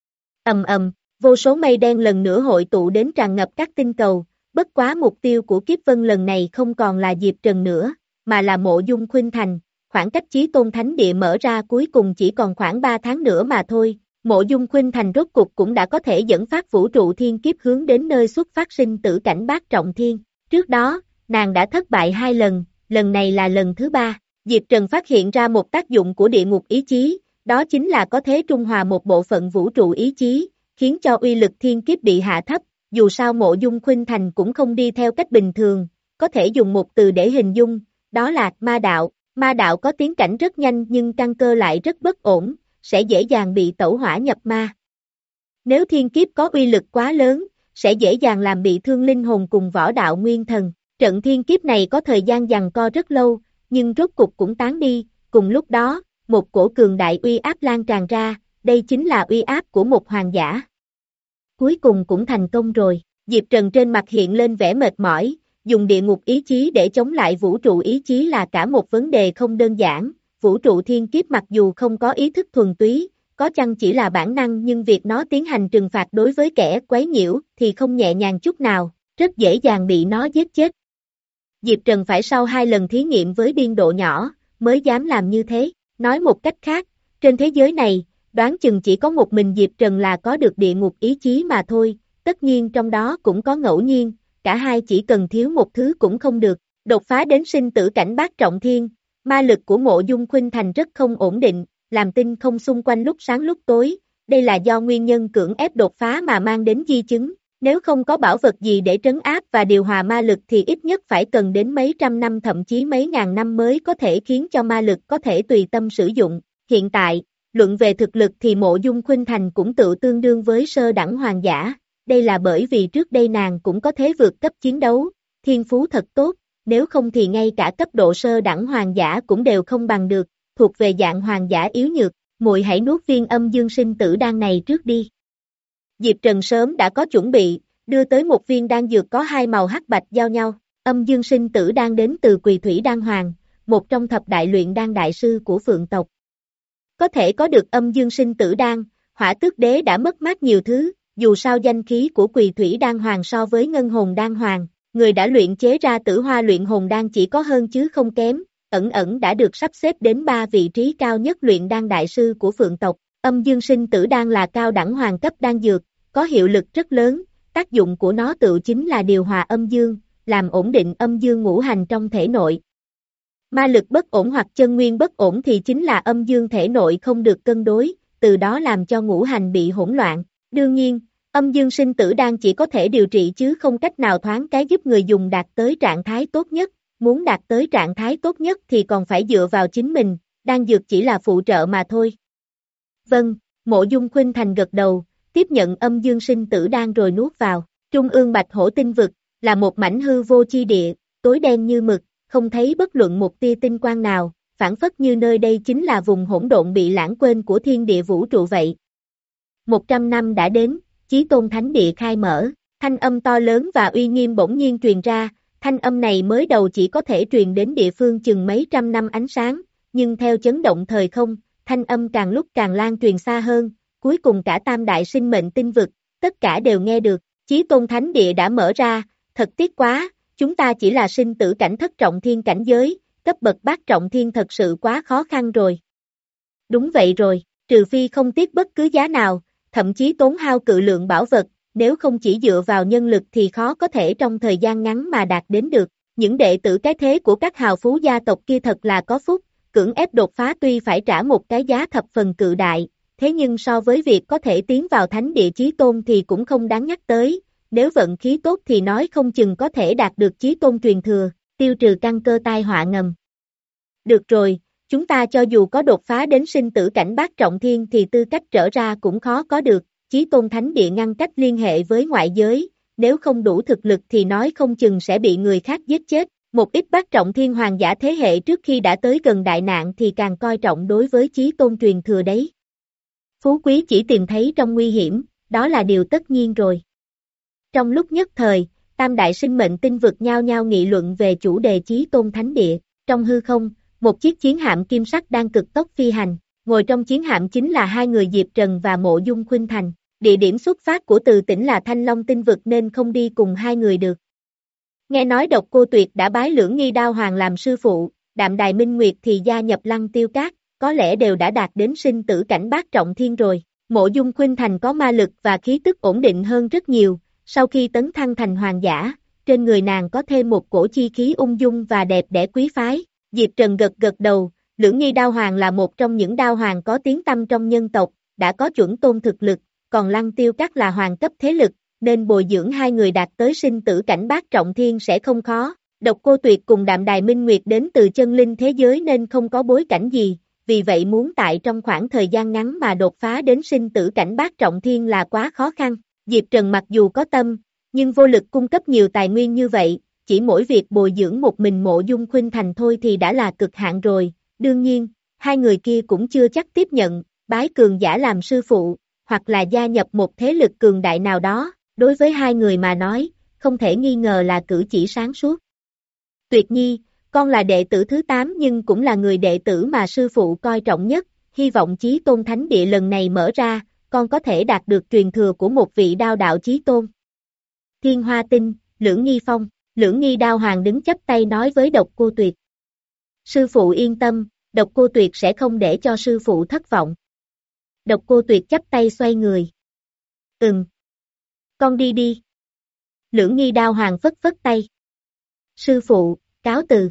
Ầm ầm, vô số mây đen lần nữa hội tụ đến tràn ngập các tinh cầu, bất quá mục tiêu của Kiếp Vân lần này không còn là Diệp Trần nữa, mà là Mộ Dung Khuynh Thành. Khoảng cách Chí Tôn Thánh Địa mở ra cuối cùng chỉ còn khoảng ba tháng nữa mà thôi, Mộ Dung Khuynh Thành rốt cục cũng đã có thể dẫn phát vũ trụ thiên kiếp hướng đến nơi xuất phát sinh tử cảnh bát trọng thiên. Trước đó, nàng đã thất bại hai lần, lần này là lần thứ ba. Diệp Trần phát hiện ra một tác dụng của địa ngục ý chí, đó chính là có thể trung hòa một bộ phận vũ trụ ý chí, khiến cho uy lực thiên kiếp bị hạ thấp. Dù sao Mộ Dung Khuynh Thành cũng không đi theo cách bình thường, có thể dùng một từ để hình dung, đó là ma đạo. Ma đạo có tiến cảnh rất nhanh nhưng căn cơ lại rất bất ổn, sẽ dễ dàng bị tẩu hỏa nhập ma. Nếu thiên kiếp có uy lực quá lớn, sẽ dễ dàng làm bị thương linh hồn cùng võ đạo nguyên thần. Trận thiên kiếp này có thời gian giằng co rất lâu, nhưng rốt cục cũng tán đi, cùng lúc đó, một cổ cường đại uy áp lan tràn ra, đây chính là uy áp của một hoàng giả. Cuối cùng cũng thành công rồi, Diệp Trần trên mặt hiện lên vẻ mệt mỏi, dùng địa ngục ý chí để chống lại vũ trụ ý chí là cả một vấn đề không đơn giản, vũ trụ thiên kiếp mặc dù không có ý thức thuần túy, có chăng chỉ là bản năng nhưng việc nó tiến hành trừng phạt đối với kẻ quấy nhiễu thì không nhẹ nhàng chút nào, rất dễ dàng bị nó giết chết. Diệp Trần phải sau hai lần thí nghiệm với biên độ nhỏ, mới dám làm như thế, nói một cách khác, trên thế giới này, đoán chừng chỉ có một mình Diệp Trần là có được địa ngục ý chí mà thôi, tất nhiên trong đó cũng có ngẫu nhiên, cả hai chỉ cần thiếu một thứ cũng không được, đột phá đến sinh tử cảnh bát trọng thiên, ma lực của Mộ Dung Khuynh Thành rất không ổn định, làm tinh không xung quanh lúc sáng lúc tối, đây là do nguyên nhân cưỡng ép đột phá mà mang đến di chứng, nếu không có bảo vật gì để trấn áp và điều hòa ma lực thì ít nhất phải cần đến mấy trăm năm thậm chí mấy ngàn năm mới có thể khiến cho ma lực có thể tùy tâm sử dụng, hiện tại, luận về thực lực thì Mộ Dung Khuynh Thành cũng tự tương đương với sơ đẳng hoàng giả, đây là bởi vì trước đây nàng cũng có thế vượt cấp chiến đấu, thiên phú thật tốt, nếu không thì ngay cả cấp độ sơ đẳng hoàng giả cũng đều không bằng được, thuộc về dạng hoàng giả yếu nhược, muội hãy nuốt viên âm dương sinh tử đan này trước đi. Diệp Trần sớm đã có chuẩn bị, đưa tới một viên đan dược có hai màu hắc bạch giao nhau, âm dương sinh tử đan đến từ Quỳ Thủy Đan Hoàng, một trong thập đại luyện đan đại sư của Phượng tộc. Có thể có được âm dương sinh tử đan, Hỏa Tước Đế đã mất mát nhiều thứ, dù sao danh khí của Quỳ Thủy Đan Hoàng so với Ngân Hồn Đan Hoàng, người đã luyện chế ra Tử Hoa luyện hồn đan chỉ có hơn chứ không kém, ẩn ẩn đã được sắp xếp đến ba vị trí cao nhất luyện đan đại sư của Phượng tộc. Âm dương sinh tử đan là cao đẳng hoàng cấp đan dược, có hiệu lực rất lớn, tác dụng của nó tự chính là điều hòa âm dương, làm ổn định âm dương ngũ hành trong thể nội. Ma lực bất ổn hoặc chân nguyên bất ổn thì chính là âm dương thể nội không được cân đối, từ đó làm cho ngũ hành bị hỗn loạn. Đương nhiên, âm dương sinh tử đan chỉ có thể điều trị chứ không cách nào thoáng cái giúp người dùng đạt tới trạng thái tốt nhất, muốn đạt tới trạng thái tốt nhất thì còn phải dựa vào chính mình, đan dược chỉ là phụ trợ mà thôi. Vâng, Mộ Dung Khuynh Thành gật đầu, tiếp nhận âm dương sinh tử đan rồi nuốt vào, trung ương bạch hổ tinh vực, là một mảnh hư vô chi địa, tối đen như mực, không thấy bất luận một tia tinh quang nào, phản phất như nơi đây chính là vùng hỗn độn bị lãng quên của thiên địa vũ trụ vậy. Một trăm năm đã đến, Chí Tôn Thánh Địa khai mở, thanh âm to lớn và uy nghiêm bỗng nhiên truyền ra, thanh âm này mới đầu chỉ có thể truyền đến địa phương chừng mấy trăm năm ánh sáng, nhưng theo chấn động thời không, thanh âm càng lúc càng lan truyền xa hơn, cuối cùng cả tam đại sinh mệnh tinh vực, tất cả đều nghe được, Chí Tôn Thánh Địa đã mở ra, thật tiếc quá, chúng ta chỉ là sinh tử cảnh thất trọng thiên cảnh giới, cấp bậc bát trọng thiên thật sự quá khó khăn rồi. Đúng vậy rồi, trừ phi không tiếc bất cứ giá nào, thậm chí tốn hao cự lượng bảo vật, nếu không chỉ dựa vào nhân lực thì khó có thể trong thời gian ngắn mà đạt đến được. Những đệ tử cái thế của các hào phú gia tộc kia thật là có phúc, cưỡng ép đột phá tuy phải trả một cái giá thập phần cự đại, thế nhưng so với việc có thể tiến vào thánh địa chí tôn thì cũng không đáng nhắc tới, nếu vận khí tốt thì nói không chừng có thể đạt được chí tôn truyền thừa, tiêu trừ căn cơ tai họa ngầm. Được rồi, chúng ta cho dù có đột phá đến sinh tử cảnh bát trọng thiên thì tư cách trở ra cũng khó có được, Chí Tôn Thánh Địa ngăn cách liên hệ với ngoại giới, nếu không đủ thực lực thì nói không chừng sẽ bị người khác giết chết, một ít bát trọng thiên hoàng giả thế hệ trước khi đã tới gần đại nạn thì càng coi trọng đối với Chí Tôn truyền thừa đấy. Phú quý chỉ tìm thấy trong nguy hiểm, đó là điều tất nhiên rồi. Trong lúc nhất thời, tam đại sinh mệnh tinh vực nhao nhao nghị luận về chủ đề Chí Tôn Thánh Địa, trong hư không, một chiếc chiến hạm kim sắc đang cực tốc phi hành, ngồi trong chiến hạm chính là hai người Diệp Trần và Mộ Dung Khuynh Thành, địa điểm xuất phát của từ tỉnh là Thanh Long tinh vực nên không đi cùng hai người được. Nghe nói Độc Cô Tuyệt đã bái Lưỡng Nghi Đao Hoàng làm sư phụ, Đạm Đài Minh Nguyệt thì gia nhập Lăng Tiêu Cát, có lẽ đều đã đạt đến sinh tử cảnh bát trọng thiên rồi. Mộ Dung Khuynh Thành có ma lực và khí tức ổn định hơn rất nhiều, sau khi tấn thăng thành hoàng giả, trên người nàng có thêm một cổ chi khí ung dung và đẹp đẽ quý phái. Diệp Trần gật gật đầu, Lưỡng Nghi Đao Hoàng là một trong những đao hoàng có tiếng tăm trong nhân tộc, đã có chuẩn tôn thực lực, còn Lăng Tiêu Cát là hoàng cấp thế lực, nên bồi dưỡng hai người đạt tới sinh tử cảnh bát trọng thiên sẽ không khó. Độc Cô Tuyệt cùng Đạm Đài Minh Nguyệt đến từ chân linh thế giới nên không có bối cảnh gì, vì vậy muốn tại trong khoảng thời gian ngắn mà đột phá đến sinh tử cảnh bát trọng thiên là quá khó khăn. Diệp Trần mặc dù có tâm, nhưng vô lực cung cấp nhiều tài nguyên như vậy, chỉ mỗi việc bồi dưỡng một mình Mộ Dung Khuynh Thành thôi thì đã là cực hạn rồi. Đương nhiên, hai người kia cũng chưa chắc tiếp nhận, bái cường giả làm sư phụ, hoặc là gia nhập một thế lực cường đại nào đó, đối với hai người mà nói, không thể nghi ngờ là cử chỉ sáng suốt. Tuyệt Nhi, con là đệ tử thứ tám nhưng cũng là người đệ tử mà sư phụ coi trọng nhất, hy vọng Chí Tôn Thánh Địa lần này mở ra, con có thể đạt được truyền thừa của một vị đao đạo chí tôn. Thiên Hoa Tinh, Lưỡng Nghi Phong, Lưỡng Nghi Đao Hoàng đứng chắp tay nói với Độc Cô Tuyệt. Sư phụ yên tâm, Độc Cô Tuyệt sẽ không để cho sư phụ thất vọng. Độc Cô Tuyệt chắp tay xoay người. Ừm. Con đi đi. Lưỡng Nghi Đao Hoàng phất phất tay. Sư phụ, cáo từ.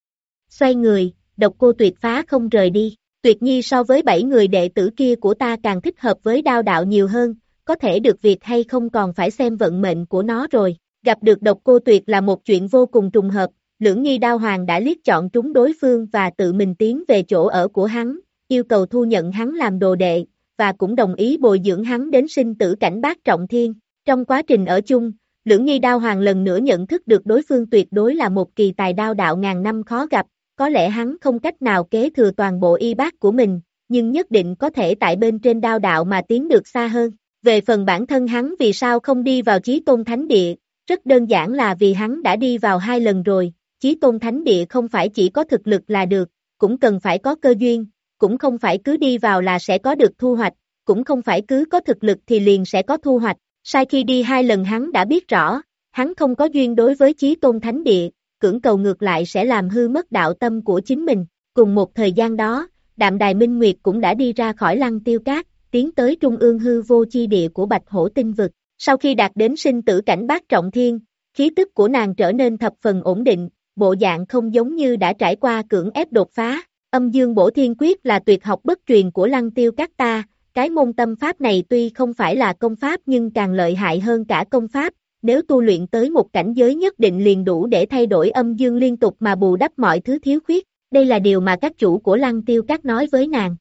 Xoay người, Độc Cô Tuyệt phá không rời đi. Tuyệt Nhi so với bảy người đệ tử kia của ta càng thích hợp với đao đạo nhiều hơn, có thể được việc hay không còn phải xem vận mệnh của nó rồi. Gặp được Độc Cô Tuyệt là một chuyện vô cùng trùng hợp, Lưỡng Nghi Đao Hoàng đã liếc chọn trúng đối phương và tự mình tiến về chỗ ở của hắn, yêu cầu thu nhận hắn làm đồ đệ, và cũng đồng ý bồi dưỡng hắn đến sinh tử cảnh bát trọng thiên. Trong quá trình ở chung, Lưỡng Nghi Đao Hoàng lần nữa nhận thức được đối phương tuyệt đối là một kỳ tài đao đạo ngàn năm khó gặp, có lẽ hắn không cách nào kế thừa toàn bộ y bát của mình, nhưng nhất định có thể tại bên trên đao đạo mà tiến được xa hơn. Về phần bản thân hắn vì sao không đi vào Chí Tôn Thánh Địa, rất đơn giản là vì hắn đã đi vào hai lần rồi, Chí Tôn Thánh Địa không phải chỉ có thực lực là được, cũng cần phải có cơ duyên, cũng không phải cứ đi vào là sẽ có được thu hoạch, cũng không phải cứ có thực lực thì liền sẽ có thu hoạch. Sai khi đi hai lần hắn đã biết rõ, hắn không có duyên đối với Chí Tôn Thánh Địa, cưỡng cầu ngược lại sẽ làm hư mất đạo tâm của chính mình. Cùng một thời gian đó, Đạm Đài Minh Nguyệt cũng đã đi ra khỏi Lăng Tiêu Cát, tiến tới trung ương hư vô chi địa của Bạch Hổ Tinh Vực. Sau khi đạt đến sinh tử cảnh bát trọng thiên, khí tức của nàng trở nên thập phần ổn định, bộ dạng không giống như đã trải qua cưỡng ép đột phá. Âm Dương Bổ Thiên Quyết là tuyệt học bất truyền của Lăng Tiêu Cát ta, cái môn tâm pháp này tuy không phải là công pháp nhưng càng lợi hại hơn cả công pháp, nếu tu luyện tới một cảnh giới nhất định liền đủ để thay đổi âm dương liên tục mà bù đắp mọi thứ thiếu khuyết, đây là điều mà các chủ của Lăng Tiêu Cát nói với nàng.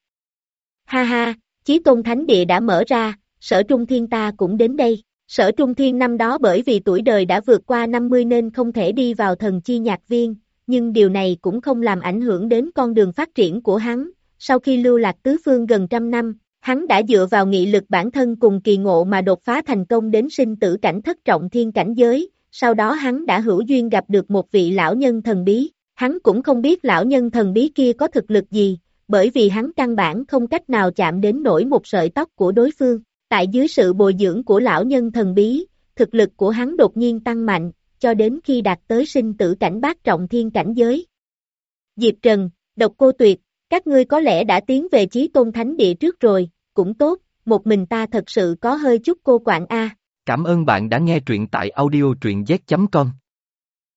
Ha ha, Chí Tôn Thánh Địa đã mở ra, Sở Trung Thiên ta cũng đến đây. Sở Trung Thiên năm đó bởi vì tuổi đời đã vượt qua năm mươi nên không thể đi vào thần chi nhạc viên, nhưng điều này cũng không làm ảnh hưởng đến con đường phát triển của hắn. Sau khi lưu lạc tứ phương gần trăm năm, hắn đã dựa vào nghị lực bản thân cùng kỳ ngộ mà đột phá thành công đến sinh tử cảnh thất trọng thiên cảnh giới, sau đó hắn đã hữu duyên gặp được một vị lão nhân thần bí. Hắn cũng không biết lão nhân thần bí kia có thực lực gì, bởi vì hắn căn bản không cách nào chạm đến nổi một sợi tóc của đối phương. Tại dưới sự bồi dưỡng của lão nhân thần bí, thực lực của hắn đột nhiên tăng mạnh, cho đến khi đạt tới sinh tử cảnh bát trọng thiên cảnh giới. Diệp Trần, Độc Cô Tuyệt, các ngươi có lẽ đã tiến về Chí Tôn Thánh Địa trước rồi, cũng tốt, một mình ta thật sự có hơi chút cô quạng a. Cảm ơn bạn đã nghe truyện tại audio truyện z chấm com.